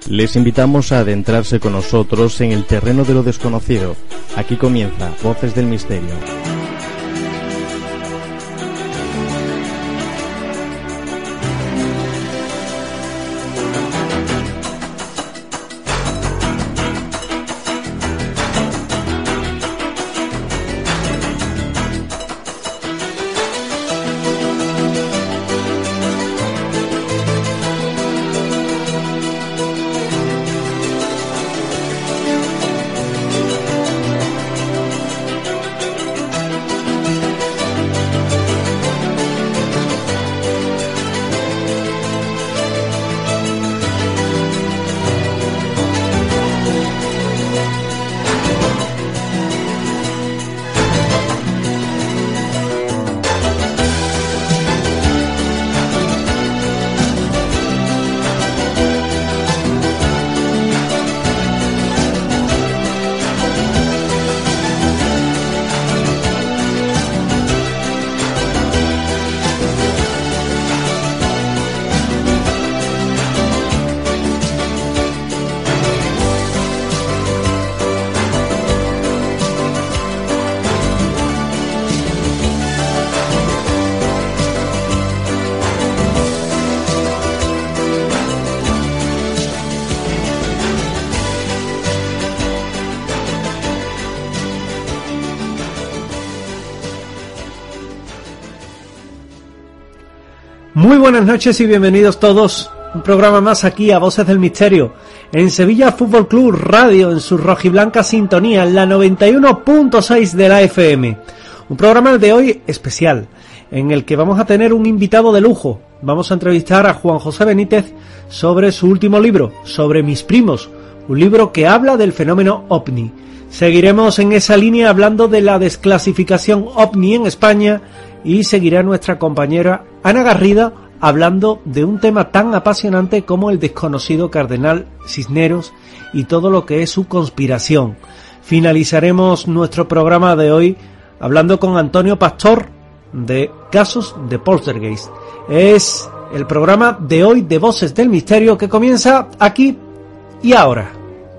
Les invitamos a adentrarse con nosotros en el terreno de lo desconocido. Aquí comienza Voces del Misterio. Muy buenas noches y bienvenidos todos. Un programa más aquí a Voces del Misterio, en Sevilla Fútbol Club Radio, en su rojiblanca sintonía, en la 91.6 de la FM. Un programa de hoy especial, en el que vamos a tener un invitado de lujo. Vamos a entrevistar a Juan José Benítez sobre su último libro, sobre Mis Primos, un libro que habla del fenómeno OVNI. Seguiremos en esa línea hablando de la desclasificación OVNI en España y seguirá nuestra compañera Ana Garrida hablando de un tema tan apasionante como el desconocido cardenal Cisneros y todo lo que es su conspiración. Finalizaremos nuestro programa de hoy hablando con Antonio Pastor de Casos de Poltergeist. Es el programa de hoy de Voces del Misterio que comienza aquí y ahora.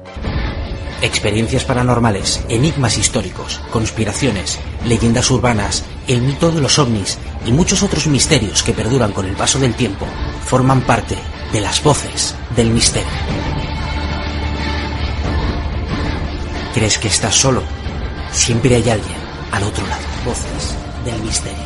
Experiencias paranormales, enigmas históricos, conspiraciones, leyendas urbanas, el mito de los ovnis y muchos otros misterios que perduran con el paso del tiempo forman parte de las Voces del Misterio. ¿Crees que estás solo? Siempre hay alguien al otro lado. Voces del Misterio.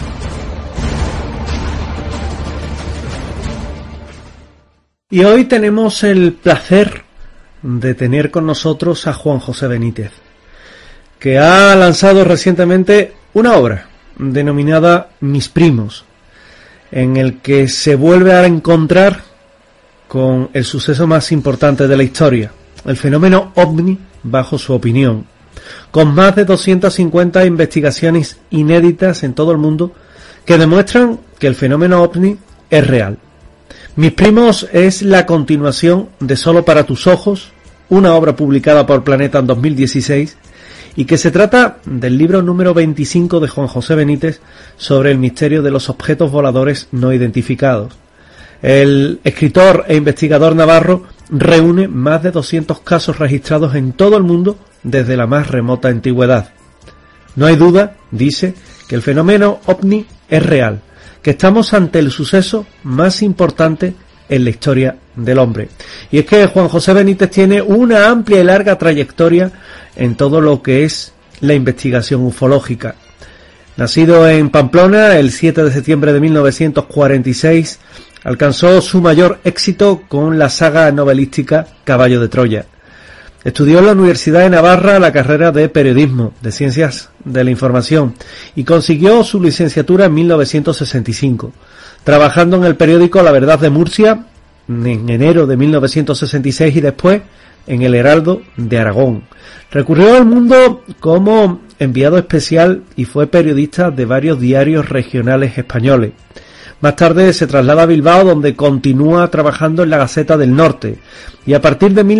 Y hoy tenemos el placer de tener con nosotros a Juan José Benítez, que ha lanzado recientemente una obra denominada Mis Primos, en el que se vuelve a encontrar con el suceso más importante de la historia, el fenómeno OVNI bajo su opinión, con más de 250 investigaciones inéditas en todo el mundo que demuestran que el fenómeno OVNI es real. Mis Primos es la continuación de Solo para tus ojos, una obra publicada por Planeta en 2016, y que se trata del libro número 25 de Juan José Benítez sobre el misterio de los objetos voladores no identificados. El escritor e investigador navarro reúne más de 200 casos registrados en todo el mundo desde la más remota antigüedad. No hay duda, dice, que el fenómeno OVNI es real, que estamos ante el suceso más importante en la historia del hombre. Y es que Juan José Benítez tiene una amplia y larga trayectoria en todo lo que es la investigación ufológica. Nacido en Pamplona el 7 de septiembre de 1946, alcanzó su mayor éxito con la saga novelística Caballo de Troya. Estudió en la Universidad de Navarra la carrera de Periodismo, de Ciencias de la Información, y consiguió su licenciatura en 1965, trabajando en el periódico La Verdad de Murcia en enero de 1966 y después en El Heraldo de Aragón. Recurrió al mundo como enviado especial y fue periodista de varios diarios regionales españoles. Más tarde se traslada a Bilbao, donde continúa trabajando en la Gaceta del Norte, y a partir de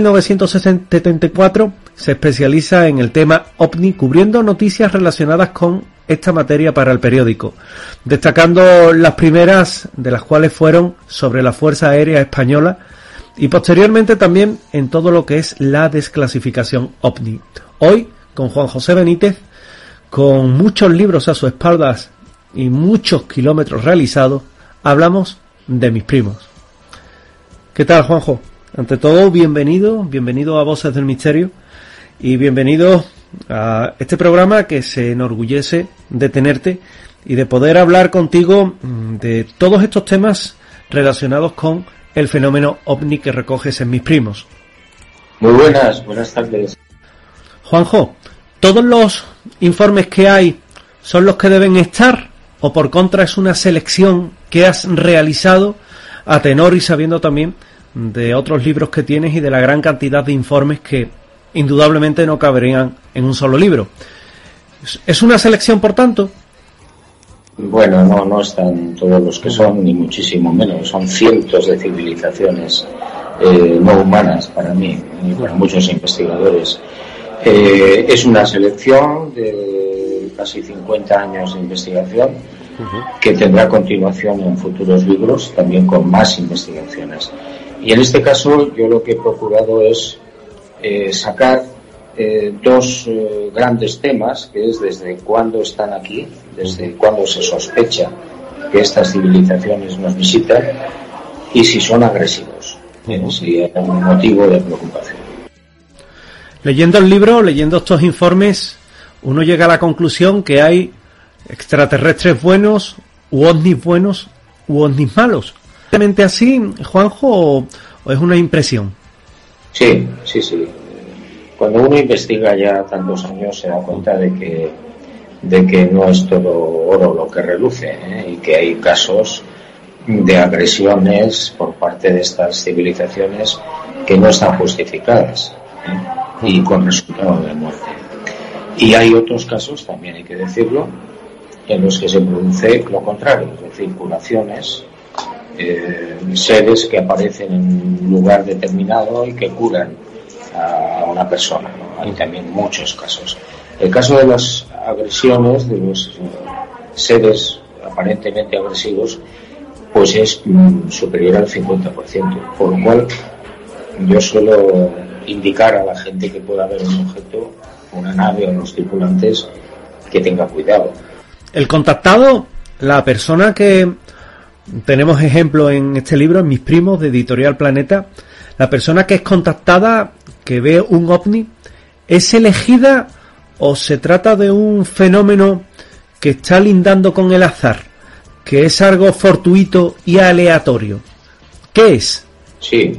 1974 se especializa en el tema OVNI, cubriendo noticias relacionadas con esta materia para el periódico, destacando las primeras de las cuales fueron sobre la Fuerza Aérea Española y posteriormente también en todo lo que es la desclasificación OVNI. Hoy, con Juan José Benítez, con muchos libros a sus espaldas y muchos kilómetros realizados, hablamos de mis primos. ¿Qué tal, Juanjo? Ante todo, bienvenido a Voces del Misterio y bienvenido a este programa que se enorgullece de tenerte y de poder hablar contigo de todos estos temas relacionados con el fenómeno OVNI que recoges en Mis Primos. Muy buenas tardes. Juanjo, ¿todos los informes que hay son los que deben estar o por contra es una selección que has realizado a tenor y sabiendo también de otros libros que tienes y de la gran cantidad de informes que indudablemente no caberían en un solo libro? ¿Es una selección, por tanto? Bueno, no están todos los que son, ni muchísimo menos. Son cientos de civilizaciones no humanas para mí y para muchos investigadores. Es una selección de casi 50 años de investigación que tendrá continuación en futuros libros, también con más investigaciones. Y en este caso yo lo que he procurado es sacar dos grandes temas, que es desde cuándo están aquí, desde cuándo se sospecha que estas civilizaciones nos visitan y si son agresivos, si hay un motivo de preocupación. Leyendo el libro, leyendo estos informes, uno llega a la conclusión que hay extraterrestres buenos u ovnis malos. ¿Es realmente así, Juanjo, o es una impresión? Sí. Cuando uno investiga ya tantos años se da cuenta de que no es todo oro lo que reluce, y que hay casos de agresiones por parte de estas civilizaciones que no están justificadas, y con resultado de muerte. Y hay otros casos, también hay que decirlo, en los que se produce lo contrario, es decir, curaciones, seres que aparecen en un lugar determinado y que curan a una persona, ¿no? Hay también muchos casos. El caso de las agresiones, de los seres aparentemente agresivos, pues es superior al 50%, por lo cual yo suelo indicar a la gente que pueda haber un objeto, una nave o los tripulantes, que tenga cuidado. El contactado, la persona que tenemos ejemplo en este libro, en Mis Primos, de Editorial Planeta, la persona que es contactada, que ve un ovni, ¿es elegida o se trata de un fenómeno que está lindando con el azar, que es algo fortuito y aleatorio? ¿Qué es? Sí.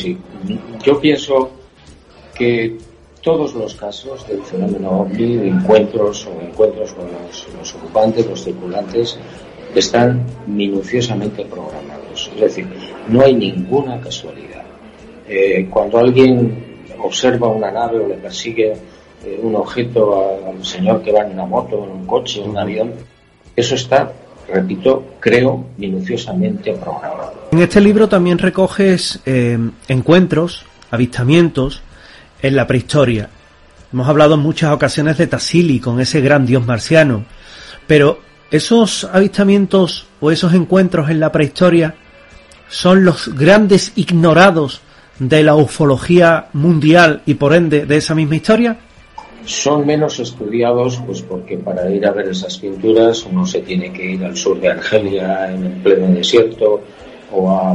Yo pienso que todos los casos del fenómeno OVNI, de encuentros con los ocupantes, los tripulantes, están minuciosamente programados. Es decir, no hay ninguna casualidad. Cuando alguien observa una nave o le persigue un objeto al señor que va en una moto, en un coche, en un avión, eso está, repito, creo, minuciosamente programado. En este libro también recoges encuentros, avistamientos en la prehistoria. Hemos hablado en muchas ocasiones de Tassili, con ese gran dios marciano, pero esos avistamientos o esos encuentros en la prehistoria son los grandes ignorados de la ufología mundial y por ende de esa misma historia. Son menos estudiados, pues porque para ir a ver esas pinturas uno se tiene que ir al sur de Argelia, en el pleno desierto, o a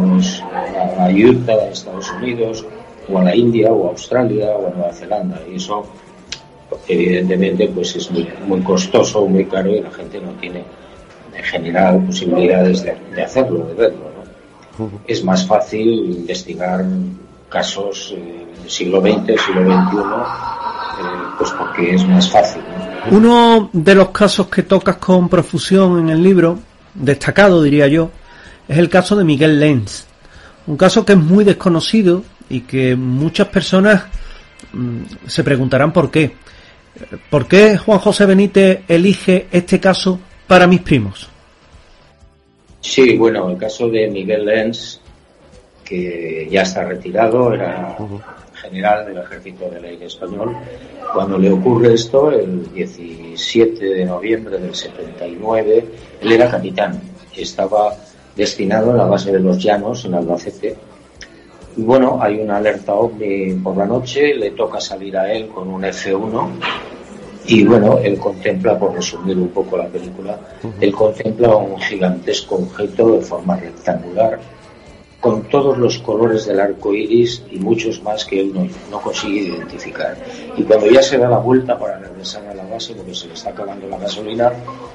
Utah, Estados Unidos, o a la India, o a Australia, o a Nueva Zelanda, y eso evidentemente pues es muy costoso, muy caro, y la gente no tiene en general posibilidades de hacerlo, de verlo, ¿no? Es más fácil investigar casos del siglo XX, siglo XXI, pues porque es más fácil, ¿no? Uno de los casos que tocas con profusión en el libro, destacado diría yo, es el caso de Miguel Lenz, un caso que es muy desconocido y que muchas personas se preguntarán por qué. ¿Por qué Juan José Benítez elige este caso para Mis Primos? Sí, bueno, el caso de Miguel Lenz, que ya está retirado, era general del Ejército del Aire Español. Cuando le ocurre esto, el 17 de noviembre del 79, él era capitán y estaba destinado en la base de los Llanos, en Albacete, Bueno, hay una alerta ovni por la noche, le toca salir a él con un F1 y bueno, él contempla, por resumir un poco la película, él contempla un gigantesco objeto de forma rectangular con todos los colores del arco iris y muchos más que él no consigue identificar. Y cuando ya se da la vuelta para regresar a la base, porque se le está acabando la gasolina,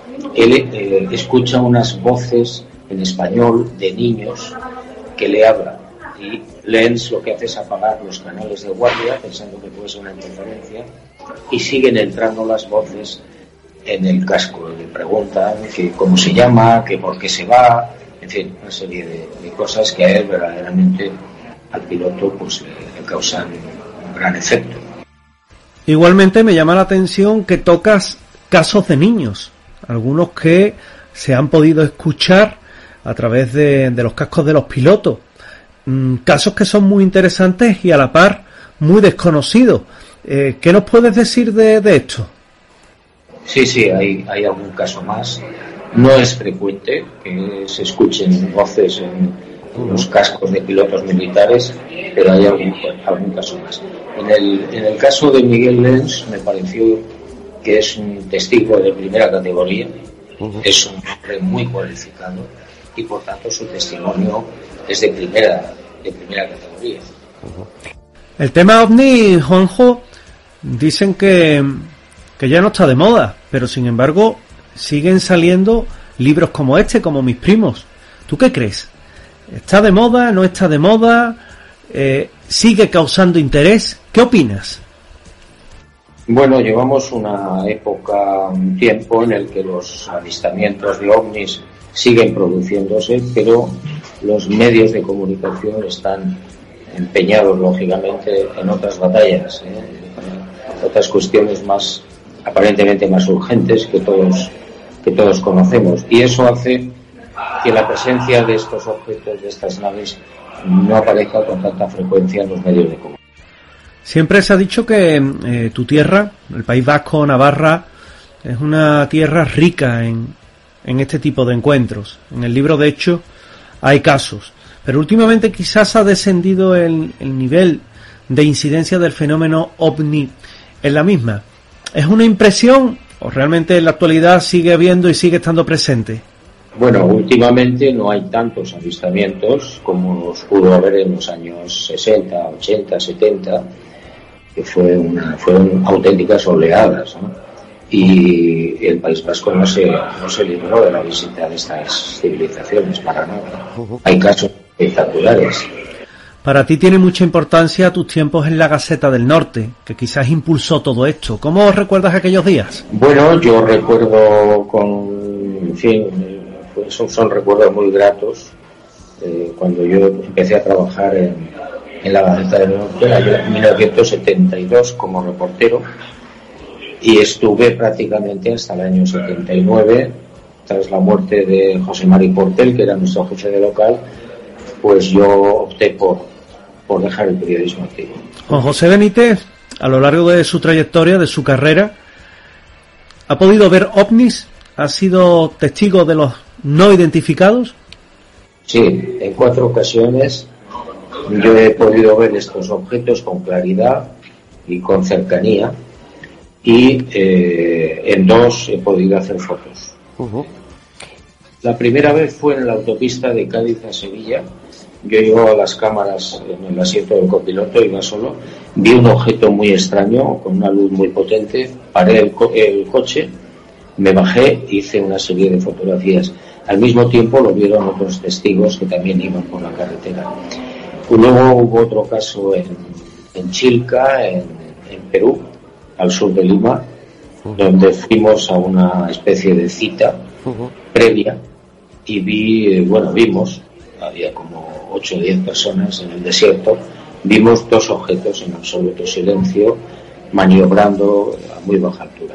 él escucha unas voces en español de niños que le hablan. Y Lenz lo que hace es apagar los canales de guardia, pensando que puede ser una interferencia, y siguen entrando las voces en el casco. Le preguntan que cómo se llama, que por qué se va, en fin, una serie de cosas que a él verdaderamente, al piloto, pues le causan un gran efecto. Igualmente me llama la atención que tocas casos de niños, algunos que se han podido escuchar a través de los cascos de los pilotos, casos que son muy interesantes y a la par muy desconocidos. ¿Qué nos puedes decir de esto? Sí, hay algún caso más. No es frecuente que se escuchen voces en los cascos de pilotos militares, pero hay algún caso más. En el caso de Miguel Lenz me pareció que es un testigo de primera categoría, es un hombre muy cualificado y por tanto su testimonio es de primera categoría. El tema ovni, Juanjo, dicen que ya no está de moda, pero sin embargo siguen saliendo libros como este, como Mis primos. ¿Tú qué crees? ¿Está de moda? ¿No está de moda? ¿Sigue causando interés? ¿Qué opinas? Bueno, llevamos una época, un tiempo en el que los avistamientos de ovnis siguen produciéndose, pero los medios de comunicación están empeñados, lógicamente, en otras batallas, otras cuestiones más, aparentemente más urgentes que todos conocemos. Y eso hace que la presencia de estos objetos, de estas naves, no aparezca con tanta frecuencia en los medios de comunicación. Siempre se ha dicho que tu tierra, el País Vasco, Navarra, es una tierra rica en este tipo de encuentros. En el libro, de hecho, hay casos. Pero últimamente quizás ha descendido el nivel de incidencia del fenómeno ovni en la misma. ¿Es una impresión o realmente en la actualidad sigue habiendo y sigue estando presente? Bueno, últimamente no hay tantos avistamientos como los pudo haber en los años 60, 80, 70, que fueron auténticas oleadas, ¿no? Y el País Vasco no se libró de la visita de estas civilizaciones para nada. Hay casos espectaculares. Para ti tiene mucha importancia tus tiempos en la Gaceta del Norte, que quizás impulsó todo esto. ¿Cómo recuerdas aquellos días? Bueno, yo recuerdo esos son recuerdos muy gratos. Cuando yo empecé a trabajar en la Gaceta del Norte, en el año 1972 como reportero, y estuve prácticamente hasta el año 79, tras la muerte de José Mari Portel, que era nuestro jefe de local, pues yo opté por dejar el periodismo activo. Juan José Benítez, a lo largo de su trayectoria, de su carrera, ¿ha podido ver ovnis? ¿Ha sido testigo de los no identificados? Sí, en 4 ocasiones yo he podido ver estos objetos con claridad y con cercanía, y en 2 he podido hacer fotos. La primera vez fue en la autopista de Cádiz a Sevilla. Yo llevaba las cámaras en el asiento del copiloto, iba solo, vi un objeto muy extraño con una luz muy potente, paré el coche, me bajé, hice una serie de fotografías. Al mismo tiempo lo vieron otros testigos que también iban por la carretera. Luego hubo otro caso en Chilca, en Perú, al sur de Lima, donde fuimos a una especie de cita previa y vimos, había como 8 o 10 personas en el desierto, vimos 2 objetos en absoluto silencio maniobrando a muy baja altura.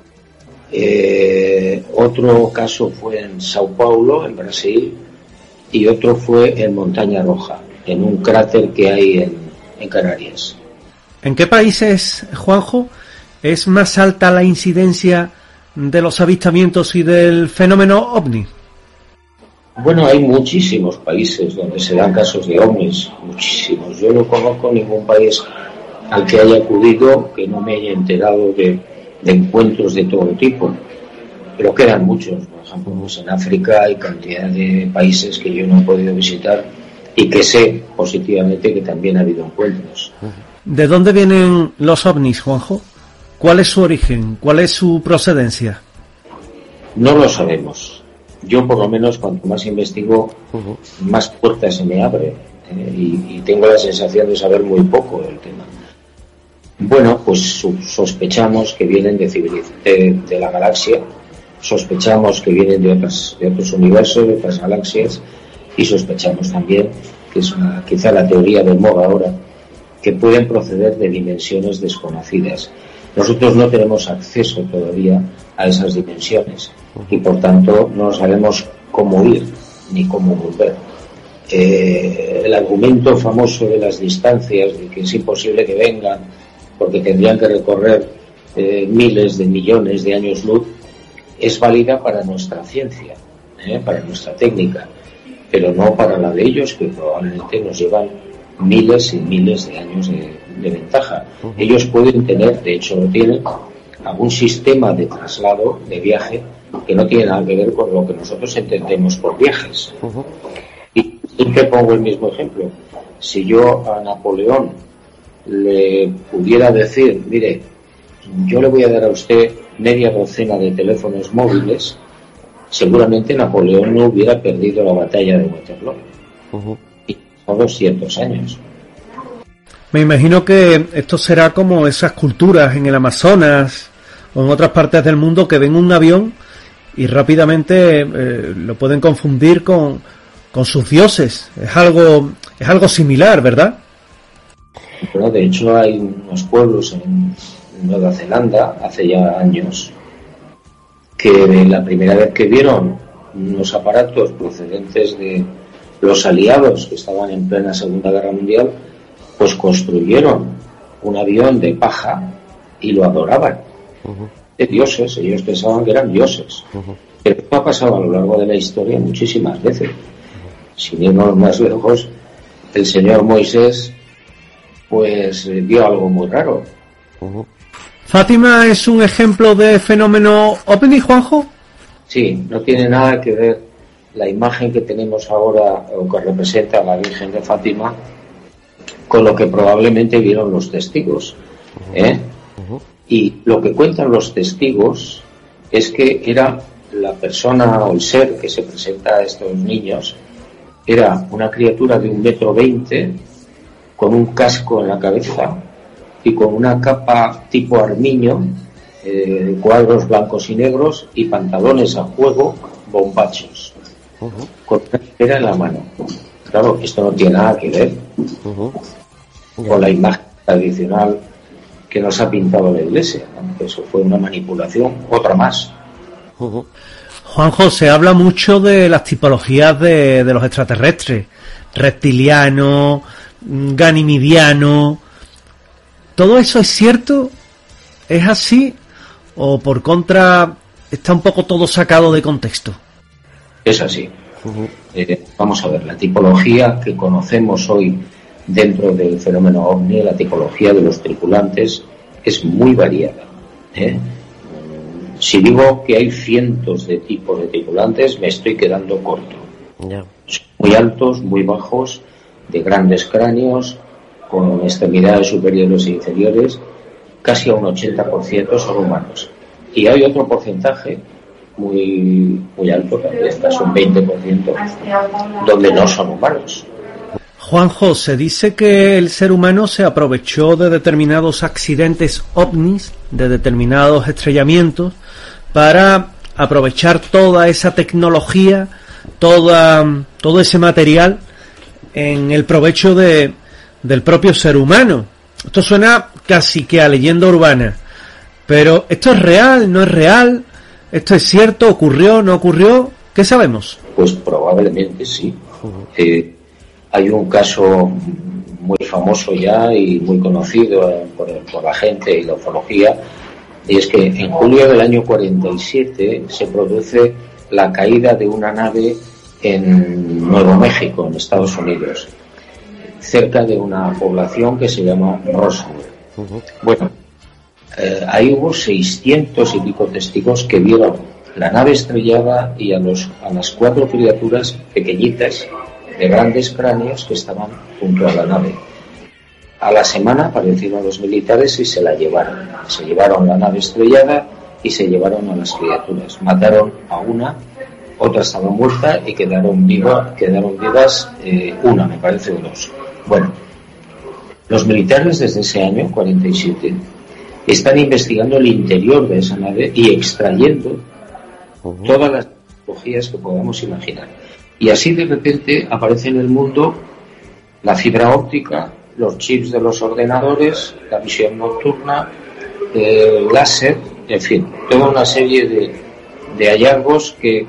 Otro caso fue en Sao Paulo, en Brasil, y otro fue en Montaña Roja, en un cráter que hay en Canarias. ¿En qué países, Juanjo, es más alta la incidencia de los avistamientos y del fenómeno ovni? Bueno, hay muchísimos países donde se dan casos de ovnis, muchísimos. Yo no conozco ningún país al que haya acudido que no me haya enterado de encuentros de todo tipo, pero quedan muchos. Por ejemplo, pues en África hay cantidad de países que yo no he podido visitar y que sé positivamente que también ha habido encuentros. ¿De dónde vienen los ovnis, Juanjo? ¿Cuál es su origen? ¿Cuál es su procedencia? No lo sabemos. Yo, por lo menos, cuanto más investigo, más puertas se me abren, y tengo la sensación de saber muy poco del tema. Bueno, pues sospechamos que vienen de la galaxia, sospechamos que vienen de otros universos, de otras galaxias, y sospechamos también, que es quizá la teoría de moda ahora, que pueden proceder de dimensiones desconocidas. Nosotros no tenemos acceso todavía a esas dimensiones y por tanto no sabemos cómo ir ni cómo volver. El argumento famoso de las distancias, de que es imposible que vengan porque tendrían que recorrer miles de millones de años luz, es válida para nuestra ciencia, para nuestra técnica, pero no para la de ellos, que probablemente nos llevan miles y miles de años de ventaja. Ellos pueden tener, de hecho lo tienen, algún sistema de traslado, de viaje, que no tiene nada que ver con lo que nosotros entendemos por viajes. Y siempre pongo el mismo ejemplo. Si yo a Napoleón le pudiera decir, mire, yo le voy a dar a usted media docena de teléfonos móviles, seguramente Napoleón no hubiera perdido la batalla de Waterloo. Y son 200 años. Me imagino que esto será como esas culturas en el Amazonas o en otras partes del mundo que ven un avión y rápidamente lo pueden confundir con sus dioses. Es algo similar, ¿verdad? Bueno, de hecho hay unos pueblos en Nueva Zelanda hace ya años que la primera vez que vieron unos aparatos procedentes de los aliados que estaban en plena Segunda Guerra Mundial, pues construyeron un avión de paja y lo adoraban. De dioses, ellos pensaban que eran dioses. Pero esto ha pasado a lo largo de la historia muchísimas veces. Sin irnos más lejos, el señor Moisés pues vio algo muy raro. ¿Fátima es un ejemplo de fenómeno ovni, Juanjo? Sí, no tiene nada que ver la imagen que tenemos ahora, o que representa a la Virgen de Fátima, con lo que probablemente vieron los testigos. Y lo que cuentan los testigos es que era la persona o el ser que se presenta a estos niños, era una criatura de 1,20 m, con un casco en la cabeza y con una capa tipo armiño, cuadros blancos y negros y pantalones a juego bombachos, con una esfera en la mano. Claro, esto no tiene nada que ver con la imagen tradicional que nos ha pintado la Iglesia, ¿no? Eso fue una manipulación, otra más. Juanjo, se habla mucho de las tipologías de los extraterrestres, reptiliano, ganimidiano. ¿Todo eso es cierto? ¿Es así? ¿O por contra está un poco todo sacado de contexto? Es así. Vamos a ver, la tipología que conocemos hoy dentro del fenómeno ovni, la tipología de los tripulantes, es muy variada. Si digo que hay cientos de tipos de tripulantes, me estoy quedando corto. Son muy altos, muy bajos, de grandes cráneos, con extremidades superiores e inferiores, casi a un 80% son humanos. Y hay otro porcentaje muy alto, casi un 20%, donde no son humanos. Juanjo, se dice que el ser humano se aprovechó de determinados accidentes ovnis, de determinados estrellamientos, para aprovechar toda esa tecnología, todo ese material en el provecho del propio ser humano. Esto suena casi que a leyenda urbana, pero ¿esto es real? ¿No es real? ¿Esto es cierto? ¿Ocurrió? ¿No ocurrió? ¿Qué sabemos? Pues probablemente sí. Hay un caso muy famoso ya y muy conocido por la gente y la ufología, y es que en julio del año 47 se produce la caída de una nave en Nuevo México, en Estados Unidos, cerca de una población que se llama Roswell. Bueno, ahí hubo 600 y pico testigos que vieron la nave estrellada y a las 4 criaturas pequeñitas de grandes cráneos que estaban junto a la nave. A la semana aparecieron los militares y se la llevaron. Se llevaron la nave estrellada y se llevaron a las criaturas. Mataron a una, otra estaba muerta y quedaron vivas una, me parece, o 2. Bueno, los militares desde ese año, 47, están investigando el interior de esa nave y extrayendo todas las tecnologías que podamos imaginar. Y así de repente aparece en el mundo la fibra óptica, los chips de los ordenadores, la visión nocturna, el láser, en fin, toda una serie de hallazgos que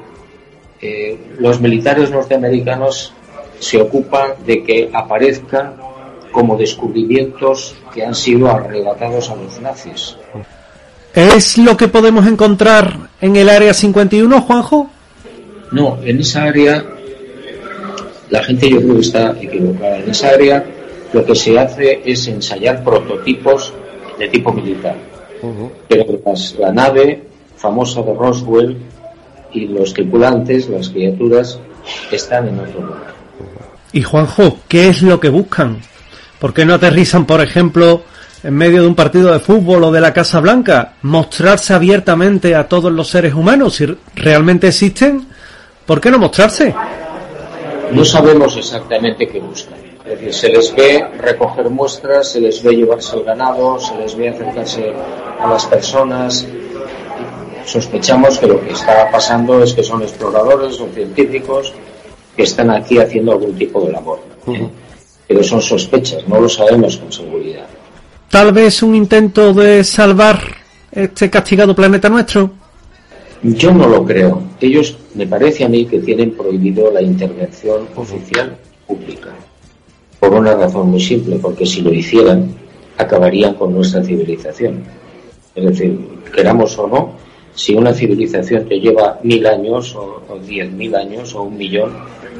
los militares norteamericanos se ocupan de que aparezcan como descubrimientos que han sido arrebatados a los nazis. ¿Es lo que podemos encontrar en el Área 51, Juanjo? No, en esa área la gente, yo creo que está equivocada. En esa área lo que se hace es ensayar prototipos de tipo militar. Pero la nave famosa de Roswell y los tripulantes, las criaturas, están en otro lugar. Y Juanjo, ¿qué es lo que buscan? ¿Por qué no aterrizan, por ejemplo, en medio de un partido de fútbol o de la Casa Blanca? Mostrarse abiertamente a todos los seres humanos. Si realmente existen, ¿por qué no mostrarse? No sabemos exactamente qué buscan. Es decir, se les ve recoger muestras, se les ve llevarse el ganado, se les ve acercarse a las personas. Sospechamos que lo que está pasando es que son exploradores o científicos que están aquí haciendo algún tipo de labor. Pero son sospechas, no lo sabemos con seguridad. Tal vez un intento de salvar este castigado planeta nuestro. Yo no lo creo. Ellos, me parece a mí, que tienen prohibido la intervención oficial pública. Por una razón muy simple, porque si lo hicieran, acabarían con nuestra civilización. Es decir, queramos o no, si una civilización te lleva 1000 años, o 10.000 años, o 1.000.000,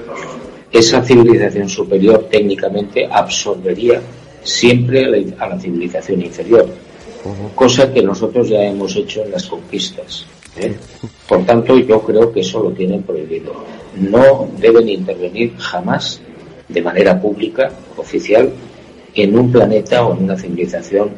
esa civilización superior técnicamente absorbería siempre a la civilización inferior, cosa que nosotros ya hemos hecho en las conquistas. Por tanto, yo creo que eso lo tienen prohibido. No deben intervenir jamás de manera pública, oficial, en un planeta o en una civilización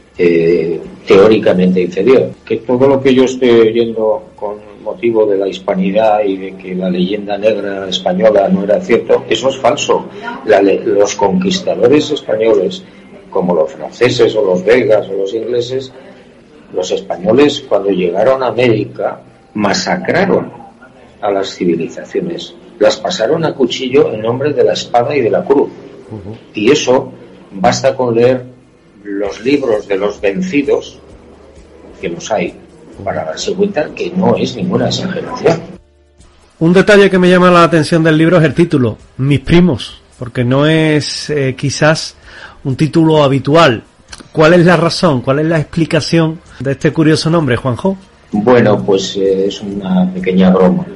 teóricamente inferior. Que todo lo que yo estoy oyendo con motivo de la hispanidad y de que la leyenda negra española no era cierto, eso es falso. Los conquistadores españoles, como los franceses o los belgas o los ingleses, los españoles, cuando llegaron a América, masacraron a las civilizaciones, las pasaron a cuchillo en nombre de la espada y de la cruz. Y eso basta con leer los libros de los vencidos, que los hay, para darse cuenta que no es ninguna exageración. Un detalle que me llama la atención del libro es el título, Mis primos, porque no es quizás un título habitual. ¿Cuál es la razón, cuál es la explicación de este curioso nombre, Juanjo? Bueno, pues es una pequeña broma.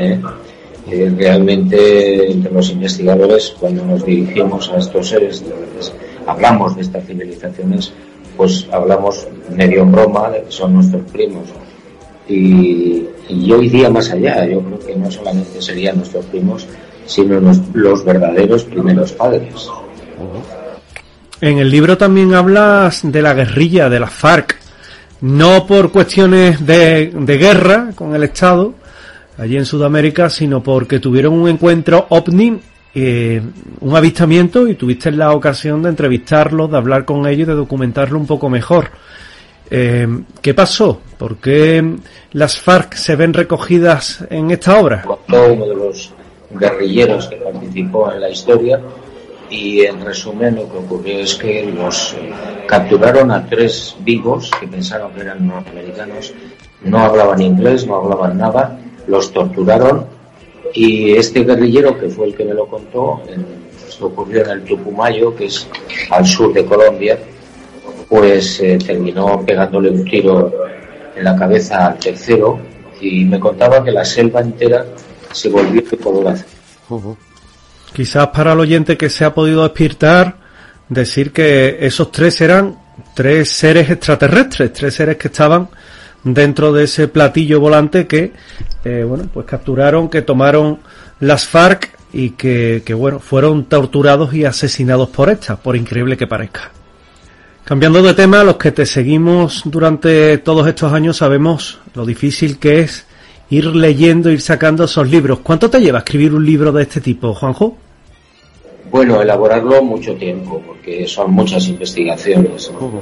Realmente, entre los investigadores, cuando nos dirigimos a estos seres, hablamos de estas civilizaciones, pues hablamos medio en broma, son nuestros primos. Y yo iría más allá. Yo creo que no solamente serían nuestros primos, sino los verdaderos primeros padres. En el libro también hablas de la guerrilla, de la FARC, no por cuestiones de guerra con el Estado allí en Sudamérica, sino porque tuvieron un encuentro ovni, un avistamiento, y tuviste la ocasión de entrevistarlos, de hablar con ellos, de documentarlo un poco mejor. ¿Qué pasó? ¿Por qué las FARC se ven recogidas en esta obra? Uno de los guerrilleros que participó en la historia, y en resumen lo que ocurrió es que los capturaron a 3 vivos que pensaron que eran norteamericanos, no hablaban inglés, no hablaban nada, los torturaron, y este guerrillero, que fue el que me lo contó, esto ocurrió en el Tupumayo, que es al sur de Colombia, pues terminó pegándole un tiro en la cabeza al tercero, y me contaba que la selva entera se volvió de color azul. Quizás para el oyente que se ha podido despertar, decir que esos 3 eran 3 seres extraterrestres, 3 seres que estaban dentro de ese platillo volante que, pues capturaron, que tomaron las FARC y que fueron torturados y asesinados por estas, por increíble que parezca. Cambiando de tema, los que te seguimos durante todos estos años sabemos lo difícil que es ir leyendo, ir sacando esos libros. ¿Cuánto te lleva escribir un libro de este tipo, Juanjo? Bueno, elaborarlo mucho tiempo, porque son muchas investigaciones, ¿no?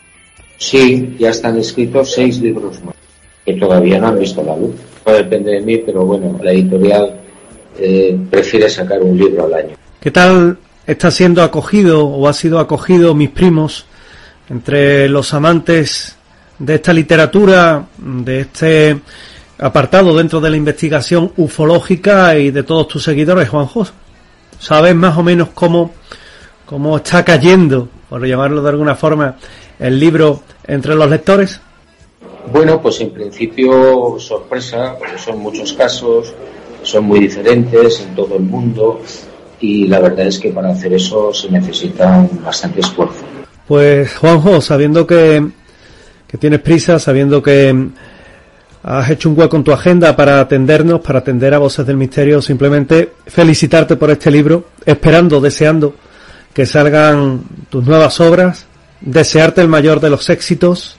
Sí, ya están escritos 6 libros más, que todavía no han visto la luz. No depende de mí, pero bueno, la editorial prefiere sacar un libro al año. ¿Qué tal está siendo acogido o ha sido acogido Mis Primos entre los amantes de esta literatura, de este apartado dentro de la investigación ufológica y de todos tus seguidores, Juanjo? ¿Sabes más o menos cómo está cayendo, por llamarlo de alguna forma, el libro entre los lectores? Bueno, pues en principio sorpresa, porque son muchos casos, son muy diferentes en todo el mundo y la verdad es que para hacer eso se necesita bastante esfuerzo. Pues Juanjo, sabiendo que tienes prisa, sabiendo que has hecho un hueco en tu agenda para atendernos, para atender a Voces del Misterio, simplemente felicitarte por este libro, esperando, deseando que salgan tus nuevas obras, desearte el mayor de los éxitos,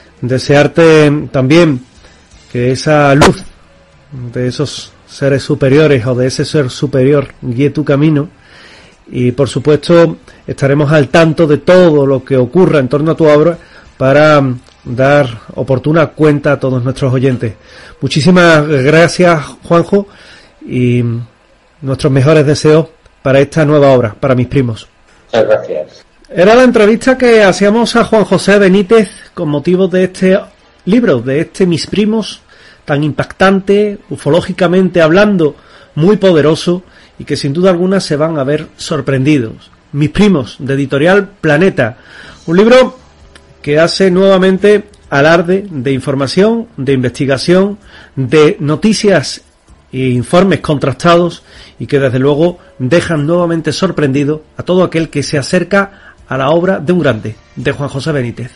desearte también que esa luz de esos seres superiores o de ese ser superior guíe tu camino. Y por supuesto estaremos al tanto de todo lo que ocurra en torno a tu obra para dar oportuna cuenta a todos nuestros oyentes. Muchísimas gracias, Juanjo, y nuestros mejores deseos para esta nueva obra, para Mis Primos. Muchas gracias. Era la entrevista que hacíamos a Juan José Benítez con motivo de este libro, de este Mis Primos, tan impactante, ufológicamente hablando, muy poderoso, y que sin duda alguna se van a ver sorprendidos. Mis Primos, de Editorial Planeta. Un libro que hace nuevamente alarde de información, de investigación, de noticias e informes contrastados y que desde luego dejan nuevamente sorprendido a todo aquel que se acerca a la obra de un grande, de Juan José Benítez.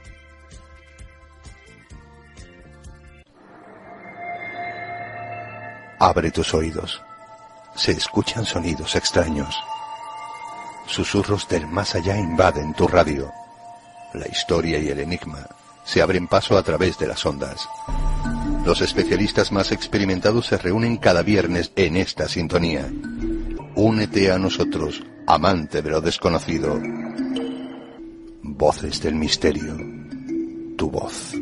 Abre tus oídos. Se escuchan sonidos extraños. Susurros del más allá invaden tu radio. La historia y el enigma se abren paso a través de las ondas. Los especialistas más experimentados se reúnen cada viernes en esta sintonía. Únete a nosotros, amante de lo desconocido. Voces del Misterio. Tu voz.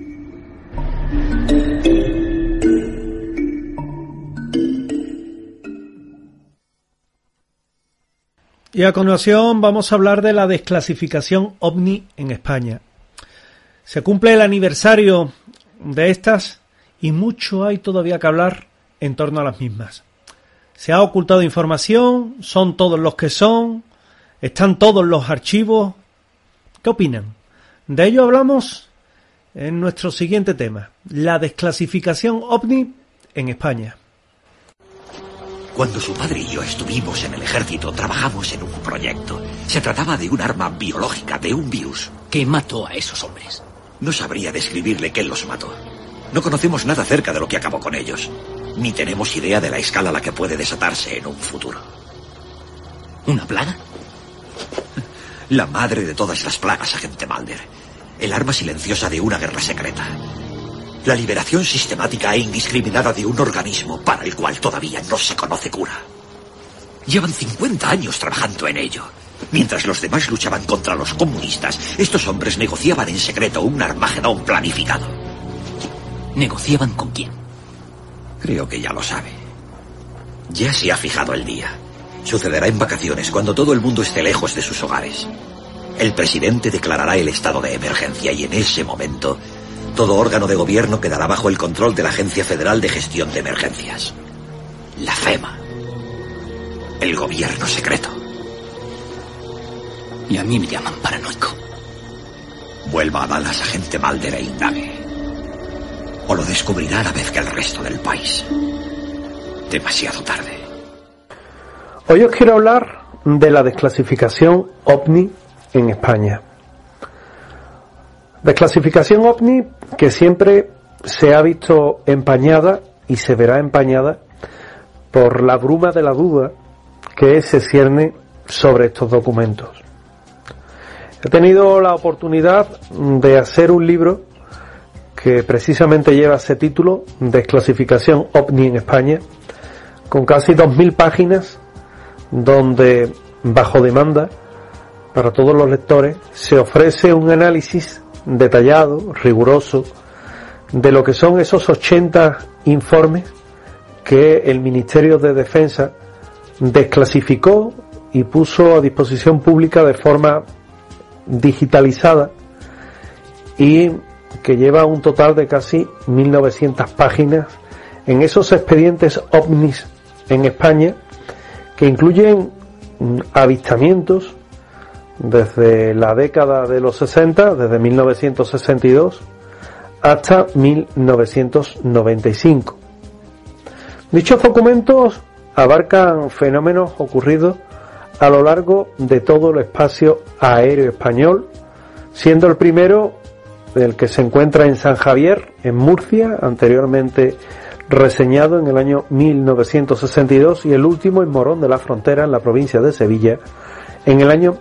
Y a continuación vamos a hablar de la desclasificación OVNI en España. Se cumple el aniversario de estas y mucho hay todavía que hablar en torno a las mismas. Se ha ocultado información, son todos los que son, están todos los archivos. ¿Qué opinan? De ello hablamos en nuestro siguiente tema, la desclasificación OVNI en España. Cuando su padre y yo estuvimos en el ejército, trabajamos en un proyecto. Se trataba de un arma biológica, de un virus. ¿Qué mató a esos hombres? No sabría describirle qué los mató. No conocemos nada acerca de lo que acabó con ellos. Ni tenemos idea de la escala a la que puede desatarse en un futuro. ¿Una plaga? La madre de todas las plagas, agente Mulder. El arma silenciosa de una guerra secreta. La liberación sistemática e indiscriminada de un organismo para el cual todavía no se conoce cura. Llevan 50 años trabajando en ello. Mientras los demás luchaban contra los comunistas, estos hombres negociaban en secreto un Armagedón planificado. ¿Negociaban con quién? Creo que ya lo sabe. Ya se ha fijado el día. Sucederá en vacaciones, cuando todo el mundo esté lejos de sus hogares. El presidente declarará el estado de emergencia y en ese momento todo órgano de gobierno quedará bajo el control de la Agencia Federal de Gestión de Emergencias. La FEMA. El gobierno secreto. Y a mí me llaman paranoico. Vuelva a Dallas, agente Mulder, e indague. O lo descubrirá a la vez que el resto del país. Demasiado tarde. Hoy os quiero hablar de la desclasificación OVNI en España. Desclasificación OVNI que siempre se ha visto empañada y se verá empañada por la bruma de la duda que se cierne sobre estos documentos. He tenido la oportunidad de hacer un libro que precisamente lleva ese título, Desclasificación OVNI en España, con casi 2000 páginas, donde bajo demanda para todos los lectores se ofrece un análisis detallado, riguroso, de lo que son esos 80 informes que el Ministerio de Defensa desclasificó y puso a disposición pública de forma digitalizada, y que lleva un total de casi 1900 páginas en esos expedientes OVNIs en España, que incluyen avistamientos desde la década de los 60, desde 1962 hasta 1995. Dichos documentos abarcan fenómenos ocurridos a lo largo de todo el espacio aéreo español, siendo el primero el que se encuentra en San Javier, en Murcia, anteriormente reseñado en el año 1962, y el último en Morón de la Frontera, en la provincia de Sevilla, en el año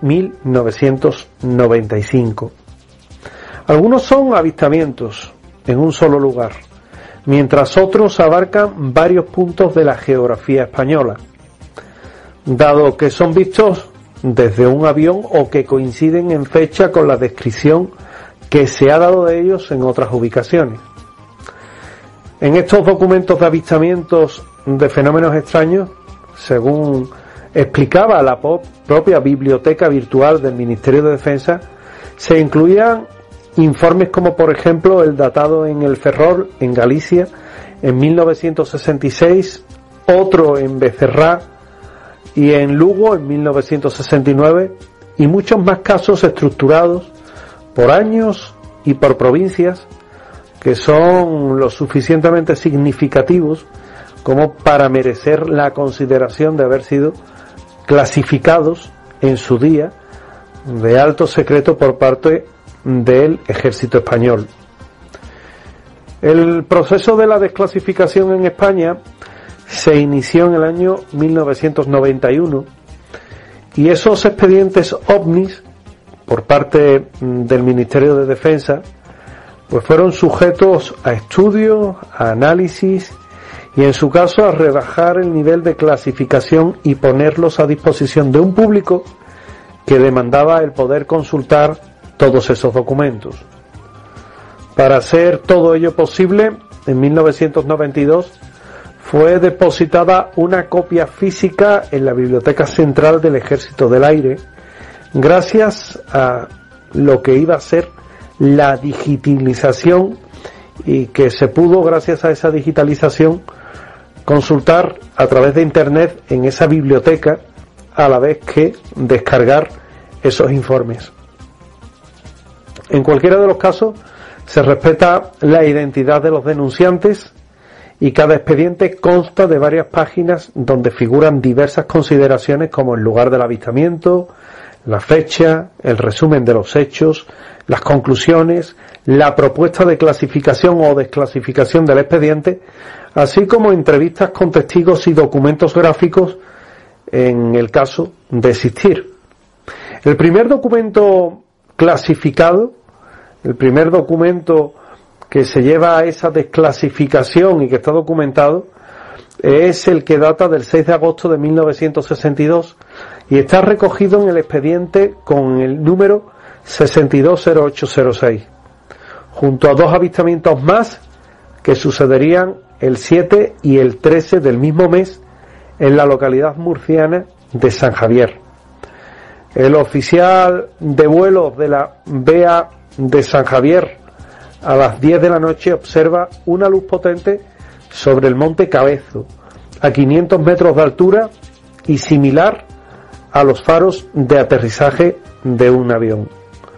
1995. Algunos son avistamientos en un solo lugar, mientras otros abarcan varios puntos de la geografía española, dado que son vistos desde un avión o que coinciden en fecha con la descripción que se ha dado de ellos en otras ubicaciones. En estos documentos de avistamientos de fenómenos extraños, según explicaba la propia biblioteca virtual del Ministerio de Defensa, se incluían informes como, por ejemplo, el datado en el Ferrol, en Galicia, en 1966, otro en Becerrá y en Lugo en 1969, y muchos más casos estructurados por años y por provincias, que son lo suficientemente significativos como para merecer la consideración de haber sido clasificados en su día de alto secreto por parte del Ejército Español. El proceso de la desclasificación en España se inició en el año 1991, y esos expedientes OVNIs por parte del Ministerio de Defensa pues fueron sujetos a estudio, a análisis y, en su caso, a rebajar el nivel de clasificación y ponerlos a disposición de un público que demandaba el poder consultar todos esos documentos. Para hacer todo ello posible, en 1992 fue depositada una copia física en la Biblioteca Central del Ejército del Aire, gracias a lo que iba a ser la digitalización, y que se pudo, gracias a esa digitalización, consultar a través de Internet en esa biblioteca, a la vez que descargar esos informes. En cualquiera de los casos se respeta la identidad de los denunciantes, y cada expediente consta de varias páginas donde figuran diversas consideraciones como el lugar del avistamiento, la fecha, el resumen de los hechos, las conclusiones, la propuesta de clasificación o desclasificación del expediente, así como entrevistas con testigos y documentos gráficos en el caso de existir. El primer documento clasificado, el primer documento que se lleva a esa desclasificación y que está documentado, es el que data del 6 de agosto de 1962 y está recogido en el expediente con el número 620806, junto a dos avistamientos más que sucederían el 7 y el 13 del mismo mes en la localidad murciana de San Javier. El oficial de vuelo de la BA de San Javier, a las 10 de la noche, observa una luz potente sobre el monte Cabezo, a 500 metros de altura y similar a los faros de aterrizaje de un avión.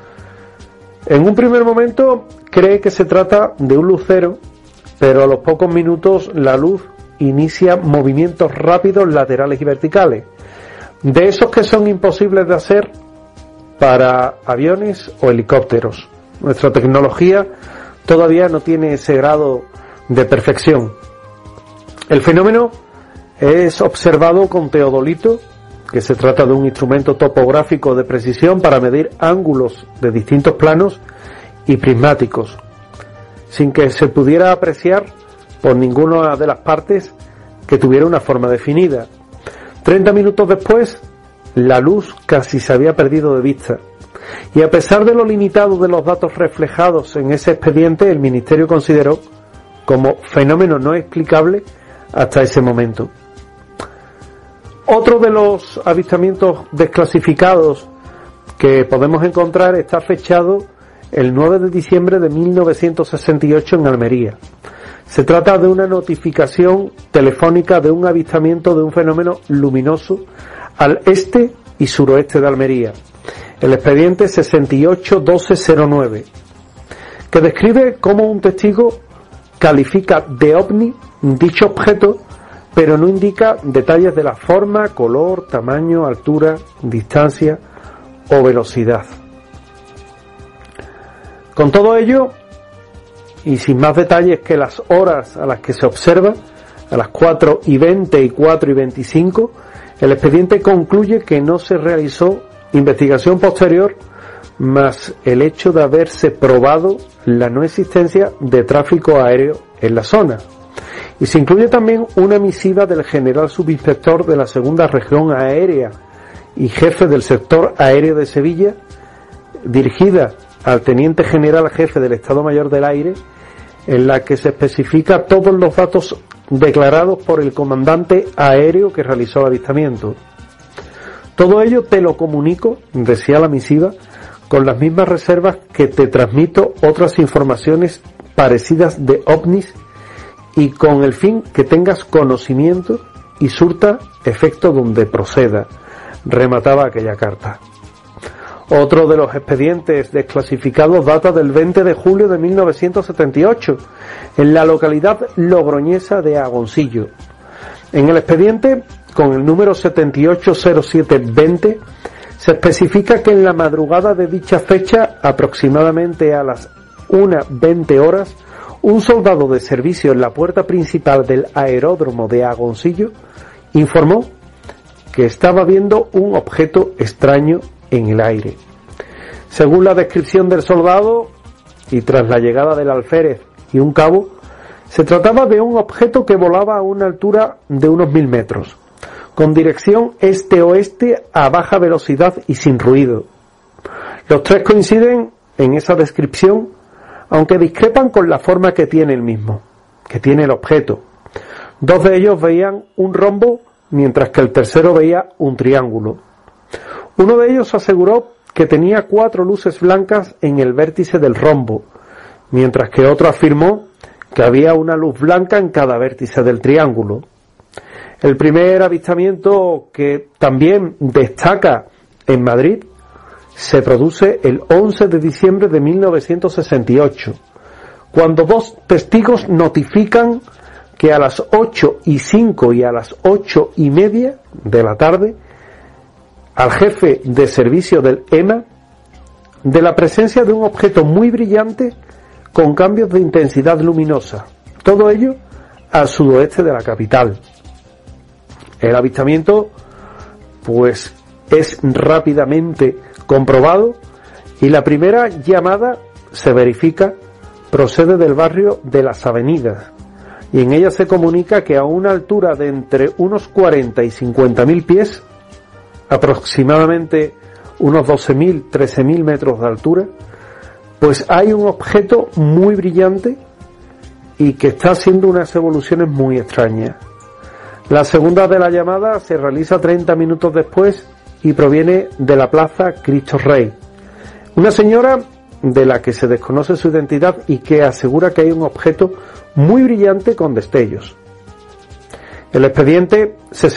En un primer momento cree que se trata de un lucero, pero a los pocos minutos la luz inicia movimientos rápidos laterales y verticales, de esos que son imposibles de hacer para aviones o helicópteros. Nuestra tecnología todavía no tiene ese grado de perfección. El fenómeno es observado con teodolito, que se trata de un instrumento topográfico de precisión para medir ángulos de distintos planos y prismáticos, sin que se pudiera apreciar por ninguna de las partes que tuviera una forma definida. 30 minutos después, la luz casi se había perdido de vista, y a pesar de lo limitado de los datos reflejados en ese expediente, el Ministerio consideró como fenómeno no explicable hasta ese momento. Otro de los avistamientos desclasificados que podemos encontrar está fechado el 9 de diciembre de 1968 en Almería. Se trata de una notificación telefónica de un avistamiento de un fenómeno luminoso al este y suroeste de Almería. El expediente 68-1209, que describe cómo un testigo califica de ovni dicho objeto, pero no indica detalles de la forma, color, tamaño, altura, distancia o velocidad. Con todo ello, y sin más detalles que las horas a las que se observa, a las 4:20 y 4:25, el expediente concluye que no se realizó investigación posterior más el hecho de haberse probado la no existencia de tráfico aéreo en la zona. Y se incluye también una misiva del general subinspector de la Segunda Región Aérea y jefe del sector aéreo de Sevilla, dirigida al teniente general jefe del Estado Mayor del Aire, en la que se especifica todos los datos declarados por el comandante aéreo que realizó el avistamiento. Todo ello te lo comunico, decía la misiva, con las mismas reservas que te transmito otras informaciones parecidas de ovnis y con el fin que tengas conocimiento y surta efecto donde proceda, remataba aquella carta. Otro de los expedientes desclasificados data del 20 de julio de 1978, en la localidad logroñesa de Agoncillo. En el expediente, con el número 780720, se especifica que en la madrugada de dicha fecha, aproximadamente a las 1:20 horas, un soldado de servicio en la puerta principal del aeródromo de Agoncillo informó que estaba viendo un objeto extraño en el aire. Según la descripción del soldado, y tras la llegada del alférez y un cabo, se trataba de un objeto que volaba a una altura de unos 1000 metros, con dirección este-oeste a baja velocidad y sin ruido. Los tres coinciden en esa descripción, aunque discrepan con la forma que tiene el mismo, que tiene el objeto. Dos de ellos veían un rombo, mientras que el tercero veía un triángulo. Uno de ellos aseguró que tenía 4 luces blancas en el vértice del rombo, mientras que otro afirmó que había una luz blanca en cada vértice del triángulo. El primer avistamiento, que también destaca en Madrid, se produce el 11 de diciembre de 1968, cuando dos testigos notifican que a las 8:05 y a las 8:30 de la tarde, al jefe de servicio del EMA, de la presencia de un objeto muy brillante con cambios de intensidad luminosa, todo ello al sudoeste de la capital. El avistamiento, pues, es rápidamente comprobado y la primera llamada se verifica, procede del barrio de Las Avenidas, y en ella se comunica que a una altura de entre unos 40 y 50.000 pies, aproximadamente unos 12.000, 13.000 metros de altura, pues hay un objeto muy brillante y que está haciendo unas evoluciones muy extrañas. La segunda de la llamada se realiza 30 minutos después y proviene de la plaza Cristo Rey. Una señora de la que se desconoce su identidad y que asegura que hay un objeto muy brillante con destellos. El expediente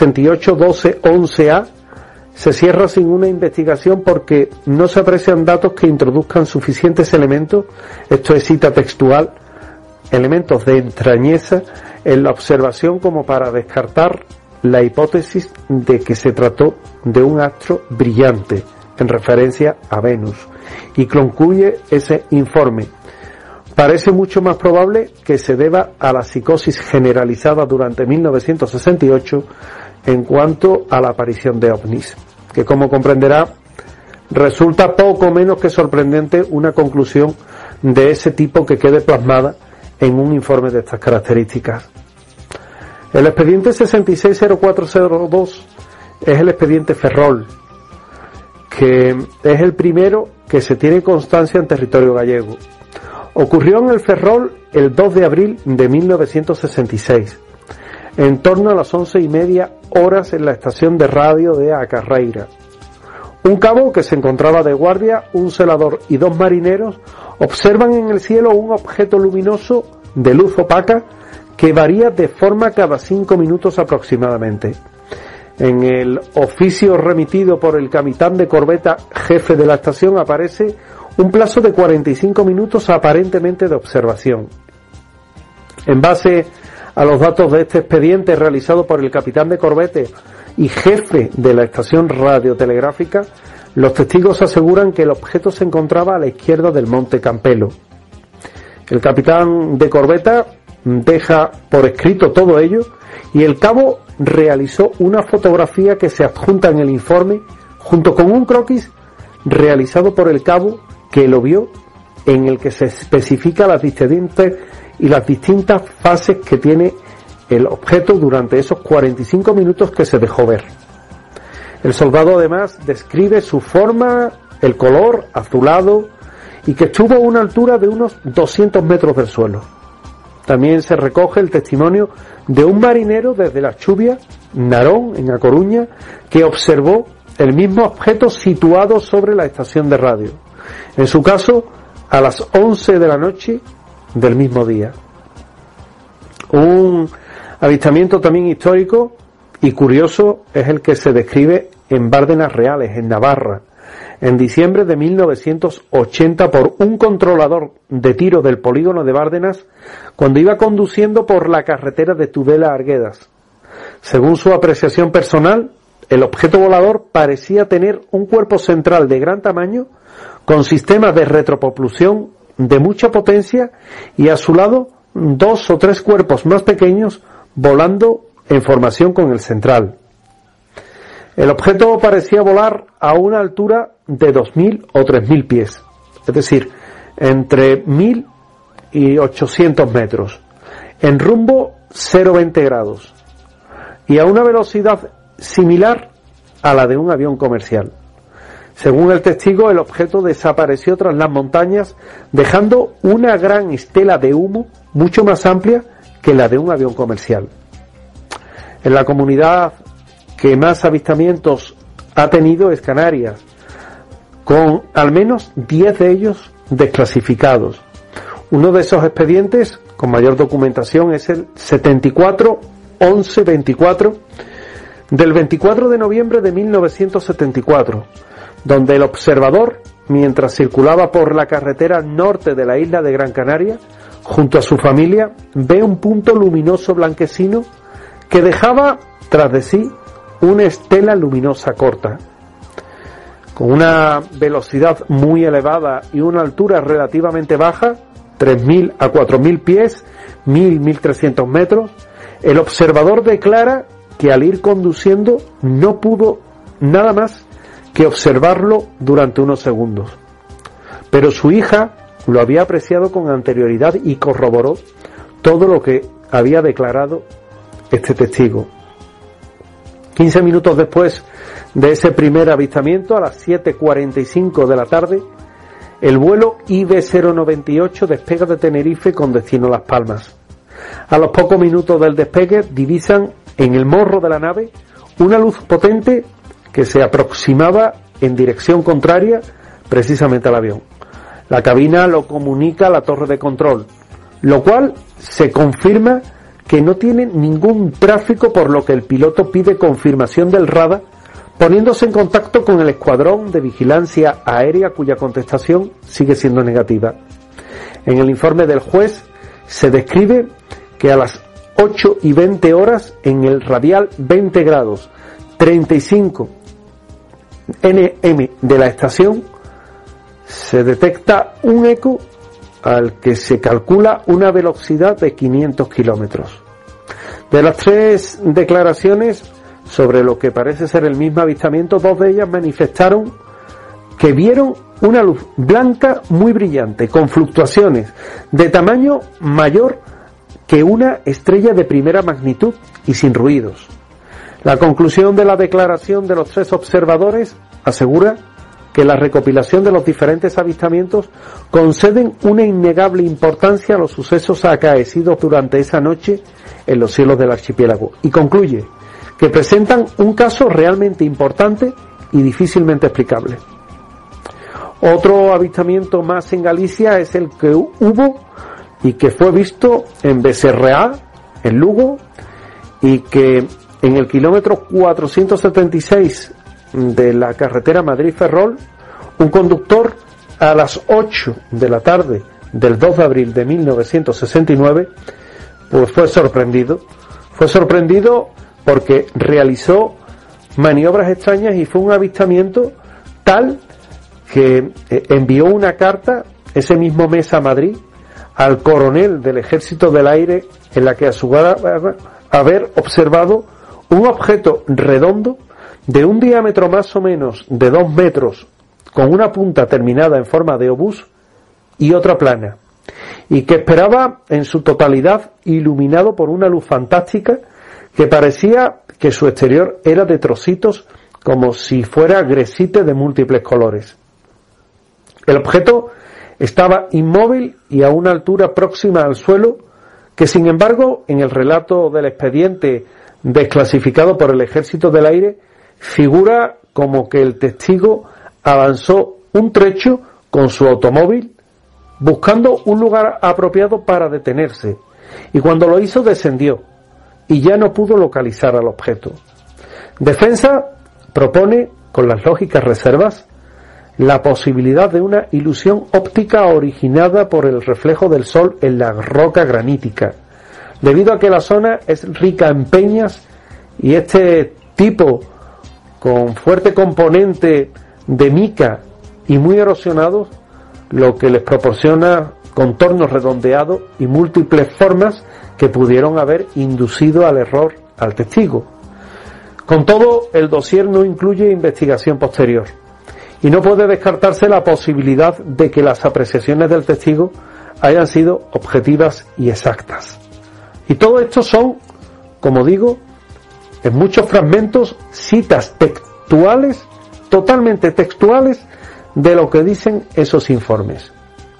68-12-11A se cierra sin una investigación porque no se aprecian datos que introduzcan suficientes elementos, esto es cita textual, elementos de extrañeza en la observación como para descartar la hipótesis de que se trató de un astro brillante, en referencia a Venus, y concluye ese informe: parece mucho más probable que se deba a la psicosis generalizada durante 1968 en cuanto a la aparición de ovnis, que, como comprenderá, resulta poco menos que sorprendente una conclusión de ese tipo que quede plasmada en un informe de estas características. El expediente 660402 es el expediente Ferrol, que es el primero que se tiene constancia en territorio gallego. Ocurrió en el Ferrol el 2 de abril de 1966, en torno a las 11:30 horas en la estación de radio de A Carreira. Un cabo que se encontraba de guardia, un celador y 2 marineros observan en el cielo un objeto luminoso de luz opaca que varía de forma cada 5 minutos aproximadamente. En el oficio remitido por el capitán de corbeta jefe de la estación aparece un plazo de 45 minutos aparentemente de observación. En base a los datos de este expediente realizado por el capitán de corbete y jefe de la estación radiotelegráfica, los testigos aseguran que el objeto se encontraba a la izquierda del monte Campelo. El capitán de corbeta deja por escrito todo ello y el cabo realizó una fotografía que se adjunta en el informe junto con un croquis realizado por el cabo que lo vio, en el que se especifica las distintas fases que tiene el objeto durante esos 45 minutos que se dejó ver. El soldado además describe su forma, el color azulado y que estuvo a una altura de unos 200 metros del suelo. También se recoge el testimonio de un marinero desde la Chubia, Narón, en A Coruña, que observó el mismo objeto situado sobre la estación de radio, en su caso a las 11 de la noche del mismo día. Un avistamiento también histórico y curioso es el que se describe en Bárdenas Reales, en Navarra, en diciembre de 1980 por un controlador de tiro del polígono de Bárdenas cuando iba conduciendo por la carretera de Tudela a Arguedas. Según su apreciación personal, el objeto volador parecía tener un cuerpo central de gran tamaño con sistemas de retropropulsión de mucha potencia y a su lado 2 o 3 cuerpos más pequeños volando en formación con el central. El objeto parecía volar a una altura de 2.000 o 3.000 pies, es decir, entre 1.000 y 800 metros, en rumbo 0,20 grados y a una velocidad similar a la de un avión comercial. Según el testigo, el objeto desapareció tras las montañas, dejando una gran estela de humo mucho más amplia que la de un avión comercial. En la comunidad que más avistamientos ha tenido es Canarias, con al menos 10 de ellos desclasificados. Uno de esos expedientes con mayor documentación es el 74-11-24 del 24 de noviembre de 1974, donde el observador, mientras circulaba por la carretera norte de la isla de Gran Canaria, junto a su familia, ve un punto luminoso blanquecino que dejaba tras de sí una estela luminosa corta. Con una velocidad muy elevada y una altura relativamente baja, 3.000 a 4.000 pies, 1.300 metros, el observador declara que al ir conduciendo no pudo nada más que observarlo durante unos segundos. Pero su hija lo había apreciado con anterioridad y corroboró todo lo que había declarado este testigo. 15 minutos después de ese primer avistamiento, a las 7:45 de la tarde, el vuelo IB-098 despega de Tenerife con destino a Las Palmas. A los pocos minutos del despegue divisan en el morro de la nave una luz potente que se aproximaba en dirección contraria precisamente al avión. La cabina lo comunica a la torre de control, lo cual se confirma que no tiene ningún tráfico, por lo que el piloto pide confirmación del radar, poniéndose en contacto con el escuadrón de vigilancia aérea, cuya contestación sigue siendo negativa. En el informe del juez se describe que a las 8:20 en el radial 20 grados 35 nm de la estación, se detecta un eco al que se calcula una velocidad de 500 kilómetros. De las 3 declaraciones sobre lo que parece ser el mismo avistamiento, 2 de ellas manifestaron que vieron una luz blanca muy brillante, con fluctuaciones de tamaño mayor que una estrella de primera magnitud y sin ruidos. La conclusión de la declaración de los 3 observadores asegura que la recopilación de los diferentes avistamientos conceden una innegable importancia a los sucesos acaecidos durante esa noche en los cielos del archipiélago, y concluye que presentan un caso realmente importante y difícilmente explicable. Otro avistamiento más en Galicia es el que hubo y que fue visto en Becerreá, en Lugo, y que en el kilómetro 476 de la carretera Madrid-Ferrol, un conductor a las 8 de la tarde del 2 de abril de 1969, pues fue sorprendido porque realizó maniobras extrañas y fue un avistamiento tal que envió una carta ese mismo mes a Madrid al coronel del Ejército del Aire, en la que aseguraba haber observado un objeto redondo de un diámetro más o menos de 2 metros, con una punta terminada en forma de obús y otra plana, y que esperaba en su totalidad iluminado por una luz fantástica que parecía que su exterior era de trocitos como si fuera gresite de múltiples colores. El objeto estaba inmóvil y a una altura próxima al suelo, que sin embargo en el relato del expediente desclasificado por el Ejército del Aire figura como que el testigo avanzó un trecho con su automóvil buscando un lugar apropiado para detenerse, y cuando lo hizo descendió y ya no pudo localizar al objeto. Defensa propone, con las lógicas reservas, la posibilidad de una ilusión óptica originada por el reflejo del sol en la roca granítica, debido a que la zona es rica en peñas y este tipo, con fuerte componente de mica y muy erosionados, lo que les proporciona contornos redondeados y múltiples formas que pudieron haber inducido al error al testigo. Con todo, el dossier no incluye investigación posterior y no puede descartarse la posibilidad de que las apreciaciones del testigo hayan sido objetivas y exactas. Y todo esto son, como digo, en muchos fragmentos, citas textuales, totalmente textuales, de lo que dicen esos informes.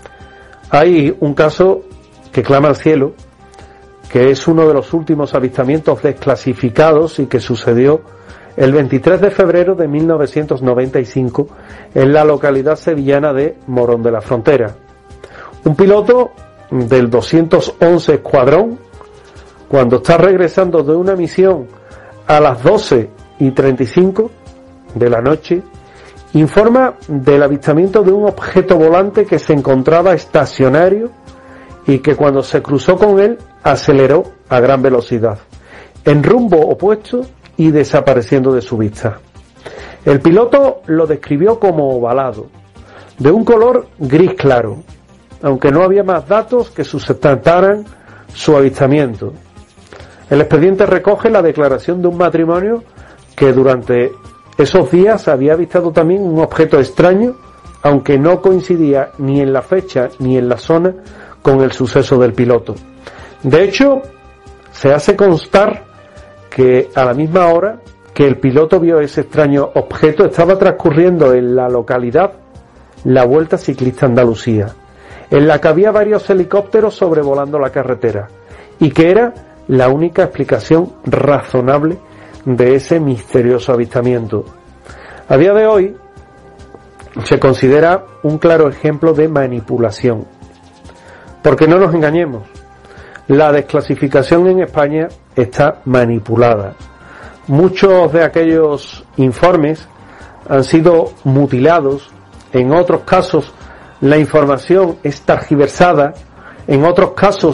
Hay un caso que clama al cielo, que es uno de los últimos avistamientos desclasificados y que sucedió el 23 de febrero de 1995 en la localidad sevillana de Morón de la Frontera. Un piloto del 211 Escuadrón, cuando está regresando de una misión a las 12:35 de la noche, informa del avistamiento de un objeto volante que se encontraba estacionario y que cuando se cruzó con él aceleró a gran velocidad, en rumbo opuesto y desapareciendo de su vista. El piloto lo describió como ovalado, de un color gris claro, aunque no había más datos que sustentaran su avistamiento. El expediente recoge la declaración de un matrimonio que durante esos días había avistado también un objeto extraño, aunque no coincidía ni en la fecha ni en la zona con el suceso del piloto. De hecho, se hace constar que a la misma hora que el piloto vio ese extraño objeto estaba transcurriendo en la localidad la Vuelta Ciclista Andalucía, en la que había varios helicópteros sobrevolando la carretera, y que era la única explicación razonable de ese misterioso avistamiento. A día de hoy se considera un claro ejemplo de manipulación, porque no nos engañemos, la desclasificación en España está manipulada. Muchos de aquellos informes han sido mutilados, en otros casos la información es tergiversada, en otros casos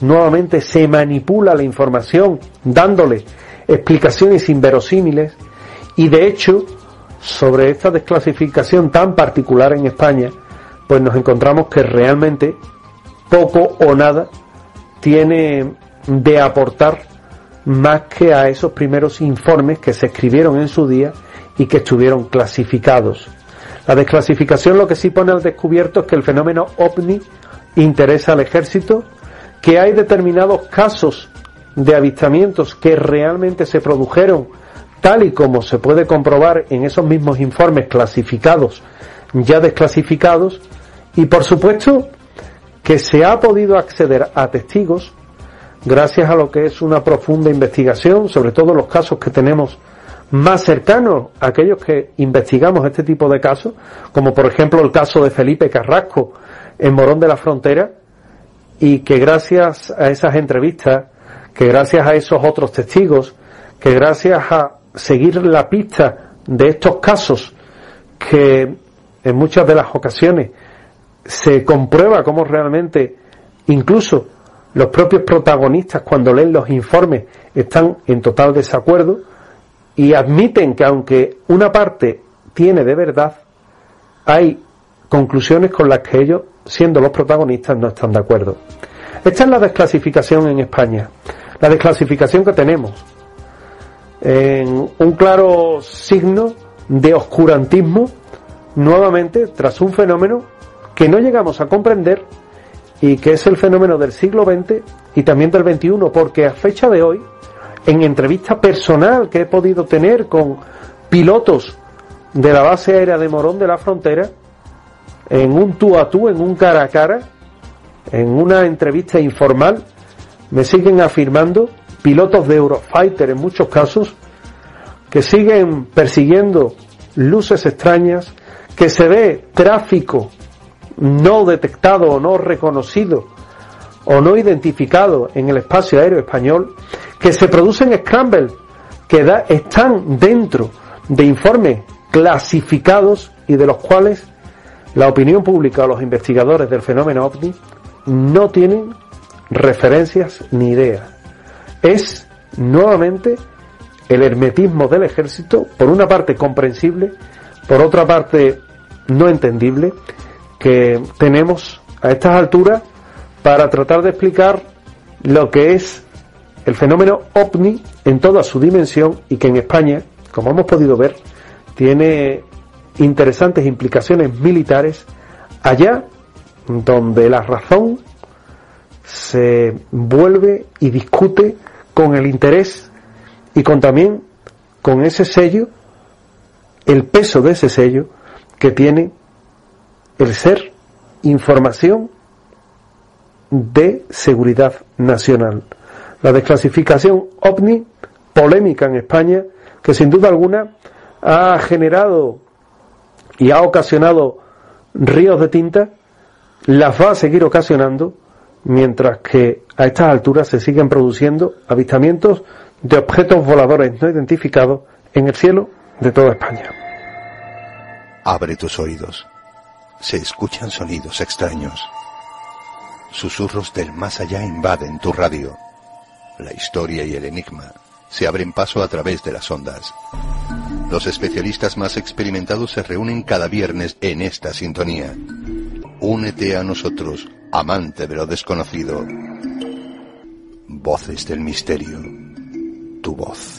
nuevamente se manipula la información dándole explicaciones inverosímiles, y de hecho sobre esta desclasificación tan particular en España pues nos encontramos que realmente poco o nada tiene de aportar más que a esos primeros informes que se escribieron en su día y que estuvieron clasificados. La desclasificación lo que sí pone al descubierto es que el fenómeno OVNI interesa al ejército, que hay determinados casos de avistamientos que realmente se produjeron tal y como se puede comprobar en esos mismos informes clasificados, ya desclasificados, y por supuesto que se ha podido acceder a testigos gracias a lo que es una profunda investigación, sobre todo los casos que tenemos más cercanos a aquellos que investigamos este tipo de casos, como por ejemplo el caso de Felipe Carrasco en Morón de la Frontera, y que gracias a esas entrevistas, que gracias a esos otros testigos, que gracias a seguir la pista de estos casos, que en muchas de las ocasiones se comprueba cómo realmente incluso los propios protagonistas, cuando leen los informes, están en total desacuerdo y admiten que aunque una parte tiene de verdad, hay conclusiones con las que ellos, siendo los protagonistas, no están de acuerdo. Esta es la desclasificación en España, la desclasificación que tenemos, en un claro signo de oscurantismo, nuevamente tras un fenómeno que no llegamos a comprender y que es el fenómeno del siglo XX y también del XXI, porque a fecha de hoy, en entrevista personal que he podido tener con pilotos de la base aérea de Morón de la Frontera, en un tú a tú, en un cara a cara, en una entrevista informal, me siguen afirmando, pilotos de Eurofighter en muchos casos, que siguen persiguiendo luces extrañas, que se ve tráfico no detectado o no reconocido o no identificado en el espacio aéreo español, que se producen scrambles que están dentro de informes clasificados y de los cuales la opinión pública o los investigadores del fenómeno OVNI no tienen referencias ni ideas. Es nuevamente el hermetismo del ejército, por una parte comprensible, por otra parte no entendible, que tenemos a estas alturas para tratar de explicar lo que es el fenómeno OVNI en toda su dimensión, y que en España, como hemos podido ver, tiene interesantes implicaciones militares allá donde la razón se vuelve y discute con el interés y también con ese sello, el peso de ese sello que tiene el ser información de seguridad nacional. La desclasificación OVNI, polémica en España, que sin duda alguna ha generado y ha ocasionado ríos de tinta, las va a seguir ocasionando, mientras que a estas alturas se siguen produciendo avistamientos de objetos voladores no identificados en el cielo de toda España. Abre tus oídos. Se escuchan sonidos extraños. Susurros del más allá invaden tu radio. La historia y el enigma se abren paso a través de las ondas. Los especialistas más experimentados se reúnen cada viernes en esta sintonía. Únete a nosotros, amante de lo desconocido. Voces del misterio. Tu voz.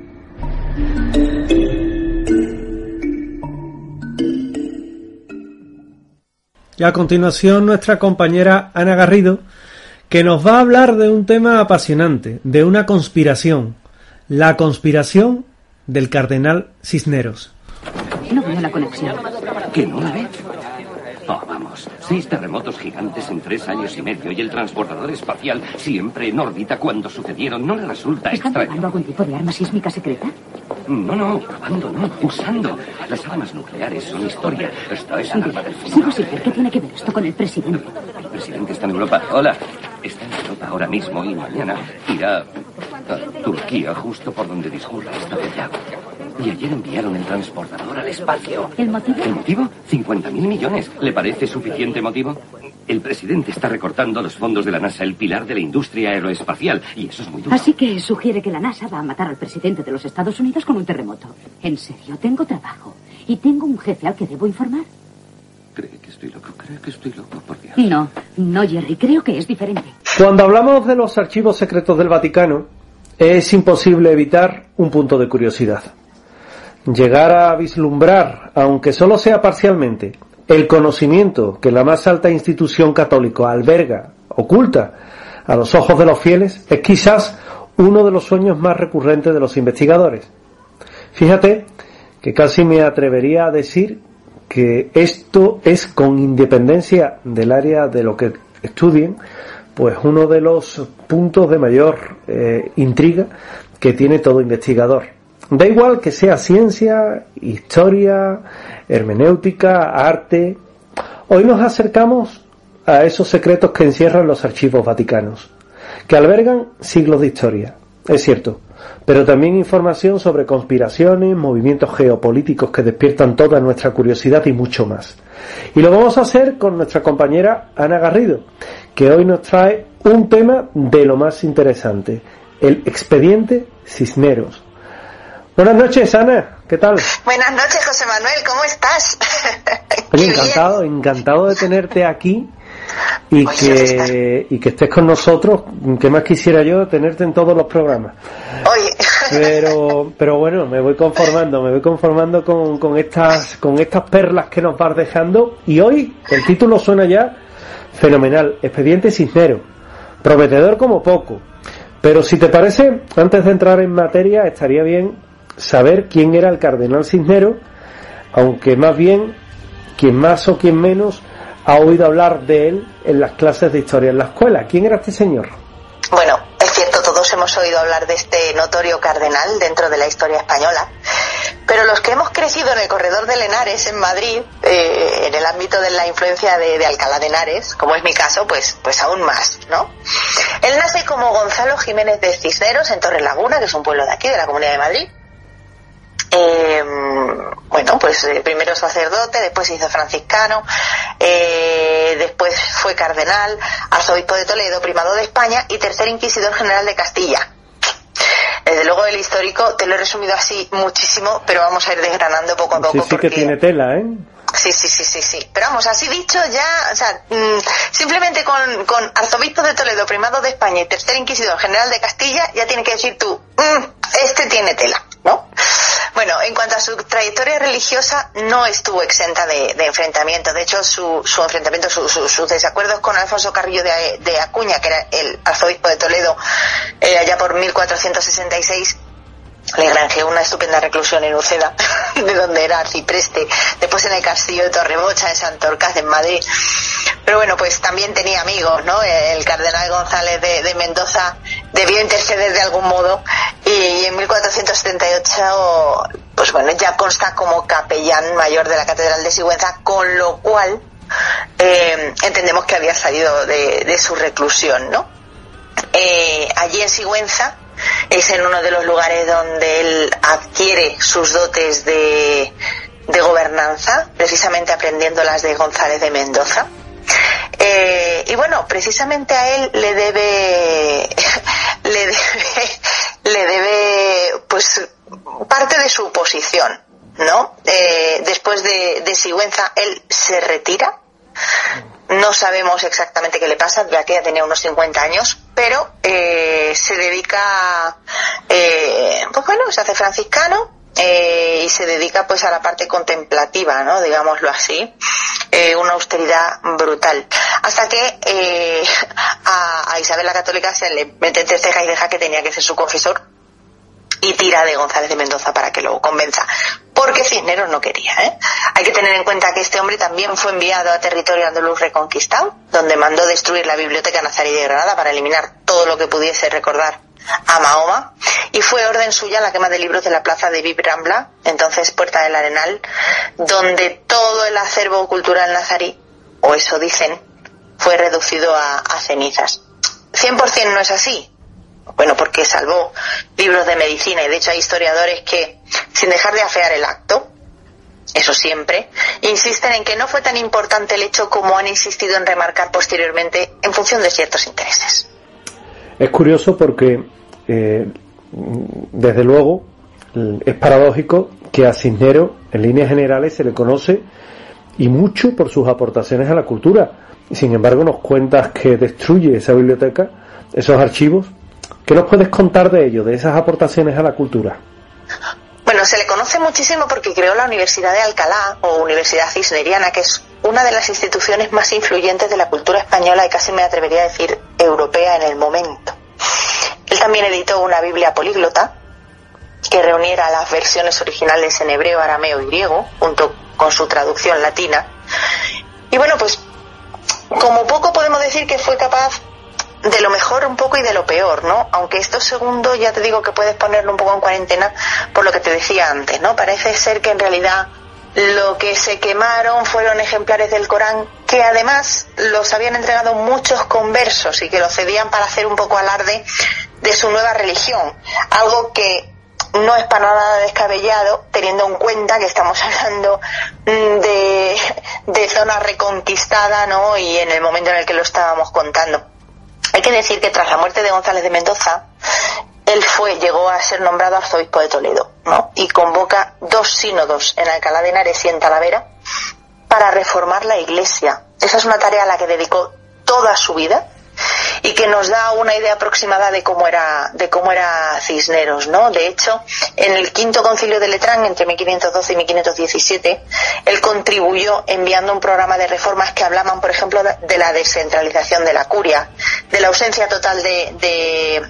Y a continuación nuestra compañera Ana Garrido, que nos va a hablar de un tema apasionante, de una conspiración, la conspiración del cardenal Cisneros. No veo la conexión. ¿Que no la ve? Oh, vamos. 6 terremotos gigantes en 3 años y medio y el transbordador espacial siempre en órbita cuando sucedieron. ¿No le resulta ¿Están extraño? probando algún tipo de arma sísmica secreta? No, probando no, usando. Las armas nucleares son historia. Esto es arma del Sigo futuro. sin ver qué tiene que ver esto con el presidente. El presidente está en Europa. Hola. Está en Europa ahora mismo y mañana irá a Turquía, justo por donde discurre esta bella. Y ayer enviaron el transportador al espacio. ¿El motivo? ¿El motivo? 50.000 millones. ¿Le parece suficiente motivo? El presidente está recortando los fondos de la NASA, el pilar de la industria aeroespacial, y eso es muy duro. Así que sugiere que la NASA va a matar al presidente de los Estados Unidos con un terremoto. En serio, tengo trabajo y tengo un jefe al que debo informar. Cree que estoy loco, por Dios. No, Jerry, creo que es diferente. Cuando hablamos de los archivos secretos del Vaticano, es imposible evitar un punto de curiosidad. Llegar a vislumbrar, aunque solo sea parcialmente, el conocimiento que la más alta institución católica alberga, oculta, a los ojos de los fieles, es quizás uno de los sueños más recurrentes de los investigadores. Fíjate que casi me atrevería a decir que esto es, con independencia del área de lo que estudien, pues uno de los puntos de mayor intriga que tiene todo investigador. Da igual que sea ciencia, historia, hermenéutica, arte. Hoy nos acercamos a esos secretos que encierran los archivos vaticanos, que albergan siglos de historia, es cierto, pero también información sobre conspiraciones, movimientos geopolíticos que despiertan toda nuestra curiosidad y mucho más. Y lo vamos a hacer con nuestra compañera Ana Garrido, que hoy nos trae un tema de lo más interesante, el expediente Cisneros. Buenas noches, Ana, ¿qué tal? Buenas noches, José Manuel, ¿cómo estás? Oye, encantado de tenerte aquí y que estés con nosotros. ¿Qué más quisiera yo tenerte en todos los programas? Oye. Pero bueno, me voy conformando con estas perlas que nos vas dejando, y hoy el título suena ya fenomenal, Expediente Cisneros, prometedor como poco. Pero si te parece, antes de entrar en materia, estaría bien saber quién era el cardenal Cisneros, aunque más bien quien más o quien menos ha oído hablar de él en las clases de historia en la escuela. ¿Quién era este señor? Bueno, es cierto, todos hemos oído hablar de este notorio cardenal dentro de la historia española, pero los que hemos crecido en el corredor de Henares, en Madrid, en el ámbito de la influencia de Alcalá de Henares, como es mi caso, pues aún más, ¿no? Él nace como Gonzalo Jiménez de Cisneros en Torrelaguna, que es un pueblo de aquí, de la Comunidad de Madrid. Primero sacerdote, después se hizo franciscano, después fue cardenal, arzobispo de Toledo, primado de España y tercer inquisidor general de Castilla. Desde luego el histórico te lo he resumido así muchísimo, pero vamos a ir desgranando poco a poco. Sí, porque... que tiene tela, ¿eh? Sí. Pero vamos, así dicho ya, o sea, simplemente con arzobispo de Toledo, primado de España y tercer inquisidor general de Castilla, ya tienes que decir tú, este tiene tela, ¿no? Bueno, en cuanto a su trayectoria religiosa, no estuvo exenta de enfrentamiento. De hecho, su enfrentamiento, sus desacuerdos con Alfonso Carrillo de Acuña, que era el arzobispo de Toledo, allá por 1466, le granjeó una estupenda reclusión en Uceda, de donde era arcipreste, después en el castillo de Torrebocha, en Santorcaz, en Madrid. Pero bueno, pues también tenía amigos, ¿no? El cardenal González de Mendoza debió interceder de algún modo, y en 1478, pues bueno, ya consta como capellán mayor de la Catedral de Sigüenza, con lo cual entendemos que había salido de su reclusión, ¿no? Allí en Sigüenza es en uno de los lugares donde él adquiere sus dotes de gobernanza, precisamente aprendiendo las de González de Mendoza. Y bueno, precisamente a él le debe pues parte de su posición, ¿no? Después de Sigüenza él se retira. No sabemos exactamente qué le pasa, ya que ya tenía unos 50 años, pero se dedica, se hace franciscano y se dedica pues a la parte contemplativa, ¿no? Digámoslo así, una austeridad brutal. Hasta que a Isabel la Católica se le mete entre ceja y ceja que tenía que ser su confesor, y tira de González de Mendoza para que lo convenza, porque Cisneros no quería, ¿eh? Hay que tener en cuenta que este hombre también fue enviado a territorio andaluz reconquistado, donde mandó destruir la biblioteca nazarí de Granada para eliminar todo lo que pudiese recordar a Mahoma, y fue orden suya la quema de libros de la plaza de Vibrambla, entonces Puerta del Arenal, donde todo el acervo cultural nazarí, o eso dicen, fue reducido a cenizas. 100% no es así. Bueno, porque salvó libros de medicina, y de hecho hay historiadores que, sin dejar de afear el acto, eso eso siempre, insisten en que no fue tan importante el hecho como han insistido en remarcar posteriormente en función de ciertos intereses. Es curioso porque, desde luego, es paradójico que a Cisneros, en líneas generales, se le conoce y mucho por sus aportaciones a la cultura. Y sin embargo, nos cuentas que destruye esa biblioteca, esos archivos. ¿Qué nos puedes contar de ello, de esas aportaciones a la cultura? Bueno, se le conoce muchísimo porque creó la Universidad de Alcalá, o Universidad Cisneriana, que es una de las instituciones más influyentes de la cultura española y casi me atrevería a decir europea en el momento. Él también editó una Biblia políglota que reuniera las versiones originales en hebreo, arameo y griego, junto con su traducción latina. Y bueno, pues como poco podemos decir que fue capaz de lo mejor un poco y de lo peor, ¿no? Aunque esto segundo ya te digo que puedes ponerlo un poco en cuarentena por lo que te decía antes, ¿no? Parece ser que en realidad lo que se quemaron fueron ejemplares del Corán que además los habían entregado muchos conversos y que los cedían para hacer un poco alarde de su nueva religión, algo que no es para nada descabellado teniendo en cuenta que estamos hablando de zona reconquistada, ¿no? Y en el momento en el que lo estábamos contando. Hay que decir que tras la muerte de González de Mendoza, él llegó a ser nombrado arzobispo de Toledo, ¿no? Y convoca 2 sínodos en Alcalá de Henares y en Talavera para reformar la Iglesia. Esa es una tarea a la que dedicó toda su vida y que nos da una idea aproximada de cómo era Cisneros, ¿no? De hecho, en el quinto concilio de Letrán, entre 1512 y 1517, él contribuyó enviando un programa de reformas que hablaban, por ejemplo, de la descentralización de la curia, de la ausencia total de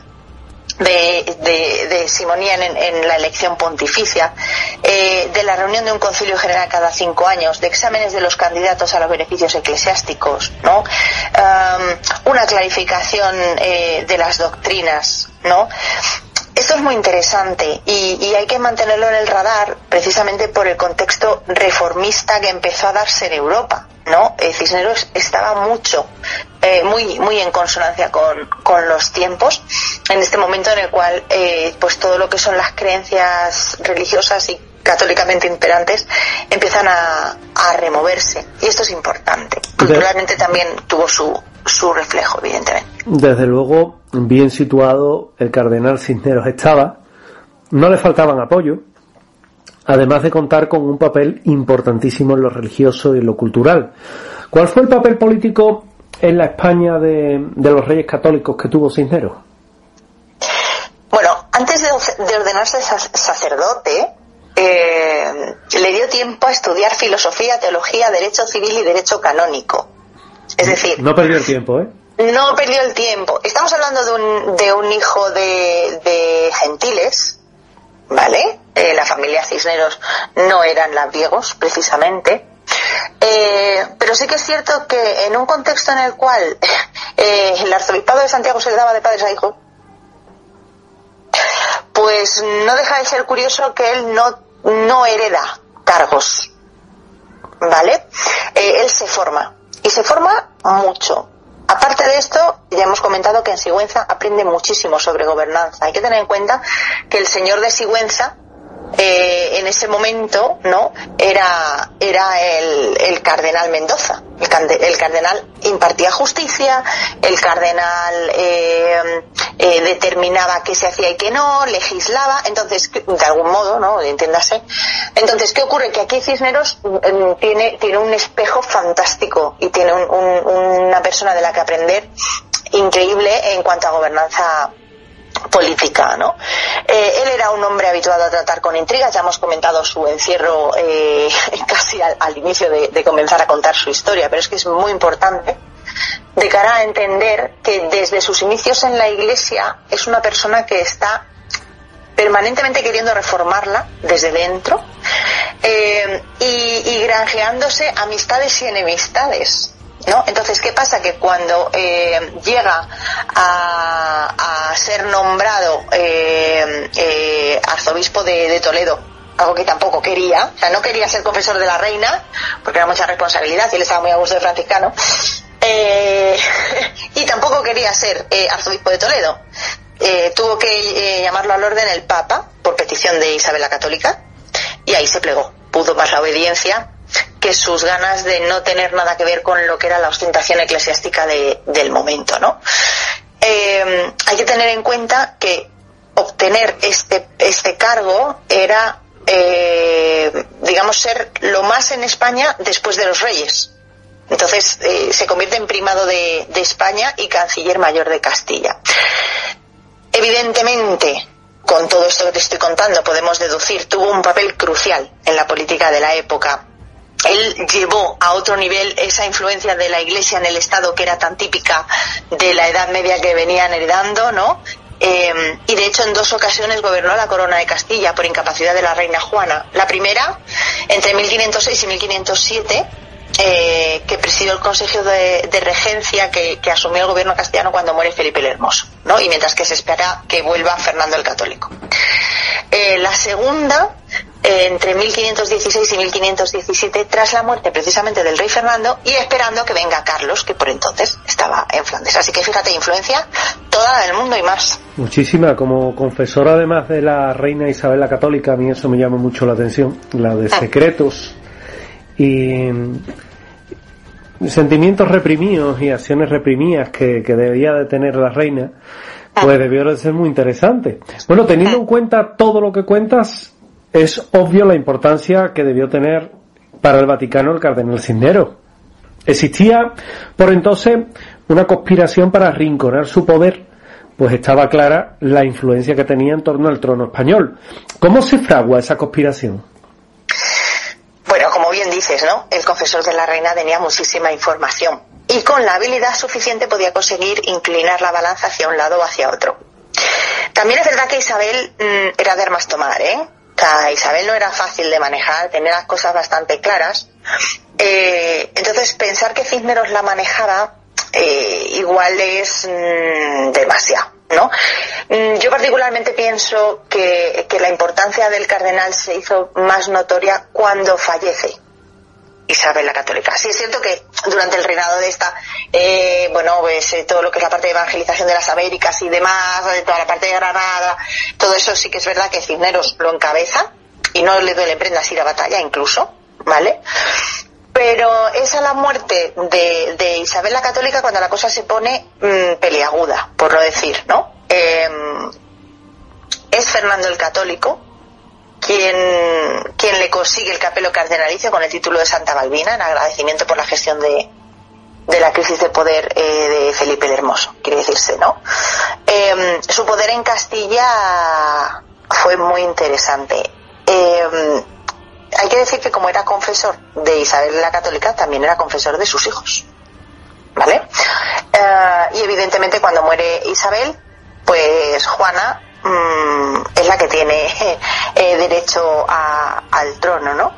simonía en la elección pontificia, de la reunión de un concilio general cada 5 años, de exámenes de los candidatos a los beneficios eclesiásticos, ¿no? Una clarificación de las doctrinas, ¿no? Esto es muy interesante y hay que mantenerlo en el radar precisamente por el contexto reformista que empezó a darse en Europa, ¿no? Cisneros estaba muy en consonancia con los tiempos en este momento en el cual pues todo lo que son las creencias religiosas y católicamente imperantes empiezan a removerse, y esto es importante. Culturalmente también tuvo su reflejo, evidentemente. Desde luego, bien situado el cardenal Cisneros estaba, no le faltaban apoyo, además de contar con un papel importantísimo en lo religioso y en lo cultural. ¿Cuál fue el papel político en la España de los reyes católicos que tuvo Cisneros? Bueno, antes de ordenarse sacerdote, le dio tiempo a estudiar filosofía, teología, derecho civil y derecho canónico. Es decir, no perdió el tiempo, ¿eh? No perdió el tiempo. Estamos hablando de un hijo de gentiles, ¿vale? La familia Cisneros no eran labriegos, precisamente. Pero sí que es cierto que en un contexto en el cual el arzobispado de Santiago se le daba de padres a hijos, pues no deja de ser curioso que él no hereda cargos, ¿vale? Él se forma, y se forma mucho. Aparte de esto, ya hemos comentado que en Sigüenza aprende muchísimo sobre gobernanza. Hay que tener en cuenta que el señor de Sigüenza, en ese momento, ¿no?, era el cardenal Mendoza. El cardenal impartía justicia, el cardenal determinaba qué se hacía y qué no, legislaba. Entonces, de algún modo, ¿no?, entiéndase. Entonces, ¿qué ocurre? Que aquí Cisneros tiene un espejo fantástico y tiene una persona de la que aprender increíble en cuanto a gobernanza política, ¿no? Él era un hombre habituado a tratar con intrigas. Ya hemos comentado su encierro casi al inicio de comenzar a contar su historia, pero es que es muy importante de cara a entender que desde sus inicios en la Iglesia es una persona que está permanentemente queriendo reformarla desde dentro, y granjeándose amistades y enemistades, ¿no? Entonces, ¿qué pasa? Que cuando llega a ser nombrado arzobispo de Toledo, algo que tampoco quería, o sea, no quería ser confesor de la reina porque era mucha responsabilidad y él estaba muy a gusto de franciscano, y tampoco quería ser arzobispo de Toledo. Tuvo que llamarlo al orden el Papa por petición de Isabel la Católica, y ahí se plegó. pudo más la obediencia que sus ganas de no tener nada que ver con lo que era la ostentación eclesiástica del momento, ¿no? Hay que tener en cuenta que obtener este cargo era, digamos, ser lo más en España después de los reyes. Entonces se convierte en primado de España y canciller mayor de Castilla. Evidentemente, con todo esto que te estoy contando, podemos deducir, tuvo un papel crucial en la política de la época. Él llevó a otro nivel esa influencia de la Iglesia en el Estado que era tan típica de la Edad Media que venían heredando, ¿no? Y de hecho en 2 ocasiones gobernó la corona de Castilla por incapacidad de la reina Juana. La primera, entre 1506 y 1507, que presidió el Consejo de Regencia que asumió el gobierno castellano cuando muere Felipe el Hermoso, ¿no? Y mientras que se espera que vuelva Fernando el Católico. La segunda, entre 1516 y 1517, tras la muerte precisamente del rey Fernando y esperando que venga Carlos, que por entonces estaba en Flandes. Así que fíjate, influencia toda la del mundo y más. Muchísima. Como confesora además de la reina Isabel la Católica, a mí eso me llama mucho la atención, la de secretos y sentimientos reprimidos y acciones reprimidas que debía de tener la reina, pues debió de ser muy interesante. Bueno, teniendo en cuenta todo lo que cuentas, es obvio la importancia que debió tener para el Vaticano el cardenal Cisneros. Existía por entonces una conspiración para arrinconar su poder, pues estaba clara la influencia que tenía en torno al trono español. ¿Cómo se fragua esa conspiración? Bueno, como bien dices, ¿no? El confesor de la reina tenía muchísima información y con la habilidad suficiente podía conseguir inclinar la balanza hacia un lado o hacia otro. También es verdad que Isabel era de armas tomar, ¿eh? O sea, Isabel no era fácil de manejar, tenía las cosas bastante claras. Entonces, pensar que Cisneros la manejaba igual es demasiado, ¿no? Yo particularmente pienso que la importancia del cardenal se hizo más notoria cuando fallece Isabel la Católica. Sí es cierto que durante el reinado de esta, pues todo lo que es la parte de evangelización de las Américas y demás, toda la parte de Granada, todo eso sí que es verdad que Cisneros lo encabeza y no le duele prendas ir a batalla incluso, ¿vale? Pero es a la muerte de Isabel la Católica cuando la cosa se pone peliaguda, por no decir, ¿no? Es Fernando el Católico quien le consigue el capelo cardenalicio con el título de Santa Balbina en agradecimiento por la gestión de la crisis de poder de Felipe el Hermoso, quiere decirse, ¿no? Su poder en Castilla fue muy interesante. Hay que decir que como era confesor de Isabel la Católica, también era confesor de sus hijos, ¿vale? Y evidentemente cuando muere Isabel, pues Juana es la que tiene derecho al trono, ¿no?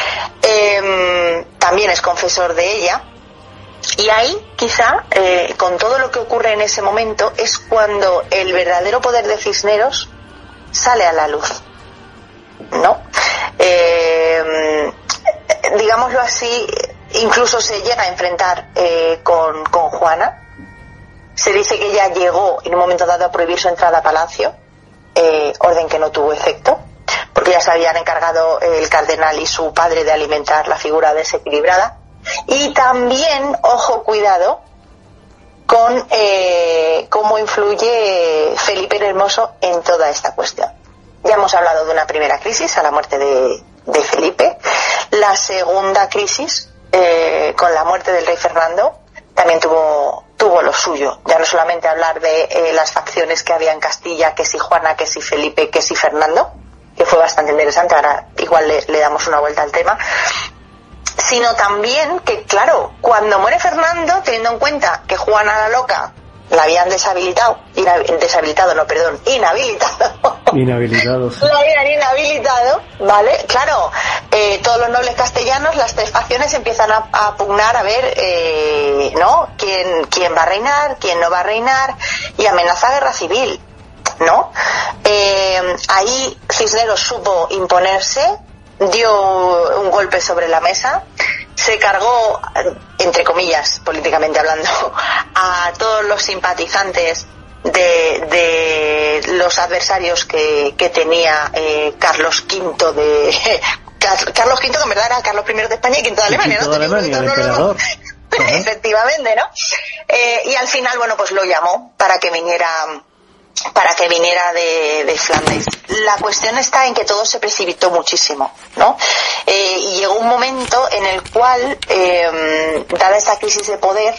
También es confesor de ella. Y ahí, quizá, con todo lo que ocurre en ese momento, es cuando el verdadero poder de Cisneros sale a la luz, ¿no? Digámoslo así, incluso se llega a enfrentar con Juana. Se dice que ella llegó en un momento dado a prohibir su entrada a palacio, orden que no tuvo efecto, porque ya se habían encargado el cardenal y su padre de alimentar la figura desequilibrada. Y también, ojo, cuidado, con cómo influye Felipe el Hermoso en toda esta cuestión. Ya hemos hablado de una primera crisis a la muerte de Felipe. La segunda crisis, con la muerte del rey Fernando, también tuvo lo suyo. Ya no solamente hablar de las facciones que había en Castilla, que si Juana, que si Felipe, que si Fernando, que fue bastante interesante, ahora igual le damos una vuelta al tema, sino también que, claro, cuando muere Fernando, teniendo en cuenta que Juana la Loca la habían inhabilitado, sí. La habían inhabilitado, ¿vale? Claro, todos los nobles castellanos, las tres facciones empiezan a pugnar a ver, ¿no? ¿Quién va a reinar? ¿Quién no va a reinar? Y amenaza guerra civil, ¿no? Ahí Cisneros supo imponerse, dio un golpe sobre la mesa, se cargó, entre comillas, políticamente hablando, a todos los simpatizantes de los adversarios que tenía Carlos V Carlos V, que en verdad era Carlos I de España y V de Alemania, ¿no? Alemania, el emperador. Efectivamente, ¿no? Y al final, bueno, pues lo llamó para que viniera de Flandes. La cuestión está en que todo se precipitó muchísimo, ¿no? Y llegó un momento en el cual, dada esta crisis de poder,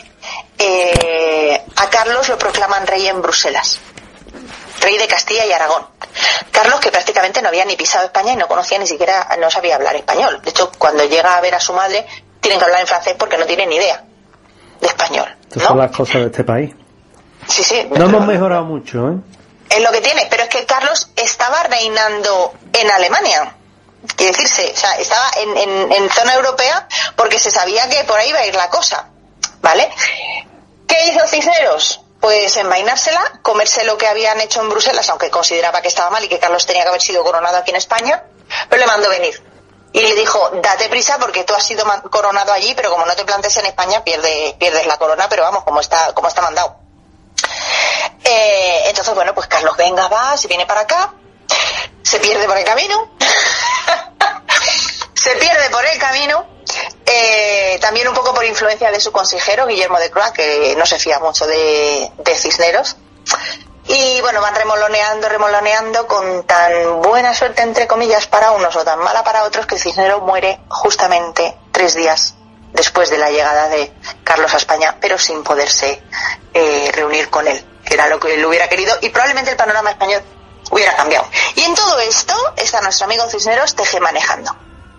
a Carlos lo proclaman rey en Bruselas, rey de Castilla y Aragón. Carlos, que prácticamente no había ni pisado España y no conocía ni siquiera, no sabía hablar español. De hecho, cuando llega a ver a su madre, tienen que hablar en francés porque no tienen ni idea de español, ¿no? Estas son las cosas de este país. Sí. No hemos mejorado mucho, ¿eh? Es lo que tiene, pero es que Carlos estaba reinando en Alemania. Quiere decirse, o sea, estaba en zona europea porque se sabía que por ahí iba a ir la cosa, ¿vale? ¿Qué hizo Cisneros? Pues envainársela, comerse lo que habían hecho en Bruselas, aunque consideraba que estaba mal y que Carlos tenía que haber sido coronado aquí en España, pero le mandó venir. Y le dijo, date prisa porque tú has sido coronado allí, pero como no te plantes en España, pierdes la corona, pero vamos, como está mandado. Entonces, bueno, pues Carlos se viene para acá, se pierde por el camino, también un poco por influencia de su consejero, Guillermo de Croix, que no se fía mucho de Cisneros. Y bueno, van remoloneando con tan buena suerte, entre comillas, para unos o tan mala para otros, que Cisneros muere justamente 3 días después de la llegada de Carlos a España, pero sin poderse reunir con él, que era lo que él hubiera querido, y probablemente el panorama español hubiera cambiado. Y en todo esto está nuestro amigo Cisneros tejemanejando.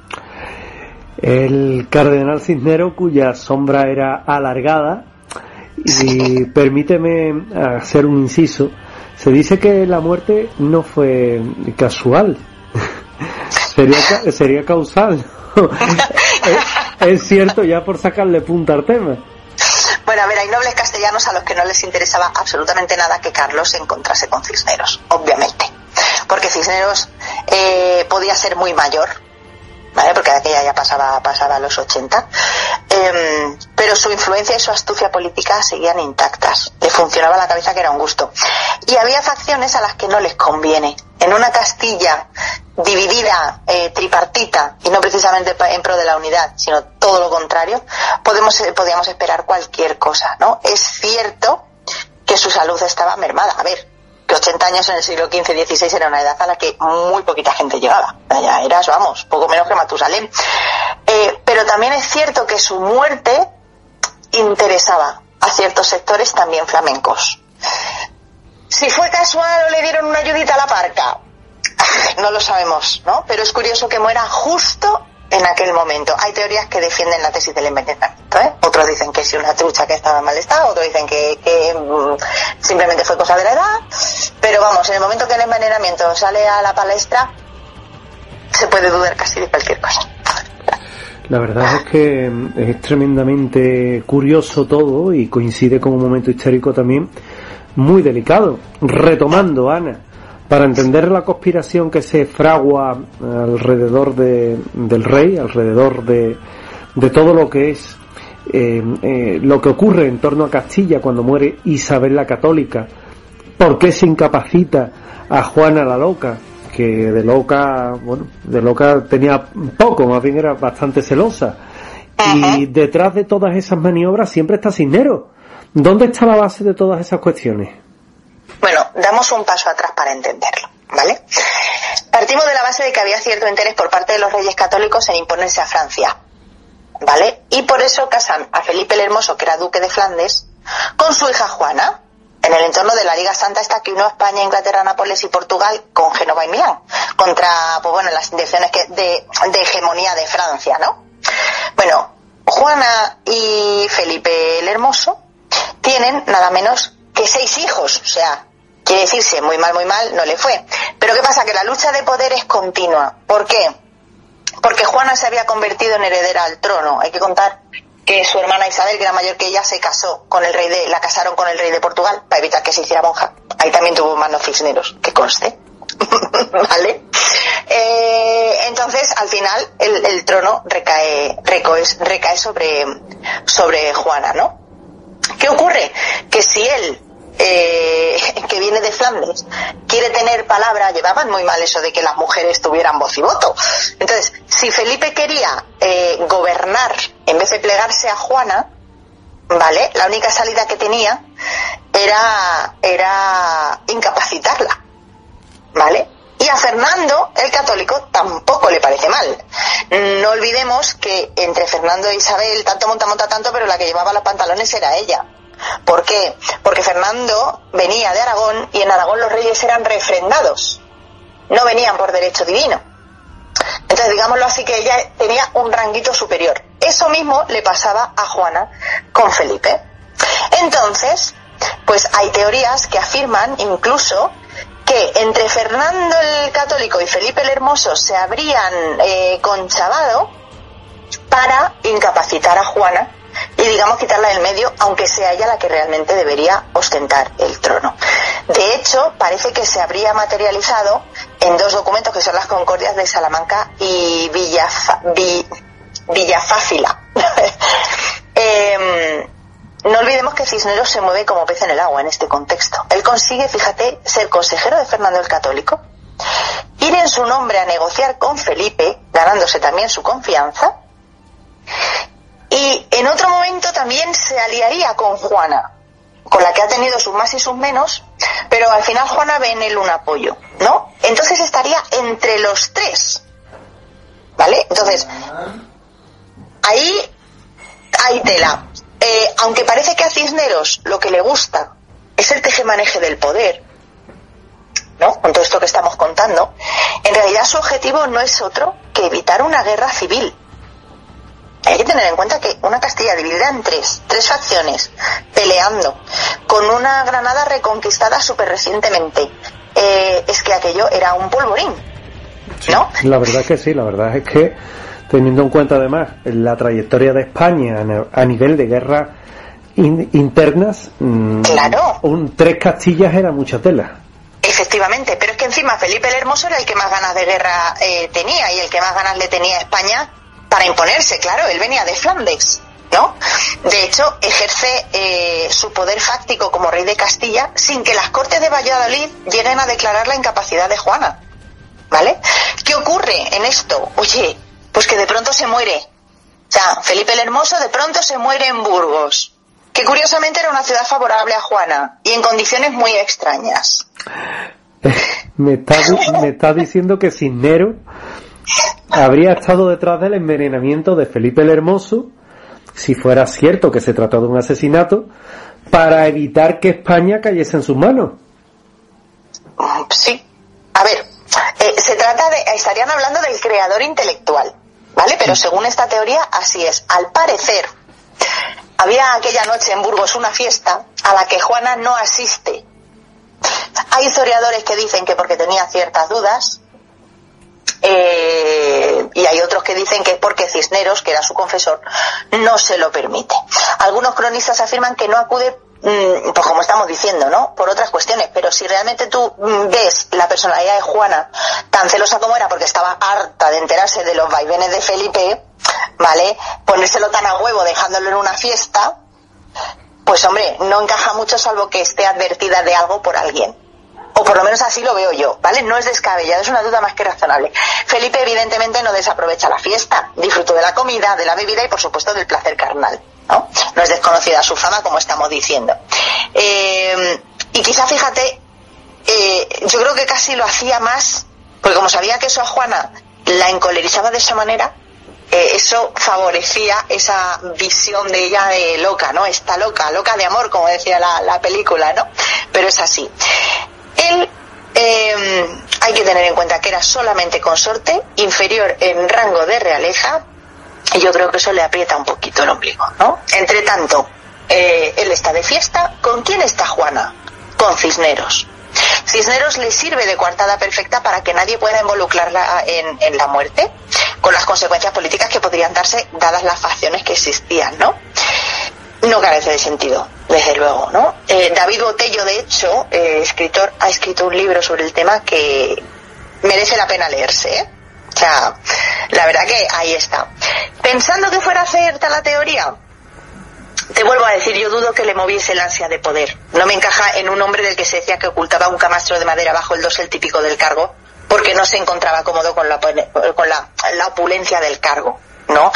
El cardenal Cisneros, cuya sombra era alargada, y permíteme hacer un inciso, se dice que la muerte no fue casual, sería causal. Es cierto, ya por sacarle punta al tema. Bueno, a ver, hay nobles castellanos a los que no les interesaba absolutamente nada que Carlos se encontrase con Cisneros, obviamente, porque Cisneros podía ser muy mayor, ¿vale? Porque aquella ya pasaba a los 80, pero su influencia y su astucia política seguían intactas. Le funcionaba la cabeza, que era un gusto. Y había facciones a las que no les conviene. En una Castilla dividida, tripartita, y no precisamente en pro de la unidad, sino todo lo contrario, podíamos esperar cualquier cosa, ¿no? Es cierto que su salud estaba mermada. A ver, que 80 años en el siglo XV y XVI era una edad a la que muy poquita gente llegaba. Ya eras, vamos, poco menos que Matusalén. Pero también es cierto que su muerte interesaba a ciertos sectores también flamencos. Si fue casual o le dieron una ayudita a la parca, no lo sabemos, ¿no? Pero es curioso que muera justo en aquel momento. Hay teorías que defienden la tesis del envenenamiento, ¿eh? Otros dicen que es una trucha que estaba en mal estado, otros dicen que simplemente fue cosa de la edad, pero vamos, en el momento que el envenenamiento sale a la palestra, se puede dudar casi de cualquier cosa. La verdad es que es tremendamente curioso todo y coincide con un momento histórico también muy delicado. Retomando, Ana, para entender la conspiración que se fragua alrededor del rey, alrededor de todo lo que es lo que ocurre en torno a Castilla cuando muere Isabel la Católica, ¿por qué se incapacita a Juana la Loca? Que de loca tenía poco, más bien era bastante celosa. Y detrás de todas esas maniobras siempre está Cisneros. ¿Dónde está la base de todas esas cuestiones? Bueno, damos un paso atrás para entenderlo, ¿vale? Partimos de la base de que había cierto interés por parte de los reyes católicos en imponerse a Francia, ¿vale? Y por eso casan a Felipe el Hermoso, que era duque de Flandes, con su hija Juana, en el entorno de la Liga Santa esta que unió a España, Inglaterra, Nápoles y Portugal con Génova y Milán, contra, pues bueno, las intenciones de hegemonía de Francia, ¿no? Bueno, Juana y Felipe el Hermoso tienen nada menos que 6 hijos, o sea, quiere decirse, muy mal no le fue. Pero ¿qué pasa? Que la lucha de poder es continua. ¿Por qué? Porque Juana se había convertido en heredera al trono. Hay que contar que su hermana Isabel, que era mayor que ella, se casó con el rey la casaron con el rey de Portugal para evitar que se hiciera monja. Ahí también tuvo manos Cisneros, que conste. ¿Vale? Entonces, al final, el trono recae sobre Juana, ¿no? ¿Qué ocurre? Que si él que viene de Flandes, quiere tener palabra, llevaban muy mal eso de que las mujeres tuvieran voz y voto. Entonces, si Felipe quería gobernar en vez de plegarse a Juana, ¿vale? La única salida que tenía era incapacitarla, ¿vale? Y a Fernando, el católico, tampoco le parece mal. No olvidemos que entre Fernando e Isabel, tanto monta tanto, pero la que llevaba los pantalones era ella. ¿Por qué? Porque Fernando venía de Aragón y en Aragón los reyes eran refrendados, no venían por derecho divino. Entonces, digámoslo así, que ella tenía un ranguito superior. Eso mismo le pasaba a Juana con Felipe. Entonces, pues hay teorías que afirman incluso que entre Fernando el Católico y Felipe el Hermoso se habrían conchavado para incapacitar a Juana y, digamos, quitarla del medio, aunque sea ella la que realmente debería ostentar el trono. De hecho, parece que se habría materializado en dos documentos que son las Concordias de Salamanca y Villafácila. No olvidemos que Cisneros se mueve como pez en el agua en este contexto. Él consigue, fíjate, ser consejero de Fernando el Católico, ir en su nombre a negociar con Felipe, ganándose también su confianza, y en otro momento también se aliaría con Juana, con la que ha tenido sus más y sus menos, pero al final Juana ve en él un apoyo, ¿no? Entonces estaría entre los tres, ¿vale? Entonces, ahí hay tela. Aunque parece que a Cisneros lo que le gusta es el tejemaneje del poder, ¿no? Con todo esto que estamos contando, en realidad su objetivo no es otro que evitar una guerra civil. Hay que tener en cuenta que una Castilla dividida en tres facciones, peleando, con una Granada reconquistada súper recientemente, es que aquello era un polvorín, ¿no? Sí, la verdad es que sí, la verdad es que, teniendo en cuenta además la trayectoria de España a nivel de guerras internas, claro, tres Castillas era mucha tela. Efectivamente, pero es que encima Felipe el Hermoso era el que más ganas de guerra tenía, y el que más ganas le tenía a España para imponerse. Claro, él venía de Flandes, ¿no? De hecho, ejerce su poder fáctico como rey de Castilla sin que las Cortes de Valladolid lleguen a declarar la incapacidad de Juana, ¿vale? ¿Qué ocurre en esto? Oye, pues que de pronto se muere. O sea, Felipe el Hermoso de pronto se muere en Burgos, que curiosamente era una ciudad favorable a Juana, y en condiciones muy extrañas. Me está diciendo que Cisneros habría estado detrás del envenenamiento de Felipe el Hermoso, si fuera cierto que se trató de un asesinato, para evitar que España cayese en sus manos. Sí. A ver, estarían hablando del creador intelectual, ¿vale? Pero según esta teoría, así es. Al parecer, había aquella noche en Burgos una fiesta a la que Juana no asiste. Hay historiadores que dicen que porque tenía ciertas dudas, y hay otros que dicen que es porque Cisneros, que era su confesor, no se lo permite. Algunos cronistas afirman que no acude, pues como estamos diciendo, ¿no?, por otras cuestiones, pero si realmente tú ves la personalidad de Juana, tan celosa como era porque estaba harta de enterarse de los vaivenes de Felipe, ¿vale?, ponérselo tan a huevo dejándolo en una fiesta, pues hombre, no encaja mucho, salvo que esté advertida de algo por alguien. O por lo menos así lo veo yo, ¿vale? No es descabellado, es una duda más que razonable. Felipe evidentemente no desaprovecha la fiesta, disfrutó de la comida, de la bebida y por supuesto del placer carnal, ¿no? No es desconocida su fama, como estamos diciendo. Y quizá, fíjate, yo creo que casi lo hacía más, porque como sabía que eso a Juana la encolerizaba de esa manera, eso favorecía esa visión de ella de loca, ¿no? Está loca de amor, como decía la película, ¿no? Pero es así. Él, hay que tener en cuenta que era solamente consorte, inferior en rango de realeza, y yo creo que eso le aprieta un poquito el ombligo, ¿no? Entre tanto, él está de fiesta. ¿Con quién está Juana? Con Cisneros. Cisneros le sirve de coartada perfecta para que nadie pueda involucrarla en la muerte, con las consecuencias políticas que podrían darse dadas las facciones que existían, ¿no? No carece de sentido, desde luego, ¿no? David Botello, de hecho, escritor, ha escrito un libro sobre el tema que merece la pena leerse, ¿eh? O sea, la verdad que ahí está. Pensando que fuera cierta la teoría, te vuelvo a decir, yo dudo que le moviese el ansia de poder. No me encaja en un hombre del que se decía que ocultaba un camastro de madera bajo el dosel típico del cargo, porque no se encontraba cómodo con la opulencia del cargo, ¿no?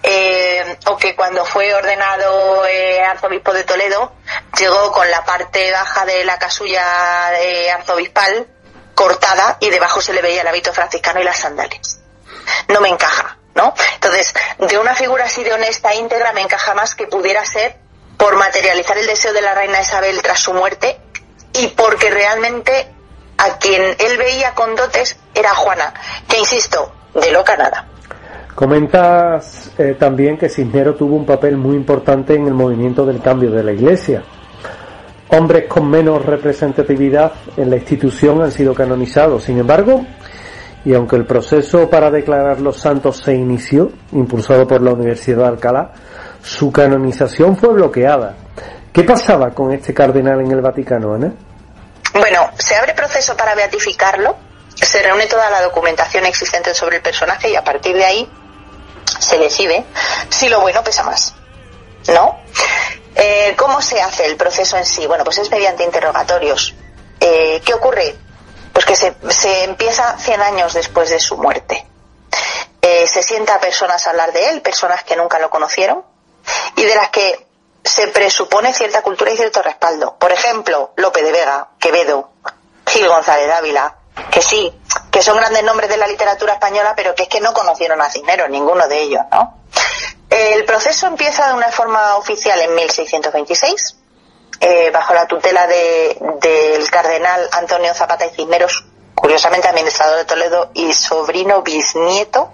O que cuando fue ordenado arzobispo de Toledo, llegó con la parte baja de la casulla arzobispal cortada y debajo se le veía el hábito franciscano y las sandalias. No me encaja, ¿no? Entonces, de una figura así de honesta e íntegra me encaja más que pudiera ser por materializar el deseo de la reina Isabel tras su muerte y porque realmente a quien él veía con dotes era Juana, que insisto, de loca nada. Comentas también que Cisneros tuvo un papel muy importante en el movimiento del cambio de la Iglesia. Hombres con menos representatividad en la institución han sido canonizados. Sin embargo, y aunque el proceso para declarar los santos se inició, impulsado por la Universidad de Alcalá, su canonización fue bloqueada. ¿Qué pasaba con este cardenal en el Vaticano, Ana? Bueno, se abre proceso para beatificarlo, se reúne toda la documentación existente sobre el personaje y a partir de ahí se decide si lo bueno pesa más, ¿no? ¿Cómo se hace el proceso en sí? Bueno, pues es mediante interrogatorios. ¿Qué ocurre? Pues que se empieza 100 años después de su muerte. Se sienta a personas a hablar de él, personas que nunca lo conocieron y de las que se presupone cierta cultura y cierto respaldo. Por ejemplo, Lope de Vega, Quevedo, Gil González Dávila, que sí, que son grandes nombres de la literatura española, pero que es que no conocieron a Cisneros, ninguno de ellos, ¿no? El proceso empieza de una forma oficial en 1626, bajo la tutela del cardenal Antonio Zapata y Cisneros, curiosamente administrador de Toledo y sobrino bisnieto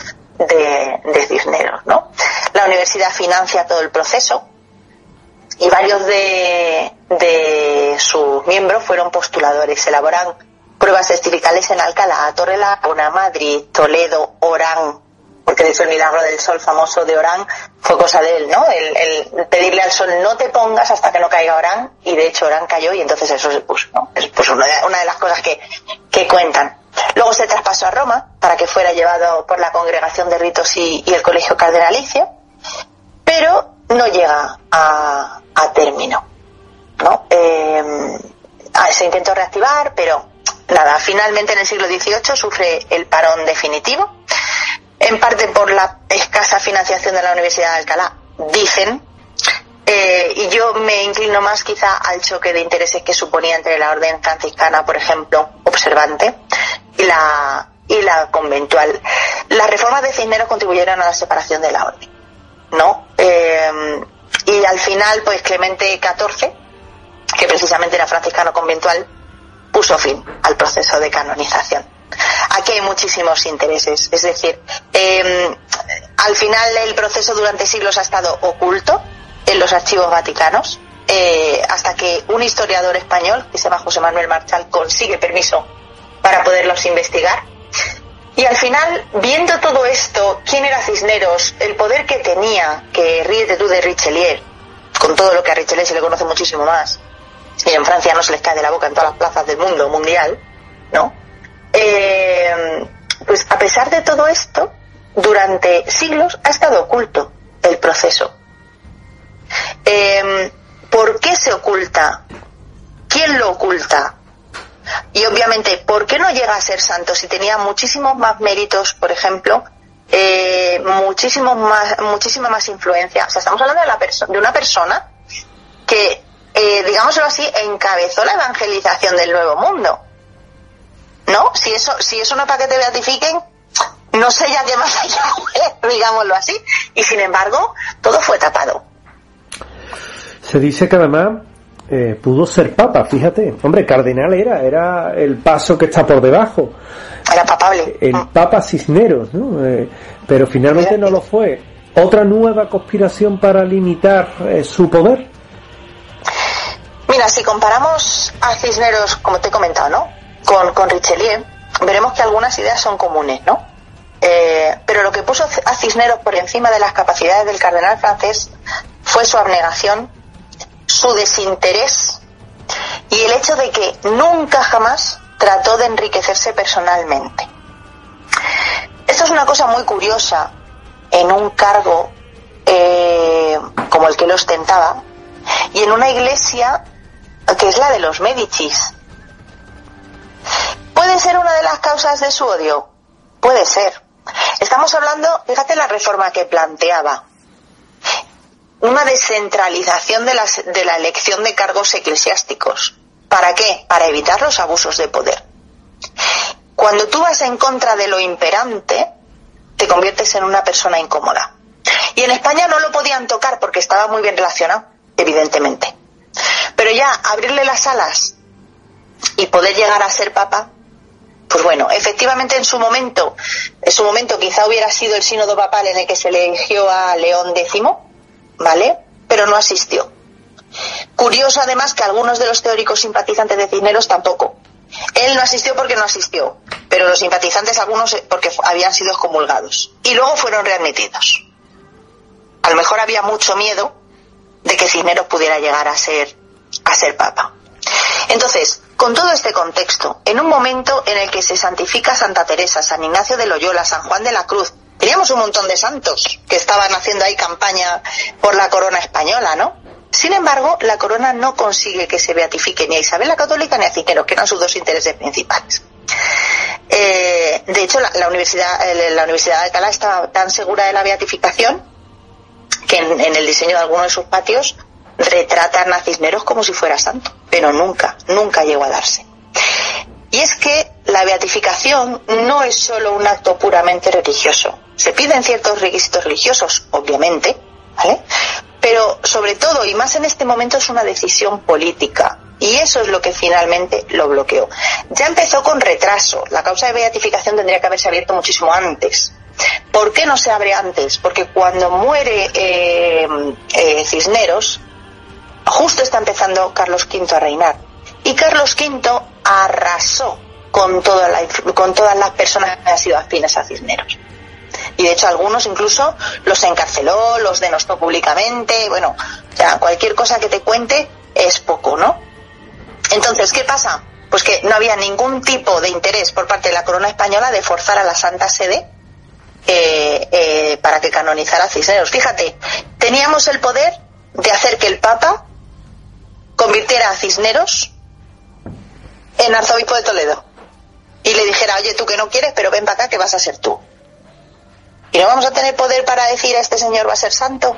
de Cisneros, ¿no? La universidad financia todo el proceso y varios de sus miembros fueron postuladores. Se elaboran pruebas testificales en Alcalá, Torrelaguna, Madrid, Toledo, Orán, porque de hecho el milagro del sol famoso de Orán fue cosa de él, ¿no? El pedirle al sol no te pongas hasta que no caiga Orán, y de hecho Orán cayó y entonces eso se puso, ¿no? Es pues una de las cosas que cuentan. Luego se traspasó a Roma para que fuera llevado por la Congregación de Ritos y el Colegio Cardenalicio, pero no llega a término, ¿no? Se intentó reactivar, pero nada, finalmente en el siglo XVIII sufre el parón definitivo, en parte por la escasa financiación de la Universidad de Alcalá, dicen, y yo me inclino más quizá al choque de intereses que suponía entre la orden franciscana, por ejemplo, observante, y la conventual. Las reformas de Cisneros contribuyeron a la separación de la orden, ¿no? Y al final, pues Clemente XIV, que precisamente era franciscano conventual, puso fin al proceso de canonización. Aquí hay muchísimos intereses, es decir, al final el proceso durante siglos ha estado oculto en los archivos vaticanos, hasta que un historiador español, que se llama José Manuel Marchal, consigue permiso para poderlos investigar. Y al final, viendo todo esto, quién era Cisneros, el poder que tenía, que ríete tú de Richelieu, con todo lo que a Richelieu se le conoce muchísimo más, y en Francia no se les cae de la boca en todas las plazas del mundo mundial, ¿no? Pues a pesar de todo esto, durante siglos ha estado oculto el proceso. ¿Por qué se oculta? ¿Quién lo oculta? Y obviamente, ¿por qué no llega a ser santo si tenía muchísimos más méritos, por ejemplo, muchísima más influencia? O sea, estamos hablando de una persona que, digámoslo así, encabezó la evangelización del Nuevo Mundo, ¿no? Si eso no es para que te beatifiquen, no sé ya qué más allá, digámoslo así. Y sin embargo, todo fue tapado. Se dice que además pudo ser papa, fíjate. Hombre, cardenal era el paso que está por debajo. Era papable. El Papa Cisneros, ¿no? Pero finalmente no lo fue. ¿Otra nueva conspiración para limitar su poder? Mira, si comparamos a Cisneros, como te he comentado, ¿no?, con Richelieu, veremos que algunas ideas son comunes, ¿no? Pero lo que puso a Cisneros por encima de las capacidades del cardenal francés fue su abnegación, su desinterés y el hecho de que nunca jamás trató de enriquecerse personalmente. Esto es una cosa muy curiosa en un cargo como el que él ostentaba, y en una iglesia que es la de los Médicis. ¿Puede ser una de las causas de su odio? Puede ser. Estamos hablando, fíjate la reforma que planteaba. Una descentralización de la elección de cargos eclesiásticos. ¿Para qué? Para evitar los abusos de poder. Cuando tú vas en contra de lo imperante, te conviertes en una persona incómoda. Y en España no lo podían tocar porque estaba muy bien relacionado, evidentemente. Pero ya abrirle las alas y poder llegar a ser papa, pues bueno, efectivamente en su momento quizá hubiera sido el sínodo papal en el que se eligió a León X, ¿vale? Pero no asistió. Curioso además que algunos de los teóricos simpatizantes de Cisneros tampoco. Él no asistió porque no asistió, pero los simpatizantes algunos porque habían sido excomulgados. Y luego fueron readmitidos. A lo mejor había mucho miedo de que Cisneros pudiera llegar a ser papa. Entonces, con todo este contexto, en un momento en el que se santifica Santa Teresa, San Ignacio de Loyola, San Juan de la Cruz, teníamos un montón de santos que estaban haciendo ahí campaña por la corona española, ¿no? Sin embargo, la corona no consigue que se beatifique ni a Isabel la Católica ni a Cisneros, que eran sus dos intereses principales. De hecho, la Universidad de Alcalá estaba tan segura de la beatificación que en el diseño de algunos de sus patios retratan a Cisneros como si fuera santo, pero nunca llegó a darse. Y es que la beatificación no es solo un acto puramente religioso. Se piden ciertos requisitos religiosos, obviamente, ¿vale? Pero sobre todo, y más en este momento, es una decisión política. Y eso es lo que finalmente lo bloqueó. Ya empezó con retraso. La causa de beatificación tendría que haberse abierto muchísimo antes. ¿Por qué no se abre antes? Porque cuando muere Cisneros, justo está empezando Carlos V a reinar. Y Carlos V arrasó con todas las personas que han sido afines a Cisneros. Y de hecho algunos incluso los encarceló, los denostó públicamente. Bueno, o sea, cualquier cosa que te cuente es poco, ¿no? Entonces, ¿qué pasa? Pues que no había ningún tipo de interés por parte de la corona española de forzar a la Santa Sede para que canonizara a Cisneros. Fíjate, teníamos el poder de hacer que el Papa convirtiera a Cisneros en arzobispo de Toledo y le dijera, oye, tú que no quieres, pero ven para acá que vas a ser tú. ¿Y no vamos a tener poder para decir a este señor va a ser santo?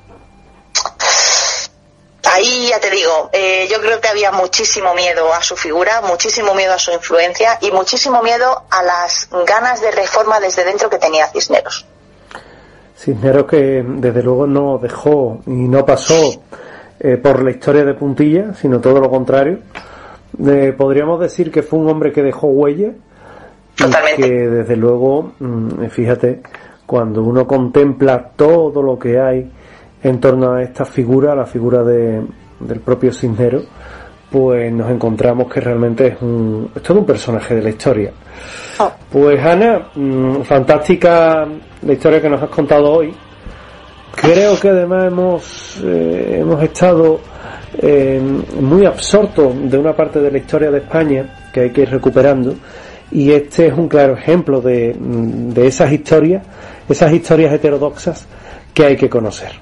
Ahí ya te digo, yo creo que había muchísimo miedo a su figura, muchísimo miedo a su influencia y muchísimo miedo a las ganas de reforma desde dentro que tenía Cisneros. Cisneros que desde luego no dejó y no pasó por la historia de puntilla, sino todo lo contrario. Podríamos decir que fue un hombre que dejó huella. Totalmente. Y que desde luego, fíjate, cuando uno contempla todo lo que hay en torno a esta figura, la figura del propio Cisneros, pues nos encontramos que realmente es todo un personaje de la historia. Pues Ana, fantástica la historia que nos has contado hoy. Creo que además hemos estado muy absortos de una parte de la historia de España que hay que ir recuperando, y este es un claro ejemplo de esas historias heterodoxas que hay que conocer.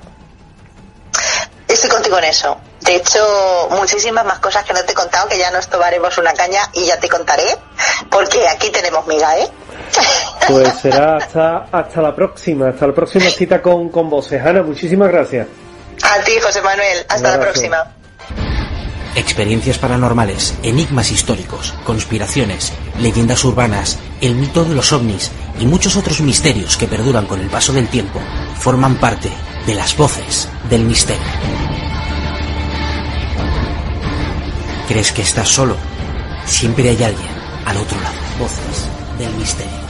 Estoy contigo en eso. De hecho, muchísimas más cosas que no te he contado, que ya nos tomaremos una caña y ya te contaré, porque aquí tenemos miga, ¿eh? Pues será hasta la próxima cita con Voces. Ana, muchísimas gracias. A ti, José Manuel. Hasta la próxima. Experiencias paranormales, enigmas históricos, conspiraciones, leyendas urbanas, el mito de los ovnis y muchos otros misterios que perduran con el paso del tiempo forman parte de las Voces del Misterio. ¿Crees que estás solo? Siempre hay alguien al otro lado. Voces del Misterio.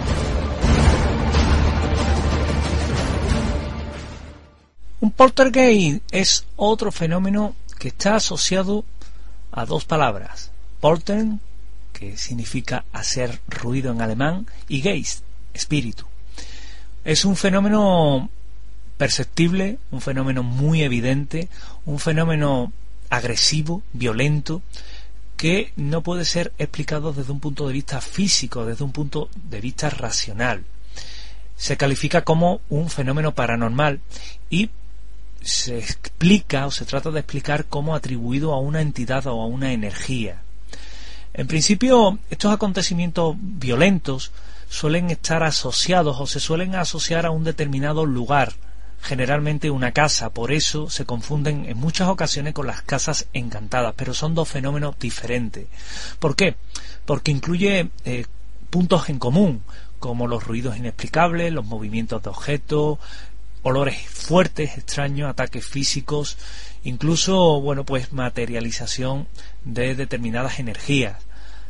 Un poltergeist es otro fenómeno que está asociado a dos palabras: poltern, que significa hacer ruido en alemán, y geist, espíritu. Es un fenómeno perceptible, un fenómeno muy evidente, un fenómeno agresivo, violento, que no puede ser explicado desde un punto de vista físico, desde un punto de vista racional. Se califica como un fenómeno paranormal y se explica o se trata de explicar como atribuido a una entidad o a una energía. En principio, estos acontecimientos violentos suelen estar asociados o se suelen asociar a un determinado lugar, generalmente una casa. Por eso se confunden en muchas ocasiones con las casas encantadas, pero son dos fenómenos diferentes. ¿Por qué? Porque incluye puntos en común, como los ruidos inexplicables, los movimientos de objetos, olores fuertes, extraños, ataques físicos, incluso, pues materialización de determinadas energías.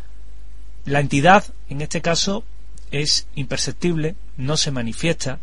La entidad, en este caso, es imperceptible, no se manifiesta.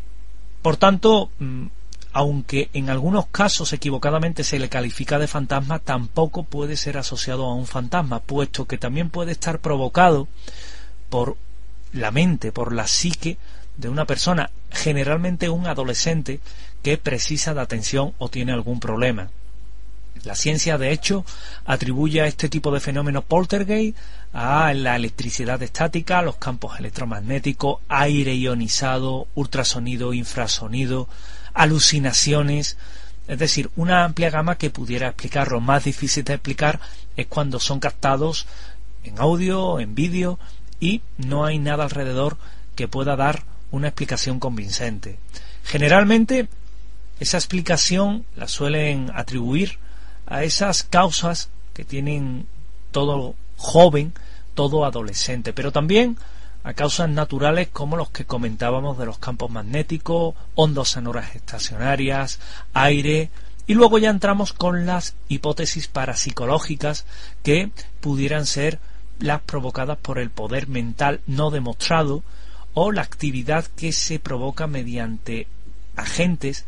Por tanto, aunque en algunos casos equivocadamente se le califica de fantasma, tampoco puede ser asociado a un fantasma, puesto que también puede estar provocado por la mente, por la psique de una persona, generalmente un adolescente que precisa de atención o tiene algún problema. La ciencia, de hecho, atribuye a este tipo de fenómenos poltergeist a la electricidad estática, los campos electromagnéticos, aire ionizado, ultrasonido, infrasonido, alucinaciones, es decir, una amplia gama que pudiera explicarlo. Más difícil de explicar es cuando son captados en audio, en vídeo, y no hay nada alrededor que pueda dar una explicación convincente. Generalmente, esa explicación la suelen atribuir a esas causas que tienen todo joven, todo adolescente, pero también a causas naturales como los que comentábamos de los campos magnéticos, ondas sonoras estacionarias, aire, y luego ya entramos con las hipótesis parapsicológicas que pudieran ser las provocadas por el poder mental no demostrado o la actividad que se provoca mediante agentes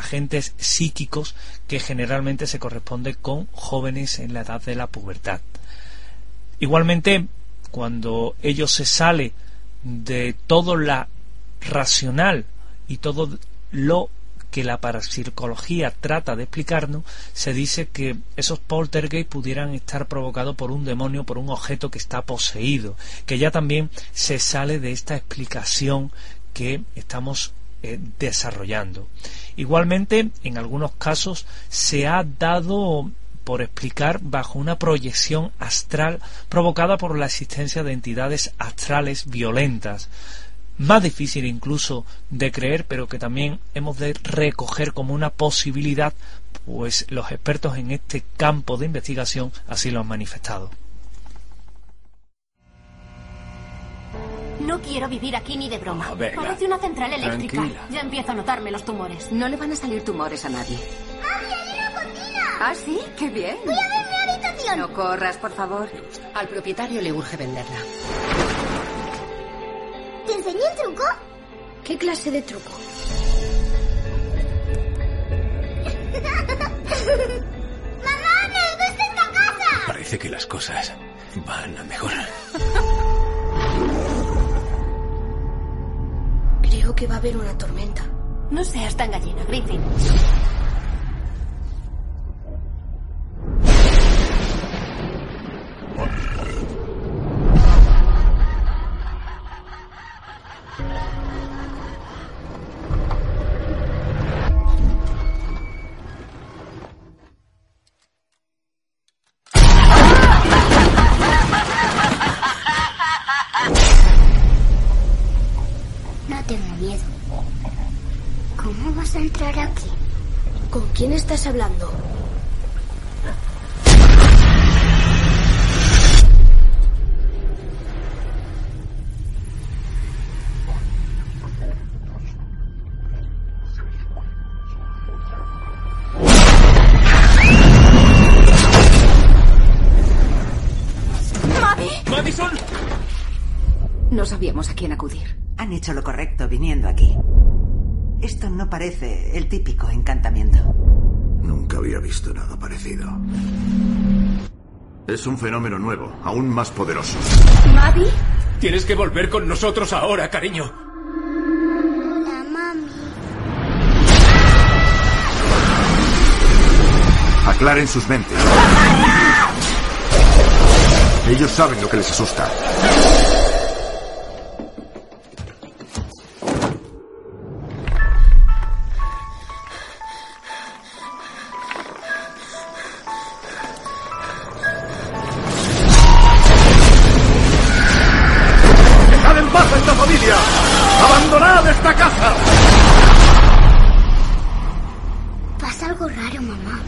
psíquicos que generalmente se corresponde con jóvenes en la edad de la pubertad. Igualmente, cuando ello se sale de todo lo racional y todo lo que la parapsicología trata de explicarnos, se dice que esos poltergeist pudieran estar provocados por un demonio, por un objeto que está poseído, que ya también se sale de esta explicación que estamos desarrollando. Igualmente, en algunos casos se ha dado por explicar bajo una proyección astral provocada por la existencia de entidades astrales violentas, más difícil incluso de creer, pero que también hemos de recoger como una posibilidad, pues los expertos en este campo de investigación así lo han manifestado. No quiero vivir aquí ni de broma. Parece una central eléctrica. Tranquila. Ya empiezo a notarme los tumores. No le van a salir tumores a nadie. ¡Mami, hay una cocina! ¿Ah, sí? ¡Qué bien! ¡Voy a ver mi habitación! No corras, por favor. Al propietario le urge venderla. ¿Te enseñé el truco? ¿Qué clase de truco? ¡Mamá, me gusta esta casa! Parece que las cosas van a mejorar. Creo que va a haber una tormenta. No seas tan gallina, Griffin. No tengo miedo. ¿Cómo vas a entrar aquí? ¿Con quién estás hablando? ¡Madison! No sabíamos a quién acudir. Han hecho lo correcto viniendo aquí. Esto no parece el típico encantamiento. Nunca había visto nada parecido. Es un fenómeno nuevo, aún más poderoso. ¿Maddie? Tienes que volver con nosotros ahora, cariño. La mami. Aclaren sus mentes. Ellos saben lo que les asusta. Pero mamá...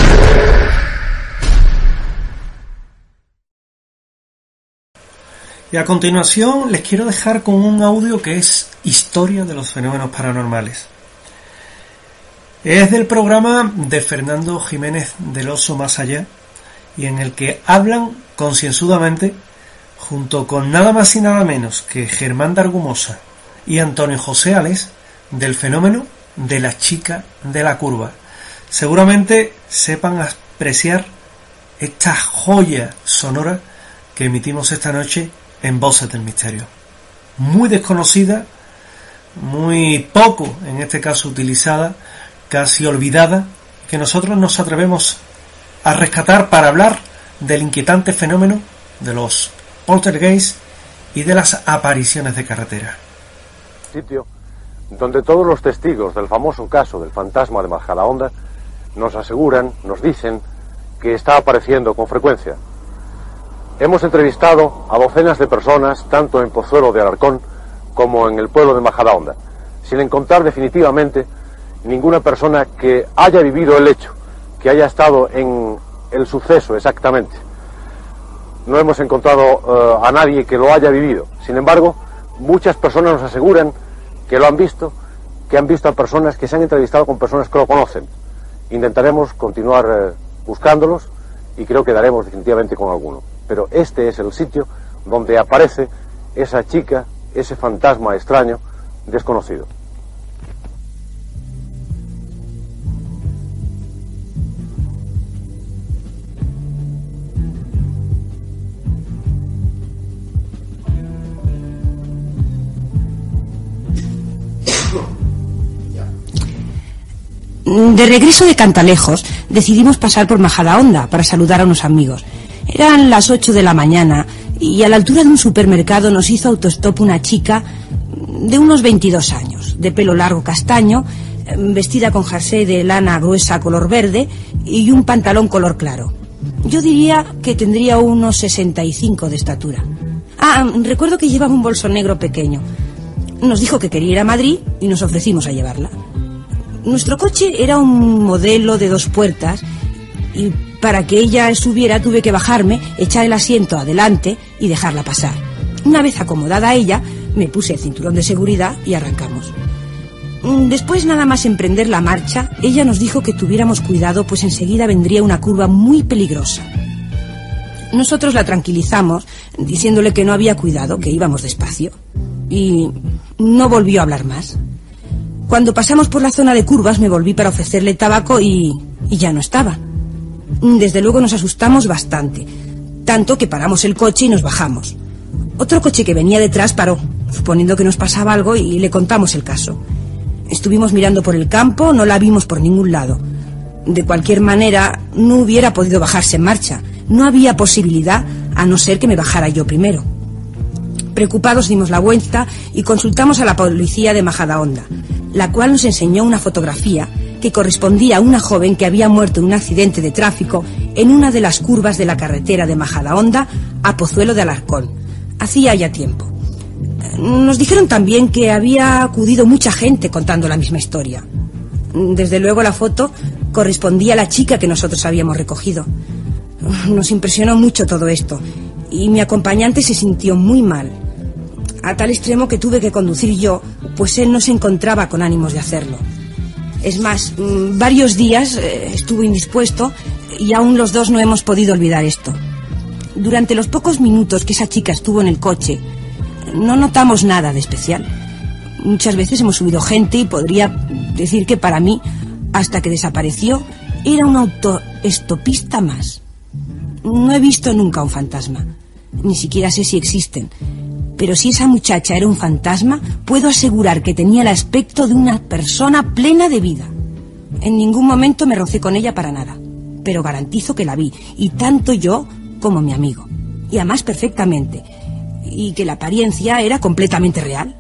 Y a continuación les quiero dejar con un audio que es historia de los fenómenos paranormales. Es del programa de Fernando Jiménez del Oso Más Allá, y en el que hablan concienzudamente, junto con nada más y nada menos que Germán de Argumosa y Antonio José Ales, del fenómeno de la chica de la curva. Seguramente sepan apreciar esta joya sonora que emitimos esta noche en Voces del Misterio. Muy desconocida, muy poco, en este caso utilizada, casi olvidada, que nosotros nos atrevemos a rescatar para hablar del inquietante fenómeno de los poltergeists y de las apariciones de carretera. Sitio donde todos los testigos del famoso caso del fantasma de Majadahonda nos aseguran, nos dicen que está apareciendo con frecuencia. Hemos entrevistado a docenas de personas, tanto en Pozuelo de Alarcón como en el pueblo de Majadahonda, sin encontrar definitivamente ninguna persona que haya vivido el hecho, que haya estado en el suceso exactamente. No hemos encontrado a nadie que lo haya vivido. Sin embargo, muchas personas nos aseguran que lo han visto, que han visto a personas, que se han entrevistado con personas que lo conocen. Intentaremos continuar buscándolos y creo que daremos definitivamente con alguno. Pero este es el sitio donde aparece esa chica, ese fantasma extraño, desconocido. De regreso de Cantalejos, decidimos pasar por Majadahonda para saludar a unos amigos. Eran las 8 de la mañana y a la altura de un supermercado nos hizo autostop una chica de unos 22 años, de pelo largo castaño, vestida con jersey de lana gruesa color verde y un pantalón color claro. Yo diría que tendría unos 65 de estatura. Recuerdo que llevaba un bolso negro pequeño. Nos dijo que quería ir a Madrid y nos ofrecimos a llevarla. Nuestro coche era un modelo de 2 puertas y para que ella subiera tuve que bajarme, echar el asiento adelante y dejarla pasar. Una vez acomodada ella, me puse el cinturón de seguridad y arrancamos. Después, nada más emprender la marcha, ella nos dijo que tuviéramos cuidado, pues enseguida vendría una curva muy peligrosa. Nosotros la tranquilizamos, diciéndole que no había cuidado, que íbamos despacio. Y no volvió a hablar más. Cuando pasamos por la zona de curvas me volví para ofrecerle tabaco y ya no estaba. Desde luego nos asustamos bastante, tanto que paramos el coche y nos bajamos. Otro coche que venía detrás paró, suponiendo que nos pasaba algo, y le contamos el caso. Estuvimos mirando por el campo, no la vimos por ningún lado. De cualquier manera, no hubiera podido bajarse en marcha. No había posibilidad, a no ser que me bajara yo primero. Preocupados dimos la vuelta y consultamos a la policía de Majadahonda, la cual nos enseñó una fotografía que correspondía a una joven que había muerto en un accidente de tráfico en una de las curvas de la carretera de Majadahonda a Pozuelo de Alarcón. Hacía ya tiempo. Nos dijeron también que había acudido mucha gente contando la misma historia. Desde luego la foto correspondía a la chica que nosotros habíamos recogido. Nos impresionó mucho todo esto y mi acompañante se sintió muy mal, a tal extremo que tuve que conducir yo, pues él no se encontraba con ánimos de hacerlo. Es más, varios días estuvo indispuesto y aún los dos no hemos podido olvidar esto. Durante los pocos minutos que esa chica estuvo en el coche, no notamos nada de especial. Muchas veces hemos subido gente y podría decir que para mí, hasta que desapareció, era un autoestopista más. No he visto nunca un fantasma, ni siquiera sé si existen. Pero si esa muchacha era un fantasma, puedo asegurar que tenía el aspecto de una persona plena de vida. En ningún momento me rocé con ella para nada, pero garantizo que la vi, y tanto yo como mi amigo, y además perfectamente, y que la apariencia era completamente real.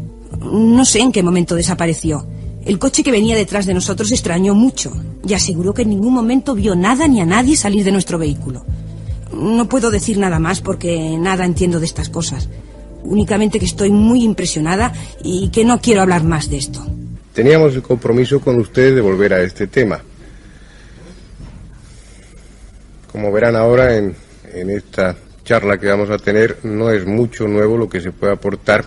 No sé en qué momento desapareció. El coche que venía detrás de nosotros se extrañó mucho y aseguró que en ningún momento vio nada ni a nadie salir de nuestro vehículo. No puedo decir nada más porque nada entiendo de estas cosas. Únicamente que estoy muy impresionada y que no quiero hablar más de esto. Teníamos el compromiso con usted de volver a este tema. Como verán ahora en esta charla que vamos a tener, no es mucho nuevo lo que se puede aportar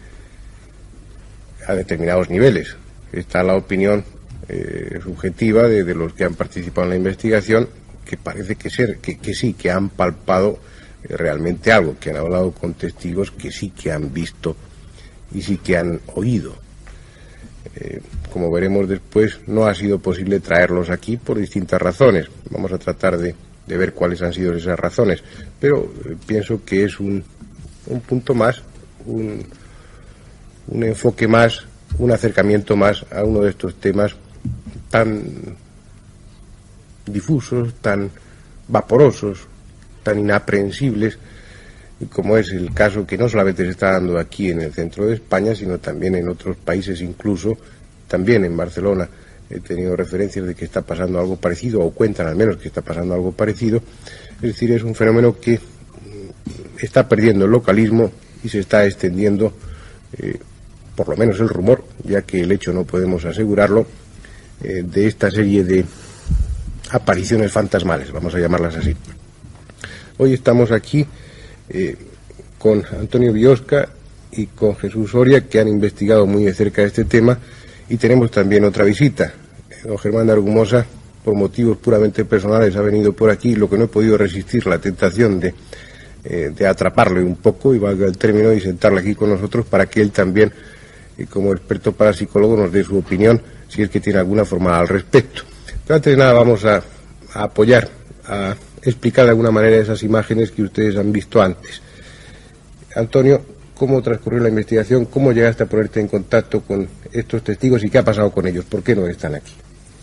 a determinados niveles. Está la opinión subjetiva de los que han participado en la investigación, que parece que sí, que han palpado realmente algo, que han hablado con testigos que sí que han visto y sí que han oído. Como veremos después, no ha sido posible traerlos aquí por distintas razones. Vamos a tratar de ver cuáles han sido esas razones, pero pienso que es un punto más, un enfoque más, un acercamiento más a uno de estos temas tan difusos, tan vaporosos, tan inaprehensibles, como es el caso que no solamente se está dando aquí en el centro de España, sino también en otros países, incluso también en Barcelona. He tenido referencias de que está pasando algo parecido, o cuentan al menos que está pasando algo parecido. Es decir, es un fenómeno que está perdiendo el localismo y se está extendiendo, por lo menos el rumor, ya que el hecho no podemos asegurarlo, de esta serie de apariciones fantasmales, vamos a llamarlas así. Hoy estamos aquí con Antonio Biosca y con Jesús Soria, que han investigado muy de cerca este tema, y tenemos también otra visita. Don Germán de Argumosa, por motivos puramente personales, ha venido por aquí, lo que no he podido resistir la tentación de atraparle un poco, y valga el término, y sentarle aquí con nosotros para que él también, como experto parapsicólogo, nos dé su opinión, si es que tiene alguna forma al respecto. Pero antes de nada vamos a apoyar, a explicar de alguna manera esas imágenes que ustedes han visto antes. Antonio, ¿cómo transcurrió la investigación? ¿Cómo llegaste a ponerte en contacto con estos testigos y qué ha pasado con ellos? ¿Por qué no están aquí?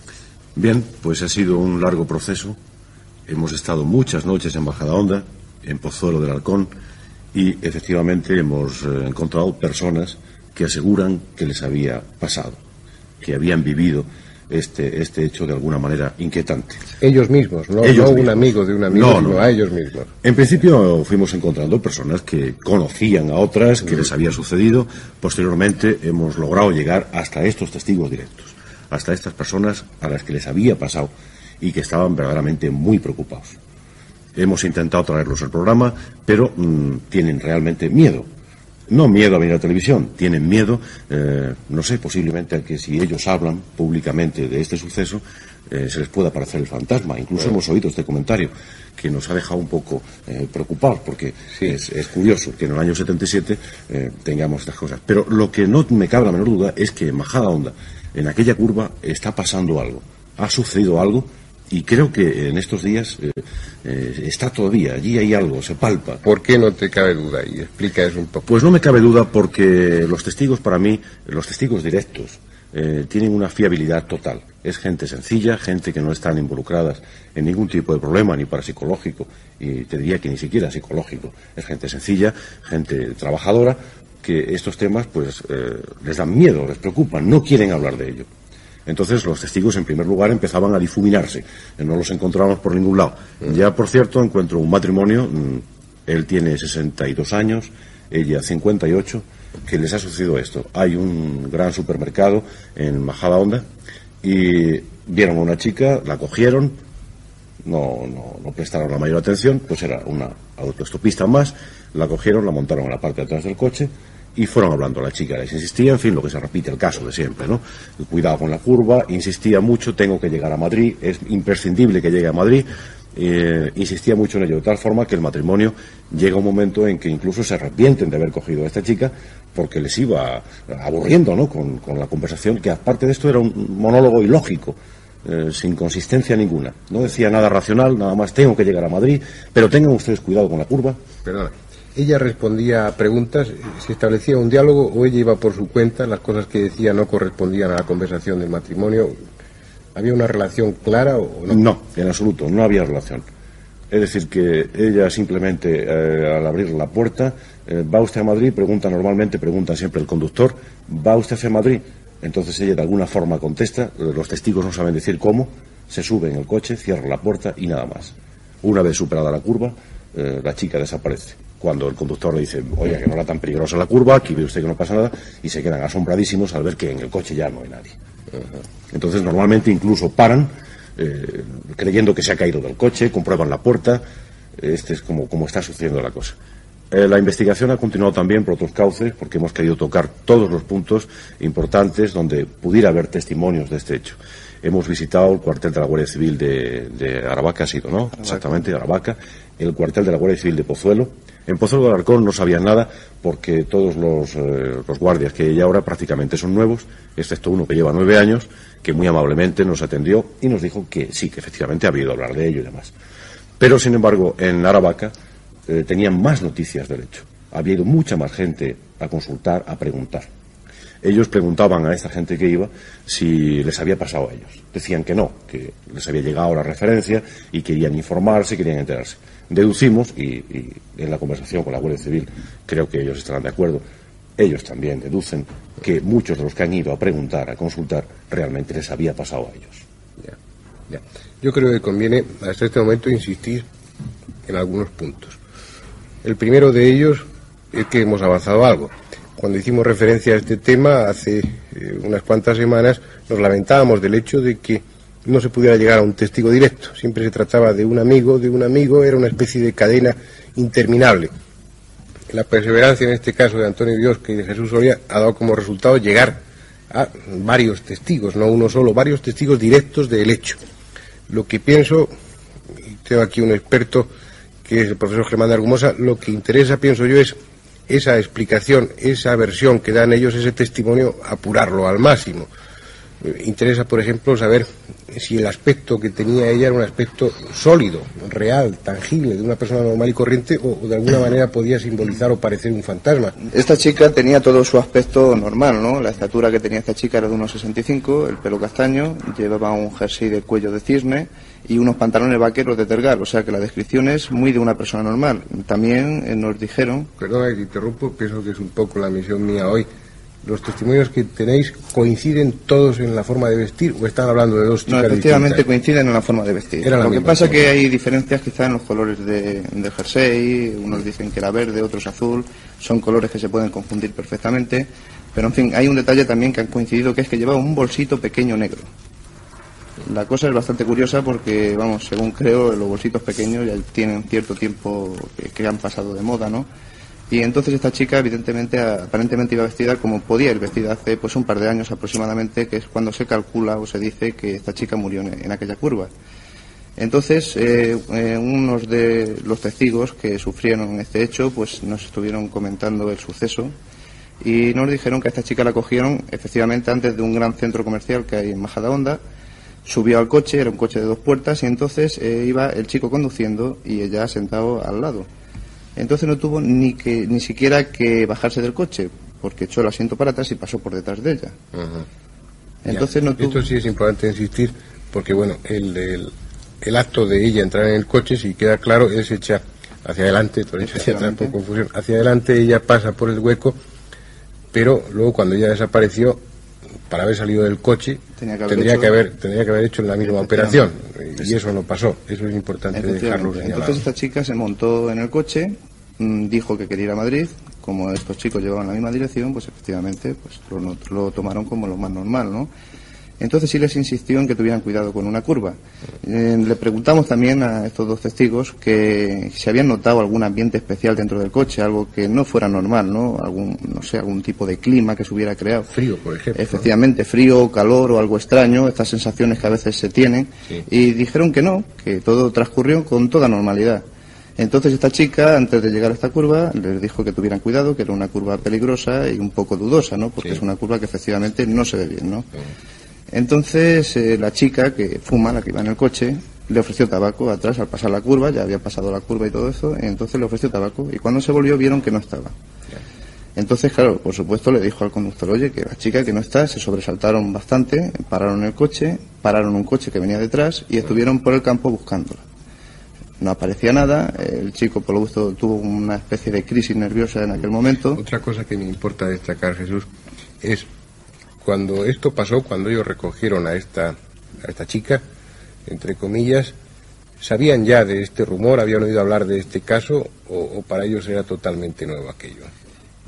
Bien, pues ha sido un largo proceso. Hemos estado muchas noches en Majadahonda, en Pozuelo del Halcón, y efectivamente hemos encontrado personas que aseguran que les había pasado, que habían vivido este hecho de alguna manera inquietante. Ellos mismos, no un amigo de un amigo, sino a ellos mismos. En principio fuimos encontrando personas que conocían a otras, que les había sucedido. Posteriormente hemos logrado llegar hasta estos testigos directos, hasta estas personas a las que les había pasado y que estaban verdaderamente muy preocupados. Hemos intentado traerlos al programa, pero tienen realmente miedo. No miedo a venir a la televisión, tienen miedo, no sé, posiblemente a que si ellos hablan públicamente de este suceso, se les pueda aparecer el fantasma. Incluso hemos oído este comentario, que nos ha dejado un poco preocupados, porque sí, es curioso que en el año 77 tengamos estas cosas. Pero lo que no me cabe la menor duda es que en Majadahonda, en aquella curva, está pasando algo, ha sucedido algo. Y creo que en estos días está todavía, allí hay algo, se palpa. ¿Por qué no te cabe duda? Y explica eso un poco. Pues no me cabe duda porque los testigos, para mí, los testigos directos, tienen una fiabilidad total. Es gente sencilla, gente que no están involucradas en ningún tipo de problema, ni parapsicológico, y te diría que ni siquiera psicológico. Es gente sencilla, gente trabajadora, que estos temas pues les dan miedo, les preocupan, no quieren hablar de ello. Entonces los testigos, en primer lugar, empezaban a difuminarse. No los encontrábamos por ningún lado. Ya, por cierto, encuentro un matrimonio, él tiene 62 años, ella 58, que les ha sucedido esto. Hay un gran supermercado en Majadahonda y vieron a una chica, la cogieron, no prestaron la mayor atención, pues era una autoestopista más, la cogieron, la montaron en la parte de atrás del coche y fueron hablando a la chica, les insistía, en fin, lo que se repite el caso de siempre, ¿no? Cuidado con la curva, insistía mucho, tengo que llegar a Madrid, es imprescindible que llegue a Madrid, insistía mucho en ello, de tal forma que el matrimonio llega un momento en que incluso se arrepienten de haber cogido a esta chica porque les iba aburriendo, ¿no? Con la conversación, que aparte de esto era un monólogo ilógico, sin consistencia ninguna, no decía nada racional, nada más tengo que llegar a Madrid, pero tengan ustedes cuidado con la curva. Perdona. Ella respondía a preguntas, se establecía un diálogo o ella iba por su cuenta, las cosas que decía no correspondían a la conversación del matrimonio. ¿Había una relación clara o no? No, en absoluto, no había relación. Es decir, que ella simplemente al abrir la puerta, ¿va usted a Madrid? Pregunta siempre el conductor, ¿va usted hacia Madrid? Entonces ella de alguna forma contesta, los testigos no saben decir cómo, se sube en el coche, cierra la puerta y nada más. Una vez superada la curva, la chica desaparece. Cuando el conductor le dice, oye, que no era tan peligrosa la curva, aquí ve usted que no pasa nada, y se quedan asombradísimos al ver que en el coche ya no hay nadie. Entonces normalmente incluso paran, creyendo que se ha caído del coche, comprueban la puerta. Este es como está sucediendo la cosa. La investigación ha continuado también por otros cauces, porque hemos querido tocar todos los puntos importantes donde pudiera haber testimonios de este hecho. Hemos visitado el cuartel de la Guardia Civil de Aravaca, ha sido, ¿no? Aravaca. Exactamente, de Aravaca, el cuartel de la Guardia Civil de Pozuelo. En Pozuelo de Alarcón no sabían nada, porque todos los guardias que hay ahora prácticamente son nuevos, excepto uno que lleva 9 años, que muy amablemente nos atendió y nos dijo que sí, que efectivamente había oído hablar de ello y demás. Pero, sin embargo, en Aravaca tenían más noticias del hecho. Había ido mucha más gente a consultar, a preguntar. Ellos preguntaban a esta gente que iba si les había pasado a ellos. Decían que no, que les había llegado la referencia y querían informarse, querían enterarse. Deducimos, y en la conversación con la Guardia Civil creo que ellos estarán de acuerdo, ellos también deducen que muchos de los que han ido a preguntar, a consultar, realmente les había pasado a ellos. Ya. Yo creo que conviene hasta este momento insistir en algunos puntos. El primero de ellos es que hemos avanzado algo. Cuando hicimos referencia a este tema hace unas cuantas semanas, nos lamentábamos del hecho de que no se pudiera llegar a un testigo directo. Siempre se trataba de un amigo, era una especie de cadena interminable. La perseverancia en este caso de Antonio Biosca y de Jesús Soria ha dado como resultado llegar a varios testigos, no uno solo, varios testigos directos del hecho. Lo que pienso, y tengo aquí un experto que es el profesor Germán de Argumosa, lo que interesa, pienso yo, es esa explicación, esa versión que dan ellos, ese testimonio, apurarlo al máximo. Interesa, por ejemplo, saber si el aspecto que tenía ella era un aspecto sólido, real, tangible, de una persona normal y corriente, o de alguna manera podía simbolizar o parecer un fantasma. Esta chica tenía todo su aspecto normal, ¿no? La estatura que tenía esta chica era de 1,65, el pelo castaño, llevaba un jersey de cuello de cisne y unos pantalones vaqueros de tergal, o sea que la descripción es muy de una persona normal. También nos dijeron... Perdona que te interrumpo, pienso que es un poco la misión mía hoy. ¿Los testimonios que tenéis coinciden todos en la forma de vestir o están hablando de dos chicas distintas? No, efectivamente coinciden en la forma de vestir. Lo que pasa es que hay diferencias quizás en los colores del jersey, unos dicen que era verde, otros azul, son colores que se pueden confundir perfectamente, pero en fin, hay un detalle también que han coincidido, que es que llevaba un bolsito pequeño negro. La cosa es bastante curiosa porque, vamos, según creo, los bolsitos pequeños ya tienen cierto tiempo que han pasado de moda, ¿no? Y entonces esta chica, evidentemente, aparentemente iba vestida como podía ir vestida hace pues un par de años aproximadamente, que es cuando se calcula o se dice que esta chica murió en aquella curva. Entonces, unos de los testigos que sufrieron este hecho, pues nos estuvieron comentando el suceso y nos dijeron que a esta chica la cogieron efectivamente antes de un gran centro comercial que hay en Majadahonda. Subió al coche, era un coche de 2 puertas, y entonces iba el chico conduciendo y ella sentado al lado. Entonces no tuvo ni siquiera que bajarse del coche, porque echó el asiento para atrás y pasó por detrás de ella. Uh-huh. Entonces no tuvo... Esto sí es importante insistir, porque bueno, el acto de ella entrar en el coche, si queda claro, es hecha hacia adelante, por eso hacia atrás por confusión. Hacia adelante ella pasa por el hueco, pero luego cuando ella desapareció, para haber salido del coche, tendría que haber hecho la misma operación, y eso no pasó. Eso es importante dejarlo señalado. Entonces esta chica se montó en el coche, dijo que quería ir a Madrid. Como estos chicos llevaban la misma dirección, pues efectivamente pues lo tomaron como lo más normal, ¿no? Entonces sí les insistió en que tuvieran cuidado con una curva. Le preguntamos también a estos dos testigos que si habían notado algún ambiente especial dentro del coche, algo que no fuera normal, ¿no? Algún tipo de clima que se hubiera creado. Frío, por ejemplo. Efectivamente, frío, calor o algo extraño, estas sensaciones que a veces se tienen. Sí. Y dijeron que no, que todo transcurrió con toda normalidad. Entonces esta chica, antes de llegar a esta curva, les dijo que tuvieran cuidado, que era una curva peligrosa y un poco dudosa, ¿no? Porque es una curva que efectivamente no se ve bien, ¿no? Sí. Entonces la chica que fuma, la que iba en el coche, le ofreció tabaco atrás al pasar la curva, ya había pasado la curva y todo eso, y entonces le ofreció tabaco, y cuando se volvió vieron que no estaba. Entonces, claro, por supuesto le dijo al conductor, oye, que la chica que no está, se sobresaltaron bastante, pararon el coche, pararon un coche que venía detrás y estuvieron por el campo buscándola. No aparecía nada, el chico por lo visto tuvo una especie de crisis nerviosa en aquel momento. Otra cosa que me importa destacar, Jesús, es cuando esto pasó, cuando ellos recogieron a esta chica, entre comillas, ¿sabían ya de este rumor? ¿Habían oído hablar de este caso? ¿O para ellos era totalmente nuevo aquello?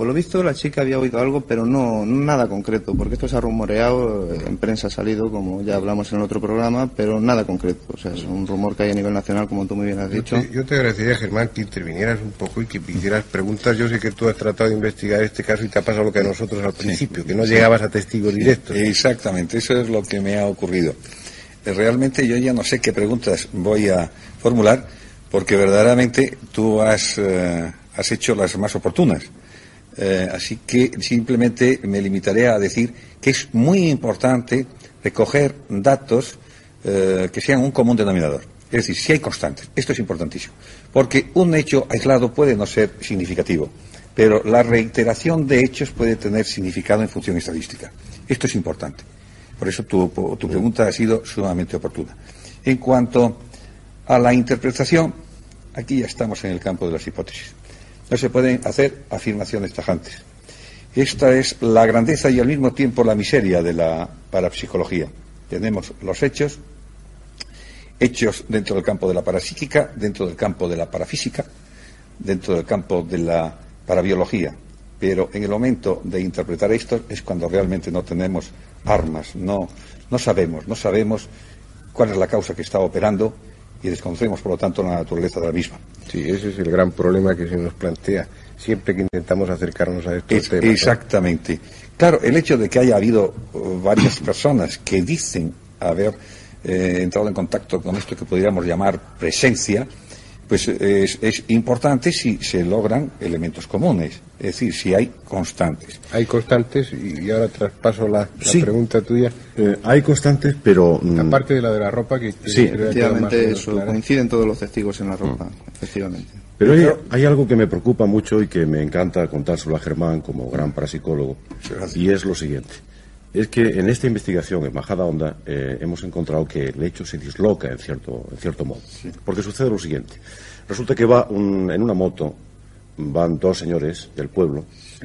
Por lo visto la chica había oído algo, pero no nada concreto, porque esto se ha rumoreado, en prensa ha salido, como ya hablamos en el otro programa, pero nada concreto. O sea, es un rumor que hay a nivel nacional, como tú muy bien has dicho. Yo te agradecería, Germán, que intervinieras un poco y que hicieras preguntas. Yo sé que tú has tratado de investigar este caso y te ha pasado lo que a nosotros al principio, que no llegabas a testigos directos. Exactamente, eso es lo que me ha ocurrido. Realmente yo ya no sé qué preguntas voy a formular, porque verdaderamente tú has hecho las más oportunas. Así que simplemente me limitaré a decir que es muy importante recoger datos que sean un común denominador. Es decir, si hay constantes. Esto es importantísimo. Porque un hecho aislado puede no ser significativo, pero la reiteración de hechos puede tener significado en función estadística. Esto es importante. Por eso tu pregunta ha sido sumamente oportuna. En cuanto a la interpretación, aquí ya estamos en el campo de las hipótesis. No se pueden hacer afirmaciones tajantes. Esta es la grandeza y al mismo tiempo la miseria de la parapsicología. Tenemos los hechos dentro del campo de la parapsíquica, dentro del campo de la parafísica, dentro del campo de la parabiología. Pero en el momento de interpretar esto es cuando realmente no tenemos armas, no sabemos cuál es la causa que está operando y desconocemos, por lo tanto, la naturaleza de la misma. Sí, ese es el gran problema que se nos plantea siempre que intentamos acercarnos a estos temas. Exactamente. Claro, el hecho de que haya habido varias personas que dicen haber entrado en contacto con esto que podríamos llamar presencia, pues es importante si se logran elementos comunes, es decir, si hay constantes. Hay constantes, y ahora traspaso la pregunta tuya. Hay constantes, pero... aparte de la ropa, que... Sí, efectivamente, eso, coinciden todos los testigos en la ropa, efectivamente. Pero hay algo que me preocupa mucho y que me encanta contárselo a Germán como gran parapsicólogo, y es lo siguiente. Es que en esta investigación en Majadahonda hemos encontrado que el hecho se disloca en cierto modo. Sí. Porque sucede lo siguiente. Resulta que en una moto van dos señores del pueblo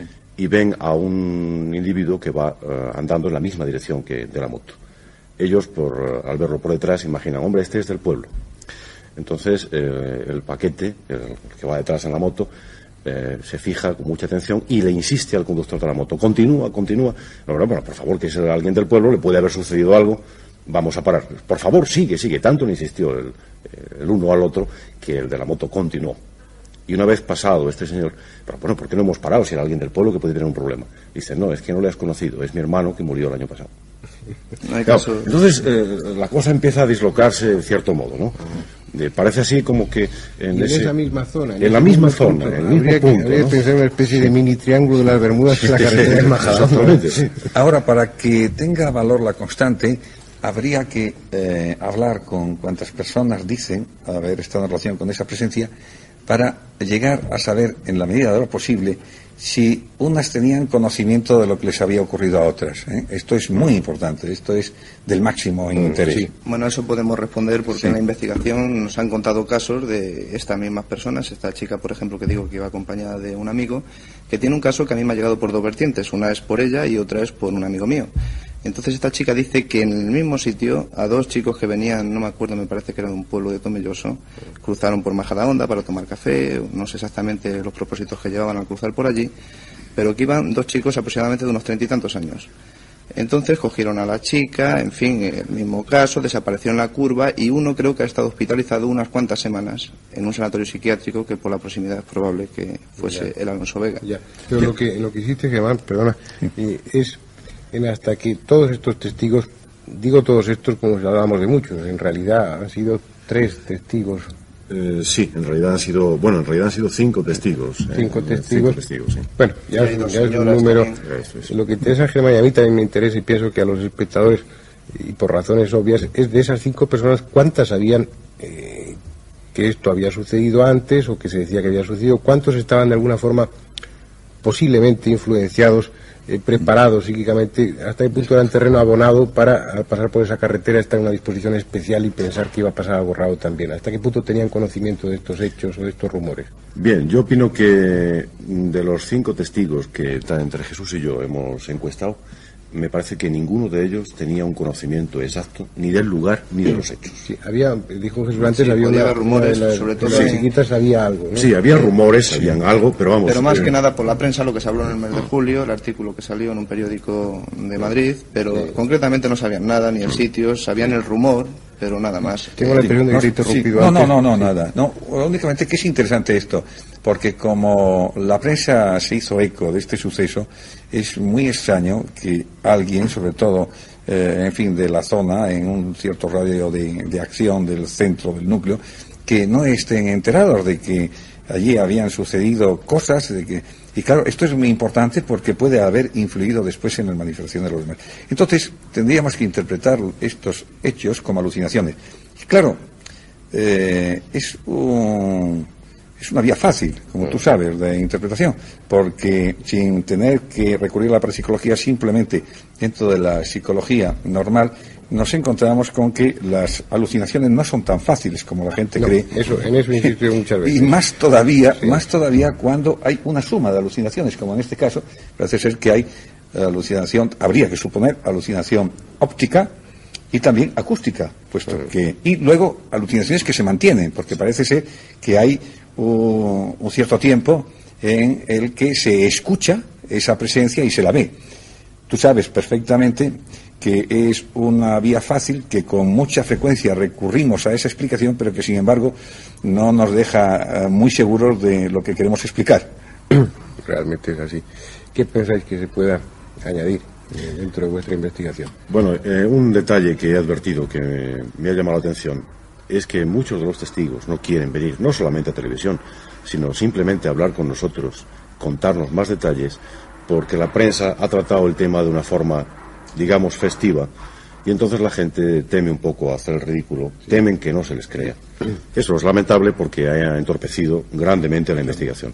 y ven a un individuo que va andando en la misma dirección que de la moto. Ellos, al verlo por detrás, imaginan, hombre, este es del pueblo. Entonces, el paquete, el que va detrás en la moto, se fija con mucha atención y le insiste al conductor de la moto. Continúa. No, bueno, por favor, que es alguien del pueblo, le puede haber sucedido algo, vamos a parar. Por favor, sigue. Tanto le insistió el uno al otro que el de la moto continuó. Y una vez pasado este señor, pero bueno, ¿por qué no hemos parado si era alguien del pueblo que puede tener un problema? Dice, no, es que no le has conocido, es mi hermano que murió el año pasado. No hay caso. Entonces, la cosa empieza a dislocarse en cierto modo, ¿no? Parece así como que en esa misma zona. En la misma zona, en el mismo punto. Habría que pensar en una especie de mini triángulo de las Bermudas que la carretera de Majadahonda. Ahora, para que tenga valor la constante, habría que hablar con cuantas personas dicen haber estado en relación con esa presencia para llegar a saber, en la medida de lo posible, si unas tenían conocimiento de lo que les había ocurrido a otras. Esto es muy importante, esto es del máximo interés. Sí. Bueno, eso podemos responder porque en la investigación nos han contado casos de estas mismas personas. Esta chica, por ejemplo, que digo que iba acompañada de un amigo, que tiene un caso que a mí me ha llegado por dos vertientes. Una es por ella y otra es por un amigo mío. Entonces esta chica dice que en el mismo sitio a dos chicos que venían, no me acuerdo, me parece que era de un pueblo de Tomelloso, cruzaron por Majadahonda para tomar café, no sé exactamente los propósitos que llevaban al cruzar por allí, pero que iban dos chicos aproximadamente de unos 30 y tantos años. Entonces cogieron a la chica, en fin, el mismo caso, desapareció en la curva y uno creo que ha estado hospitalizado unas cuantas semanas en un sanatorio psiquiátrico que por la proximidad es probable que fuese el Alonso Vega. Ya. Pero lo que hiciste, Germán, perdona, es hasta que todos estos testigos, digo todos estos como si hablábamos de muchos, en realidad han sido 3 testigos. Sí, en realidad han sido 5 testigos. 5 testigos. Sí. Bueno, ya es un número. Lo que interesa, Germán, y a mí también me interesa, y pienso que a los espectadores, y por razones obvias, es de esas 5 personas, ¿cuántas sabían que esto había sucedido antes o que se decía que había sucedido? ¿Cuántos estaban de alguna forma posiblemente influenciados, preparados psíquicamente, hasta qué punto eran terreno abonado para, al pasar por esa carretera, estar en una disposición especial y pensar que iba a pasar algo raro también? ¿Hasta qué punto tenían conocimiento de estos hechos o de estos rumores? Bien, yo opino que de los 5 testigos que entre Jesús y yo hemos encuestado, me parece que ninguno de ellos tenía un conocimiento exacto ni del lugar ni de los hechos. Sí, dijo Jesús antes, había rumores, sobre todo las chiquitas había algo, ¿no? Sí, había rumores, habían algo, pero vamos. Pero más que nada por la prensa, lo que se habló en el mes de julio, el artículo que salió en un periódico de Madrid, pero concretamente no sabían nada, ni el sitio, sabían el rumor, pero nada más. Tengo la impresión de que te he interrumpido antes. No, nada. No, únicamente que es interesante esto, porque como la prensa se hizo eco de este suceso, es muy extraño que alguien, sobre todo, de la zona, en un cierto radio de acción del centro, del núcleo, que no estén enterados de que allí habían sucedido cosas, y claro, esto es muy importante porque puede haber influido después en la manifestación de los demás. Entonces, tendríamos que interpretar estos hechos como alucinaciones. Y claro, es una vía fácil, como tú sabes, de interpretación, porque sin tener que recurrir a la parapsicología, simplemente dentro de la psicología normal, nos encontramos con que las alucinaciones no son tan fáciles como la gente cree. En eso insisto muchas veces. Y más todavía cuando hay una suma de alucinaciones, como en este caso, parece ser que hay alucinación, habría que suponer alucinación óptica y también acústica, puesto que, y luego alucinaciones que se mantienen, porque parece ser que hay un cierto tiempo en el que se escucha esa presencia y se la ve. Tú sabes perfectamente que es una vía fácil, que con mucha frecuencia recurrimos a esa explicación, pero que sin embargo no nos deja muy seguros de lo que queremos explicar. Realmente es así. ¿Qué pensáis que se pueda añadir dentro de vuestra investigación? Bueno, un detalle que he advertido que me ha llamado la atención es que muchos de los testigos no quieren venir, no solamente a televisión, sino simplemente a hablar con nosotros, contarnos más detalles, porque la prensa ha tratado el tema de una forma, digamos, festiva, y entonces la gente teme un poco hacer el ridículo, temen que no se les crea. Eso es lamentable porque ha entorpecido grandemente la investigación.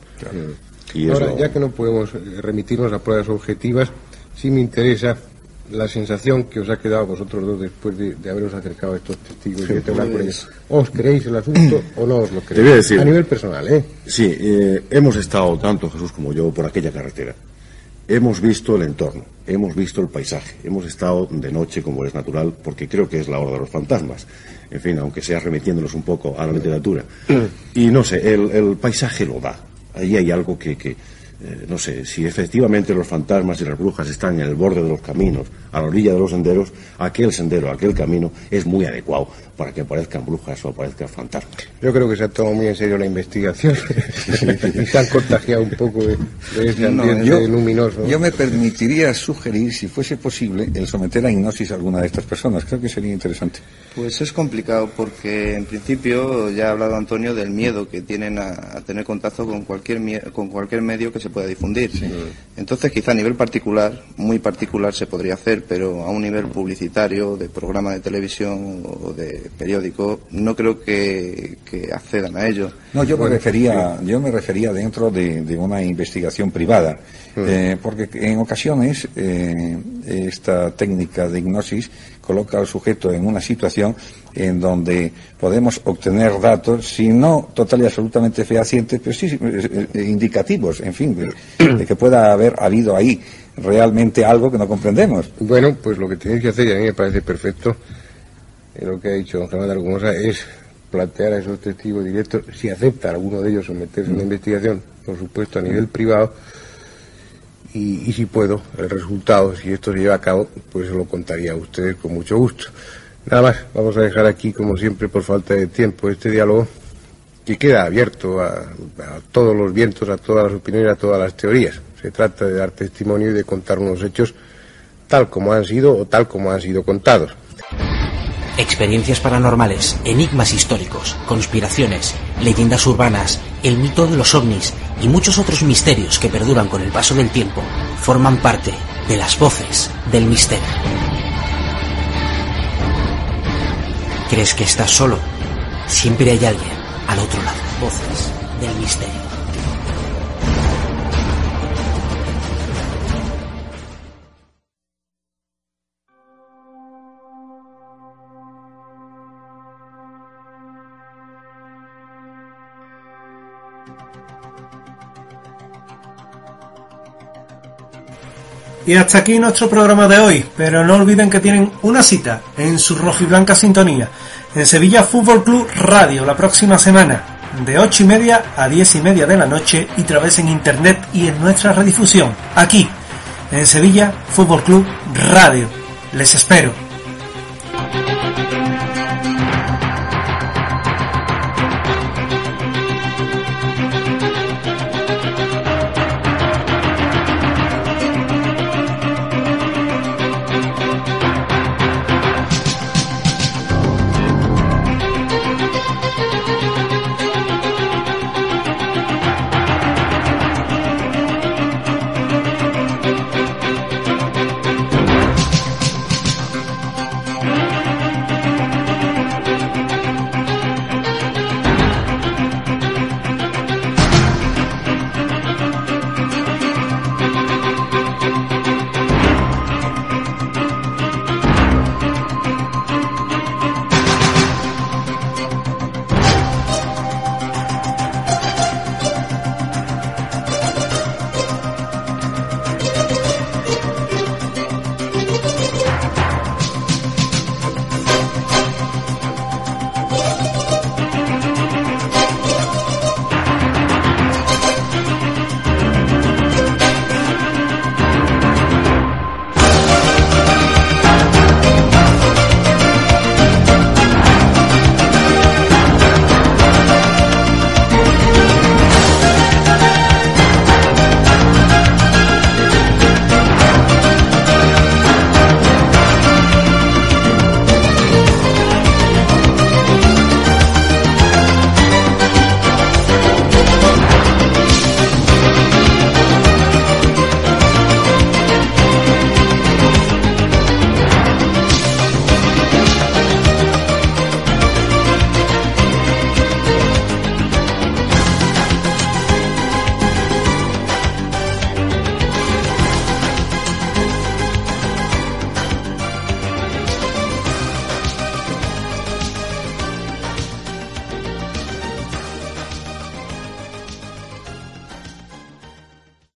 Y ahora, ya que no podemos remitirnos a pruebas objetivas, sí me interesa la sensación que os ha quedado a vosotros dos después de haberos acercado a estos testigos. ¿Os creéis el asunto o no os lo creéis? Te voy a decir, a nivel personal, ¿eh? Sí, hemos estado, tanto Jesús como yo, por aquella carretera. Hemos visto el entorno, hemos visto el paisaje, hemos estado de noche, como es natural, porque creo que es la hora de los fantasmas. En fin, aunque sea remitiéndonos un poco a la literatura. Y no sé, el paisaje lo da. Ahí hay algo que no sé, si efectivamente los fantasmas y las brujas están en el borde de los caminos, a la orilla de los senderos, aquel sendero, aquel camino es muy adecuado para que aparezcan brujas o aparezcan fantasmas. Yo creo que se ha tomado muy en serio la investigación y se han contagiado un poco de ese ambiente luminoso. Yo me permitiría sugerir, si fuese posible, el someter a hipnosis a alguna de estas personas. Creo que sería interesante. Pues es complicado porque, en principio, ya ha hablado Antonio del miedo que tienen a tener contacto con cualquier medio que se pueda difundir. Sí. Entonces, quizá a nivel particular, muy particular, se podría hacer, pero a un nivel publicitario, de programa de televisión o de periódico, no creo que accedan a ello. No, yo me refería dentro de una investigación privada, porque en ocasiones esta técnica de hipnosis coloca al sujeto en una situación en donde podemos obtener datos, si no total y absolutamente fehacientes, pero sí indicativos, en fin, de que pueda haber habido ahí realmente algo que no comprendemos. Bueno, pues lo que tenéis que hacer, y a mí me parece perfecto, lo que ha dicho don Germán de Argumosa, es plantear a esos testigos directos, si acepta alguno de ellos someterse a una investigación, por supuesto a nivel privado, y si puedo, el resultado, si esto se lleva a cabo, pues se lo contaría a ustedes con mucho gusto. Nada más, vamos a dejar aquí, como siempre, por falta de tiempo, este diálogo que queda abierto a todos los vientos, a todas las opiniones, a todas las teorías. Se trata de dar testimonio y de contar unos hechos tal como han sido o tal como han sido contados. Experiencias paranormales, enigmas históricos, conspiraciones, leyendas urbanas, el mito de los ovnis y muchos otros misterios que perduran con el paso del tiempo forman parte de las voces del misterio. ¿Crees que estás solo? Siempre hay alguien al otro lado. Voces del misterio. Y hasta aquí nuestro programa de hoy, pero no olviden que tienen una cita en su rojiblanca sintonía, en Sevilla Fútbol Club Radio, la próxima semana, de 8:30 a 10:30 de la noche, y otra vez en internet y en nuestra redifusión, aquí, en Sevilla Fútbol Club Radio. Les espero.